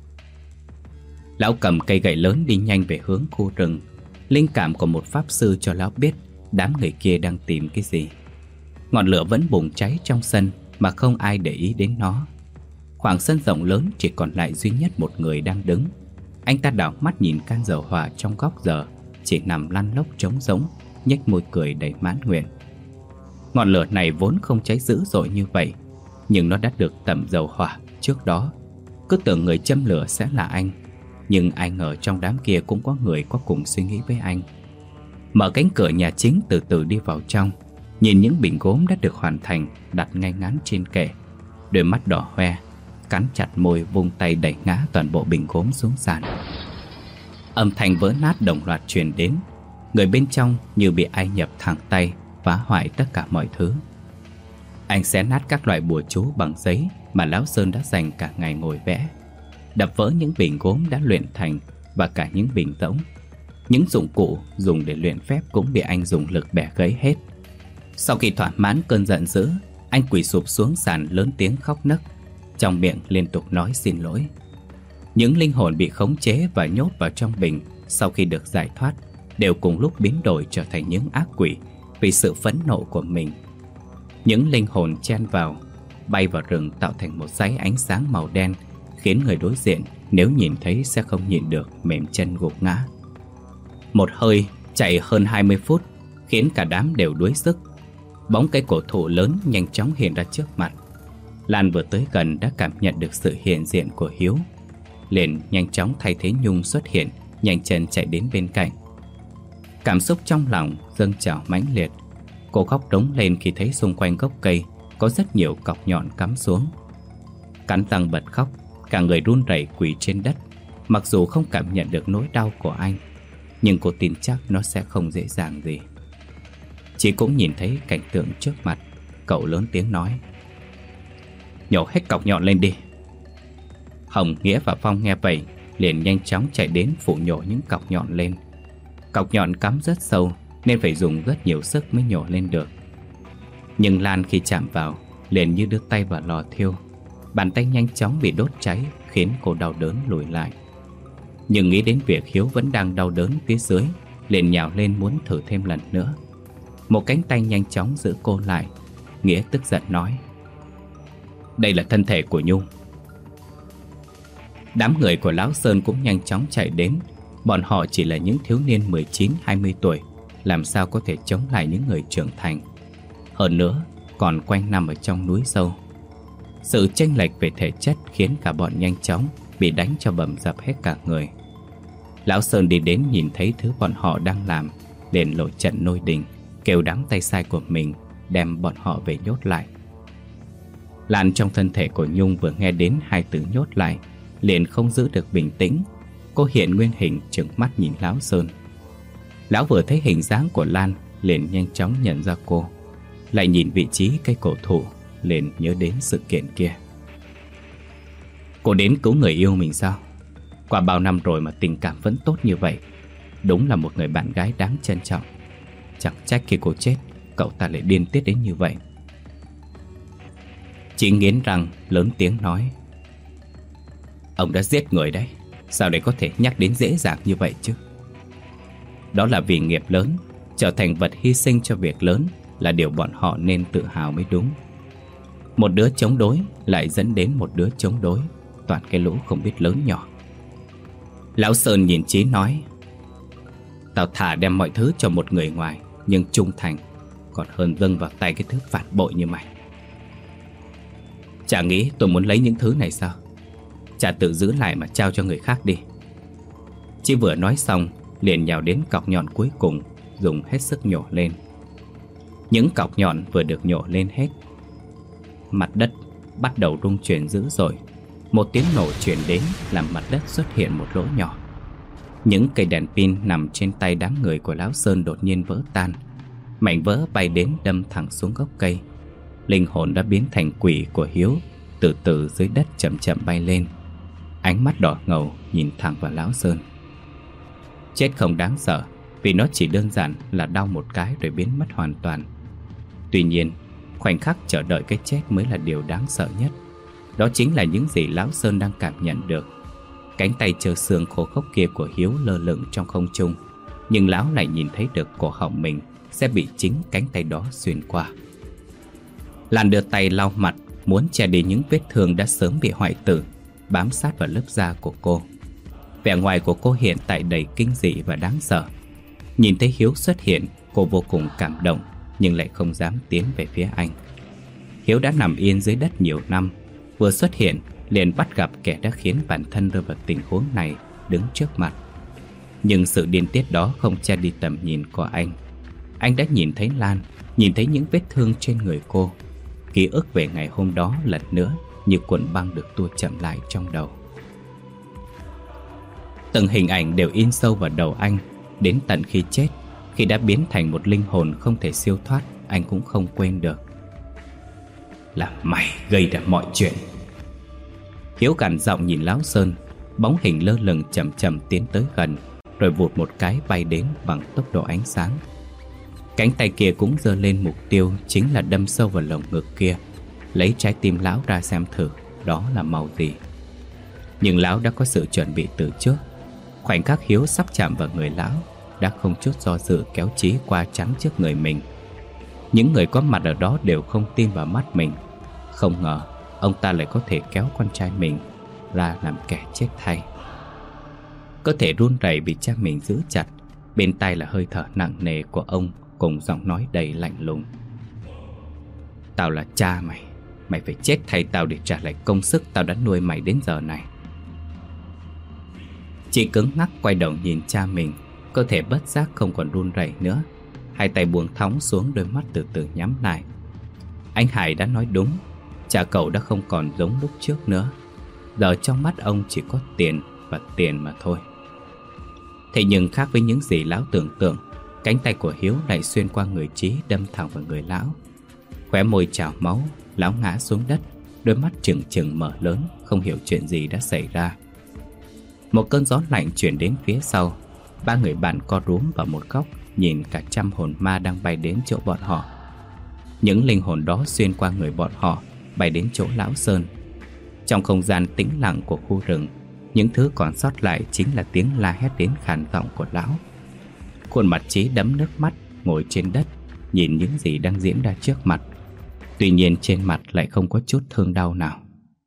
Lão cầm cây gậy lớn đi nhanh về hướng khu rừng. Linh cảm của một pháp sư cho Lão biết đám người kia đang tìm cái gì. Ngọn lửa vẫn bùng cháy trong sân mà không ai để ý đến nó. Khoảng sân rộng lớn chỉ còn lại duy nhất một người đang đứng. Anh ta đảo mắt nhìn can dầu hỏa trong góc giờ, chỉ nằm lăn lóc trống rỗng, nhếch môi cười đầy mãn nguyện. Ngọn lửa này vốn không cháy dữ dội như vậy, nhưng nó đã được tẩm dầu hỏa trước đó. Cứ tưởng người châm lửa sẽ là anh, nhưng ai ngờ trong đám kia cũng có người có cùng suy nghĩ với anh. Mở cánh cửa nhà chính từ từ đi vào trong, nhìn những bình gốm đã được hoàn thành đặt ngay ngắn trên kệ. Đôi mắt đỏ hoe, cắn chặt môi, vung tay đẩy ngã toàn bộ bình gốm xuống sàn. Âm thanh vỡ nát đồng loạt truyền đến. Người bên trong như bị ai nhập thẳng tay, phá hoại tất cả mọi thứ. Anh xé nát các loại bùa chú bằng giấy mà Lão Sơn đã dành cả ngày ngồi vẽ, đập vỡ những bình gốm đã luyện thành và cả những bình rỗng. Những dụng cụ dùng để luyện phép cũng bị anh dùng lực bẻ gãy hết. Sau khi thỏa mãn cơn giận dữ, anh quỳ sụp xuống sàn lớn tiếng khóc nấc, trong miệng liên tục nói xin lỗi. Những linh hồn bị khống chế và nhốt vào trong bình sau khi được giải thoát đều cùng lúc biến đổi trở thành những ác quỷ vì sự phẫn nộ của mình. Những linh hồn chen vào, bay vào rừng tạo thành một dải ánh sáng màu đen, khiến người đối diện nếu nhìn thấy sẽ không nhịn được mềm chân gục ngã. Một hơi chạy hơn 20 phút khiến cả đám đều đuối sức. Bóng cây cổ thụ lớn nhanh chóng hiện ra trước mặt. Lan vừa tới gần đã cảm nhận được sự hiện diện của Hiếu, liền nhanh chóng thay thế Nhung xuất hiện, nhanh chân chạy đến bên cạnh. Cảm xúc trong lòng dâng trào mãnh liệt. Cô khóc rống lên khi thấy xung quanh gốc cây có rất nhiều cọc nhọn cắm xuống. Cắn răng bật khóc, cả người run rẩy quỳ trên đất. Mặc dù không cảm nhận được nỗi đau của anh, nhưng cô tin chắc nó sẽ không dễ dàng gì. Chị cũng nhìn thấy cảnh tượng trước mặt. Cậu lớn tiếng nói: "Nhổ hết cọc nhọn lên đi." Hồng, Nghĩa và Phong nghe vậy liền nhanh chóng chạy đến phụ nhổ những cọc nhọn lên. Cọc nhọn cắm rất sâu nên phải dùng rất nhiều sức mới nhổ lên được. Nhưng Lan khi chạm vào liền như đưa tay vào lò thiêu. Bàn tay nhanh chóng bị đốt cháy khiến cô đau đớn lùi lại. Nhưng nghĩ đến việc Hiếu vẫn đang đau đớn phía dưới, liền nhào lên muốn thử thêm lần nữa. Một cánh tay nhanh chóng giữ cô lại. Nghĩa tức giận nói: "Đây là thân thể của Nhung." Đám người của Lão Sơn cũng nhanh chóng chạy đến. Bọn họ chỉ là những thiếu niên 19-20 tuổi, làm sao có thể chống lại những người trưởng thành. Hơn nữa còn quanh nằm ở trong núi sâu. Sự chênh lệch về thể chất khiến cả bọn nhanh chóng bị đánh cho bầm dập hết cả người. Lão Sơn đi đến nhìn thấy thứ bọn họ đang làm, liền nổi trận lôi đình, kêu đám tay sai của mình đem bọn họ về nhốt lại. Lan trong thân thể của Nhung vừa nghe đến hai từ nhốt lại liền không giữ được bình tĩnh. Cô hiện nguyên hình trừng mắt nhìn Lão Sơn. Lão vừa thấy hình dáng của Lan liền nhanh chóng nhận ra cô, lại nhìn vị trí cây cổ thụ liền nhớ đến sự kiện kia. "Cô đến cứu người yêu mình sao? Qua bao năm rồi mà tình cảm vẫn tốt như vậy. Đúng là một người bạn gái đáng trân trọng. Chẳng trách khi cô chết cậu ta lại điên tiết đến như vậy." Chị nghiến răng lớn tiếng nói: "Ông đã giết người đấy, sao để có thể nhắc đến dễ dàng như vậy chứ? Đó là vì nghiệp lớn, trở thành vật hy sinh cho việc lớn là điều bọn họ nên tự hào mới đúng. Một đứa chống đối lại dẫn đến một đứa chống đối, toàn cái lũ không biết lớn nhỏ." Lão Sơn nhìn Chí nói: Tao thà đem mọi thứ cho một người ngoài nhưng trung thành, còn hơn dâng vào tay cái thứ phản bội như mày. Chả nghĩ tôi muốn lấy những thứ này sao? Chả tự giữ lại mà trao cho người khác đi. Chị vừa nói xong liền nhào đến cọc nhọn cuối cùng, dùng hết sức nhổ lên. Những cọc nhọn vừa được nhổ lên hết, mặt đất bắt đầu rung chuyển dữ dội. Một tiếng nổ truyền đến làm mặt đất xuất hiện một lỗ nhỏ. Những cây đèn pin nằm trên tay đám người của Lão Sơn đột nhiên vỡ tan. Mảnh vỡ bay đến đâm thẳng xuống gốc cây. Linh hồn đã biến thành quỷ của Hiếu, từ từ dưới đất chậm chậm bay lên. Ánh mắt đỏ ngầu nhìn thẳng vào Lão Sơn. Chết không đáng sợ, vì nó chỉ đơn giản là đau một cái rồi biến mất hoàn toàn. Tuy nhiên, khoảnh khắc chờ đợi cái chết mới là điều đáng sợ nhất. Đó chính là những gì Lão Sơn đang cảm nhận được. Cánh tay trơ xương khô khốc kia của Hiếu lơ lửng trong không trung, nhưng Lão lại nhìn thấy được cổ họng mình sẽ bị chính cánh tay đó xuyên qua. Lan đưa tay lau mặt, muốn che đi những vết thương đã sớm bị hoại tử bám sát vào lớp da của cô. Vẻ ngoài của cô hiện tại đầy kinh dị và đáng sợ. Nhìn thấy Hiếu xuất hiện, cô vô cùng cảm động, nhưng lại không dám tiến về phía anh. Hiếu đã nằm yên dưới đất nhiều năm, vừa xuất hiện liền bắt gặp kẻ đã khiến bản thân rơi vào tình huống này đứng trước mặt. Nhưng sự điên tiết đó không che đi tầm nhìn của anh. Anh đã nhìn thấy Lan, nhìn thấy những vết thương trên người cô. Ký ức về ngày hôm đó lần nữa như cuộn băng được tua chậm lại trong đầu. Từng hình ảnh đều in sâu vào đầu anh. Đến tận khi chết, khi đã biến thành một linh hồn không thể siêu thoát, anh cũng không quên được. Là mày gây ra mọi chuyện. Hiếu gằn giọng nhìn Lão Sơn. Bóng hình lơ lửng chậm chậm tiến tới gần, rồi vụt một cái bay đến bằng tốc độ ánh sáng. Cánh tay kia cũng giơ lên, mục tiêu chính là đâm sâu vào lồng ngực kia, lấy trái tim Lão ra xem thử đó là màu gì. Nhưng Lão đã có sự chuẩn bị từ trước. Khoảnh khắc Hiếu sắp chạm vào người Lão, đã không chút do dự kéo Chí qua chắn trước người mình. Những người có mặt ở đó đều không tin vào mắt mình. Không ngờ ông ta lại có thể kéo con trai mình ra làm kẻ chết thay. Cơ thể run rẩy vì cha mình giữ chặt. Bên tai là hơi thở nặng nề của ông cùng giọng nói đầy lạnh lùng. Tao là cha mày, mày phải chết thay tao để trả lại công sức tao đã nuôi mày đến giờ này. Chị cứng ngắc quay đầu nhìn cha mình, cơ thể bất giác không còn run rẩy nữa. Hai tay buông thõng xuống, đôi mắt từ từ nhắm lại. Anh Hải đã nói đúng, cha cậu đã không còn giống lúc trước nữa. Giờ trong mắt ông chỉ có tiền và tiền mà thôi. Thế nhưng khác với những gì Lão tưởng tượng, cánh tay của Hiếu lại xuyên qua người Chí, đâm thẳng vào người Lão. Khóe môi trào máu, Lão ngã xuống đất, đôi mắt trừng trừng mở lớn, không hiểu chuyện gì đã xảy ra. Một cơn gió lạnh chuyển đến phía sau. Ba người bạn co rúm vào một góc, nhìn cả trăm hồn ma đang bay đến chỗ bọn họ. Những linh hồn đó xuyên qua người bọn họ, bay đến chỗ Lão Sơn. Trong không gian tĩnh lặng của khu rừng, những thứ còn sót lại chính là tiếng la hét đến khàn giọng của Lão. Khuôn mặt Chí đẫm nước mắt, ngồi trên đất, nhìn những gì đang diễn ra trước mặt. Tuy nhiên trên mặt lại không có chút thương đau nào.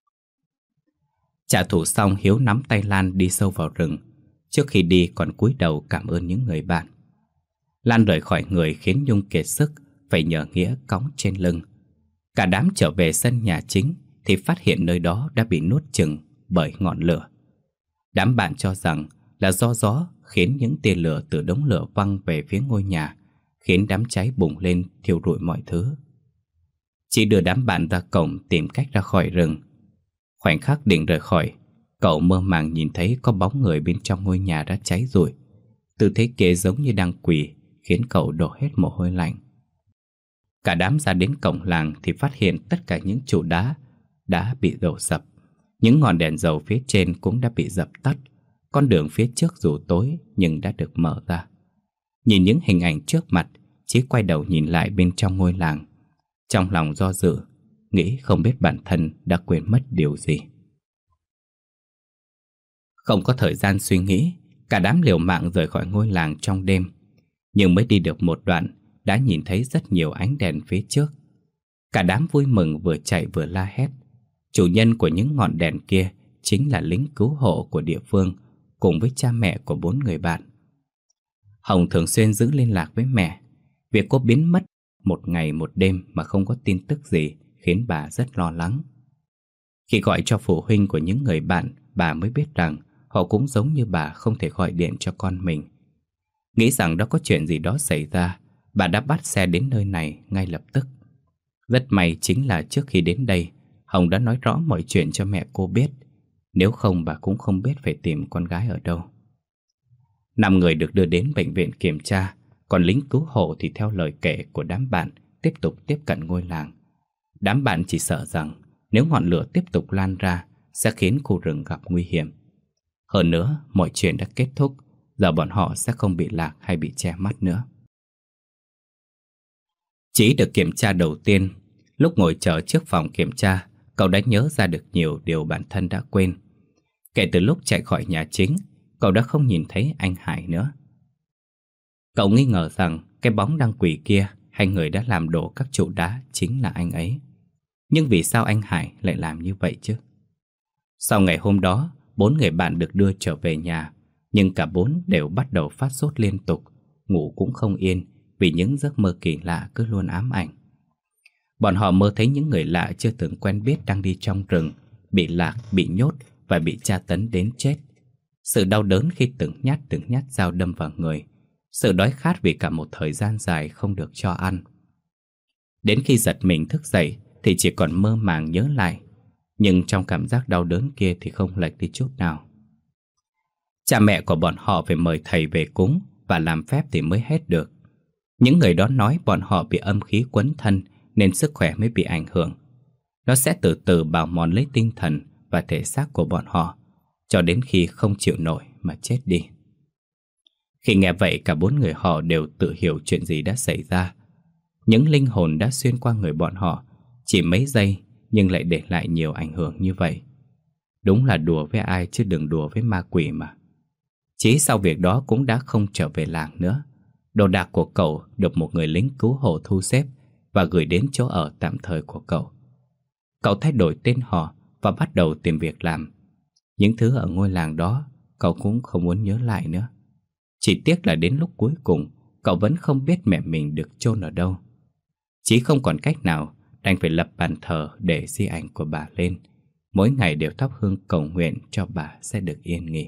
Trả thù xong, Hiếu nắm tay Lan đi sâu vào rừng. Trước khi đi còn cúi đầu cảm ơn những người bạn. Lan rời khỏi người khiến Nhung kiệt sức, phải nhờ Nghĩa cõng trên lưng. Cả đám trở về sân nhà chính thì phát hiện nơi đó đã bị nuốt chửng bởi ngọn lửa. Đám bạn cho rằng là do gió khiến những tia lửa từ đống lửa văng về phía ngôi nhà, khiến đám cháy bùng lên thiêu rụi mọi thứ. Chị đưa đám bạn ra cổng tìm cách ra khỏi rừng. Khoảnh khắc định rời khỏi, cậu mơ màng nhìn thấy có bóng người bên trong ngôi nhà đã cháy rụi. Tư thế kia giống như đang quỳ, khiến cậu đổ hết mồ hôi lạnh. Cả đám ra đến cổng làng thì phát hiện tất cả những trụ đá đã bị đổ sập. Những ngọn đèn dầu phía trên cũng đã bị dập tắt. Con đường phía trước dù tối nhưng đã được mở ra. Nhìn những hình ảnh trước mặt, Chí quay đầu nhìn lại bên trong ngôi làng. Trong lòng do dự, nghĩ không biết bản thân đã quên mất điều gì. Không có thời gian suy nghĩ, cả đám liều mạng rời khỏi ngôi làng trong đêm. Nhưng mới đi được một đoạn, đã nhìn thấy rất nhiều ánh đèn phía trước. Cả đám vui mừng, vừa chạy vừa la hét. Chủ nhân của những ngọn đèn kia chính là lính cứu hộ của địa phương, cùng với cha mẹ của 4 người bạn. Hồng thường xuyên giữ liên lạc với mẹ. Việc cô biến mất một ngày một đêm mà không có tin tức gì khiến bà rất lo lắng. Khi gọi cho phụ huynh của những người bạn, bà mới biết rằng họ cũng giống như bà không thể gọi điện cho con mình. Nghĩ rằng đó có chuyện gì đó xảy ra, bà đã bắt xe đến nơi này ngay lập tức. Rất may chính là trước khi đến đây, Hồng đã nói rõ mọi chuyện cho mẹ cô biết. Nếu không bà cũng không biết phải tìm con gái ở đâu. 5 người được đưa đến bệnh viện kiểm tra, còn lính cứu hộ thì theo lời kể của đám bạn tiếp tục tiếp cận ngôi làng. Đám bạn chỉ sợ rằng nếu ngọn lửa tiếp tục lan ra sẽ khiến khu rừng gặp nguy hiểm. Hơn nữa, mọi chuyện đã kết thúc, giờ bọn họ sẽ không bị lạc hay bị che mắt nữa. Chí được kiểm tra đầu tiên. Lúc ngồi chờ trước phòng kiểm tra, cậu đã nhớ ra được nhiều điều bản thân đã quên. Kể từ lúc chạy khỏi nhà chính, cậu đã không nhìn thấy anh Hải nữa. Cậu nghi ngờ rằng cái bóng đang quỷ kia hay người đã làm đổ các trụ đá chính là anh ấy. Nhưng vì sao anh Hải lại làm như vậy chứ? Sau ngày hôm đó, 4 người bạn được đưa trở về nhà, nhưng cả 4 đều bắt đầu phát sốt liên tục, ngủ cũng không yên vì những giấc mơ kỳ lạ cứ luôn ám ảnh. Bọn họ mơ thấy những người lạ chưa từng quen biết đang đi trong rừng, bị lạc, bị nhốt và bị tra tấn đến chết. Sự đau đớn khi từng nhát dao đâm vào người, sự đói khát vì cả một thời gian dài không được cho ăn. Đến khi giật mình thức dậy thì chỉ còn mơ màng nhớ lại, nhưng trong cảm giác đau đớn kia thì không lệch đi chút nào. Cha mẹ của bọn họ phải mời thầy về cúng và làm phép thì mới hết được. Những người đó nói bọn họ bị âm khí quấn thân nên sức khỏe mới bị ảnh hưởng. Nó sẽ từ từ bào mòn lấy tinh thần và thể xác của bọn họ, cho đến khi không chịu nổi mà chết đi. Khi nghe vậy, cả 4 người họ đều tự hiểu chuyện gì đã xảy ra. Những linh hồn đã xuyên qua người bọn họ chỉ mấy giây nhưng lại để lại nhiều ảnh hưởng như vậy. Đúng là đùa với ai chứ đừng đùa với ma quỷ mà. Chí sau việc đó cũng đã không trở về làng nữa. Đồ đạc của cậu được một người lính cứu hộ thu xếp và gửi đến chỗ ở tạm thời của cậu. Cậu thay đổi tên họ và bắt đầu tìm việc làm. Những thứ ở ngôi làng đó cậu cũng không muốn nhớ lại nữa. Chỉ tiếc là đến lúc cuối cùng cậu vẫn không biết mẹ mình được chôn ở đâu. Chí không còn cách nào, đành phải lập bàn thờ để di ảnh của bà lên. Mỗi ngày đều thắp hương cầu nguyện cho bà sẽ được yên nghỉ.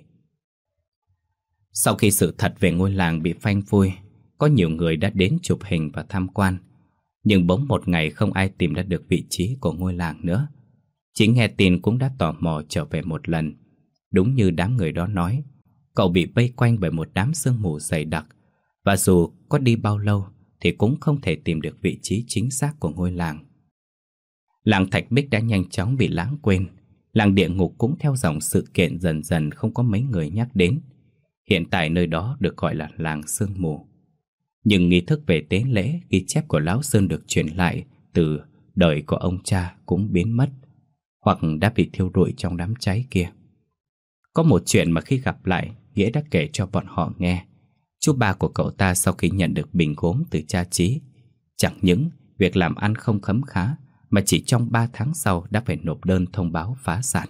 Sau khi sự thật về ngôi làng bị phanh phui, có nhiều người đã đến chụp hình và tham quan. Nhưng bỗng một ngày không ai tìm ra được vị trí của ngôi làng nữa. Chí nghe tin cũng đã tò mò trở về một lần. Đúng như đám người đó nói, cậu bị vây quanh bởi một đám sương mù dày đặc, và dù có đi bao lâu thì cũng không thể tìm được vị trí chính xác của ngôi làng. Làng Thạch Bích đã nhanh chóng bị lãng quên. Làng địa ngục cũng theo dòng sự kiện dần dần không có mấy người nhắc đến. Hiện tại nơi đó được gọi là làng sương mù. Nhưng nghi thức về tế lễ, ghi chép của Lão Sơn được truyền lại từ đời của ông cha cũng biến mất, hoặc đã bị thiêu rụi trong đám cháy kia. Có một chuyện mà khi gặp lại, Nghĩa đã kể cho bọn họ nghe. Chú ba của cậu ta sau khi nhận được bình gốm từ cha Chí, chẳng những việc làm ăn không khấm khá, mà chỉ trong 3 tháng sau đã phải nộp đơn thông báo phá sản.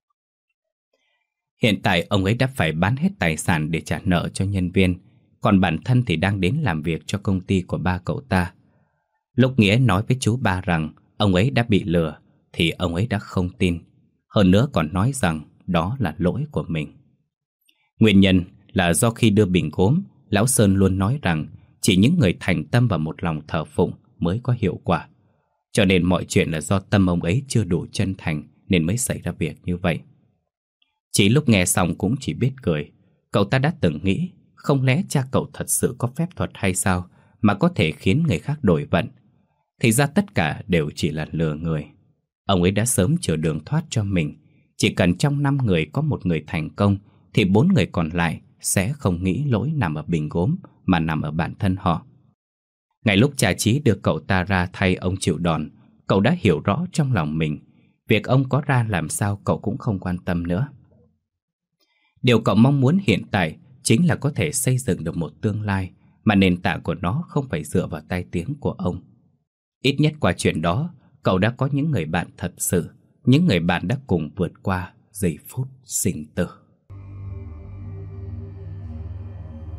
Hiện tại ông ấy đã phải bán hết tài sản để trả nợ cho nhân viên, còn bản thân thì đang đến làm việc cho công ty của ba cậu ta. Lúc Nghĩa nói với chú ba rằng ông ấy đã bị lừa thì ông ấy đã không tin. Hơn nữa còn nói rằng đó là lỗi của mình. Nguyên nhân là do khi đưa bình gốm, Lão Sơn luôn nói rằng chỉ những người thành tâm và một lòng thờ phụng mới có hiệu quả. Cho nên mọi chuyện là do tâm ông ấy chưa đủ chân thành nên mới xảy ra việc như vậy. Chỉ lúc nghe xong cũng chỉ biết cười. Cậu ta đã từng nghĩ, không lẽ cha cậu thật sự có phép thuật hay sao mà có thể khiến người khác đổi vận. Thì ra tất cả đều chỉ là lừa người. Ông ấy đã sớm chừa đường thoát cho mình. Chỉ cần trong 5 người có một người thành công thì 4 người còn lại sẽ không nghĩ lỗi nằm ở bình gốm mà nằm ở bản thân họ. Ngay lúc cha Chí đưa cậu ta ra thay ông chịu đòn, cậu đã hiểu rõ trong lòng mình, việc ông có ra làm sao cậu cũng không quan tâm nữa. Điều cậu mong muốn hiện tại chính là có thể xây dựng được một tương lai mà nền tảng của nó không phải dựa vào tai tiếng của ông. Ít nhất qua chuyện đó, cậu đã có những người bạn thật sự, những người bạn đã cùng vượt qua giây phút sinh tử.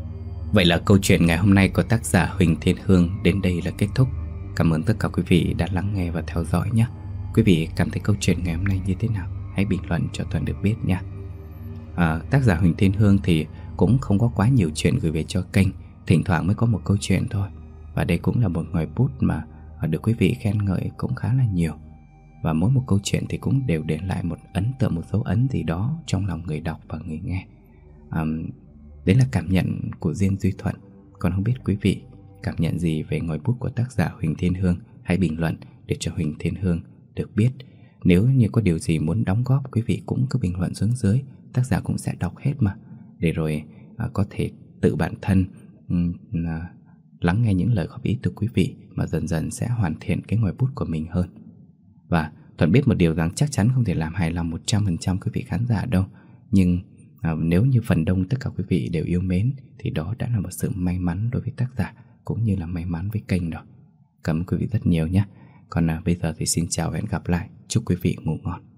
Vậy là câu chuyện ngày hôm nay của tác giả Huỳnh Thiên Hương đến đây là kết thúc. Cảm ơn tất cả quý vị đã lắng nghe và theo dõi nhé. Quý vị cảm thấy câu chuyện ngày hôm nay như thế nào? Hãy bình luận cho Toàn được biết nha. Tác giả Huỳnh Thiên Hương thì cũng không có quá nhiều chuyện gửi về cho kênh, thỉnh thoảng mới có một câu chuyện thôi. Và đây cũng là một ngòi bút mà được quý vị khen ngợi cũng khá là nhiều. Và mỗi một câu chuyện thì cũng đều để lại một ấn tượng, một dấu ấn gì đó trong lòng người đọc và người nghe. Đấy là cảm nhận của riêng Duy Thuận. Còn không biết quý vị cảm nhận gì về ngòi bút của tác giả Huỳnh Thiên Hương? Hãy bình luận để cho Huỳnh Thiên Hương được biết. Nếu như có điều gì muốn đóng góp, quý vị cũng cứ bình luận xuống dưới, tác giả cũng sẽ đọc hết mà. Để rồi có thể tự bản thân lắng nghe những lời góp ý từ quý vị, mà dần dần sẽ hoàn thiện cái ngòi bút của mình hơn. Và Thuận biết một điều rằng chắc chắn không thể làm hài lòng 100% quý vị khán giả đâu. Nhưng nếu như phần đông tất cả quý vị đều yêu mến thì đó đã là một sự may mắn đối với tác giả, cũng như là may mắn với kênh đó. Cảm ơn quý vị rất nhiều nhé. Còn bây giờ thì xin chào và hẹn gặp lại. Chúc quý vị ngủ ngon.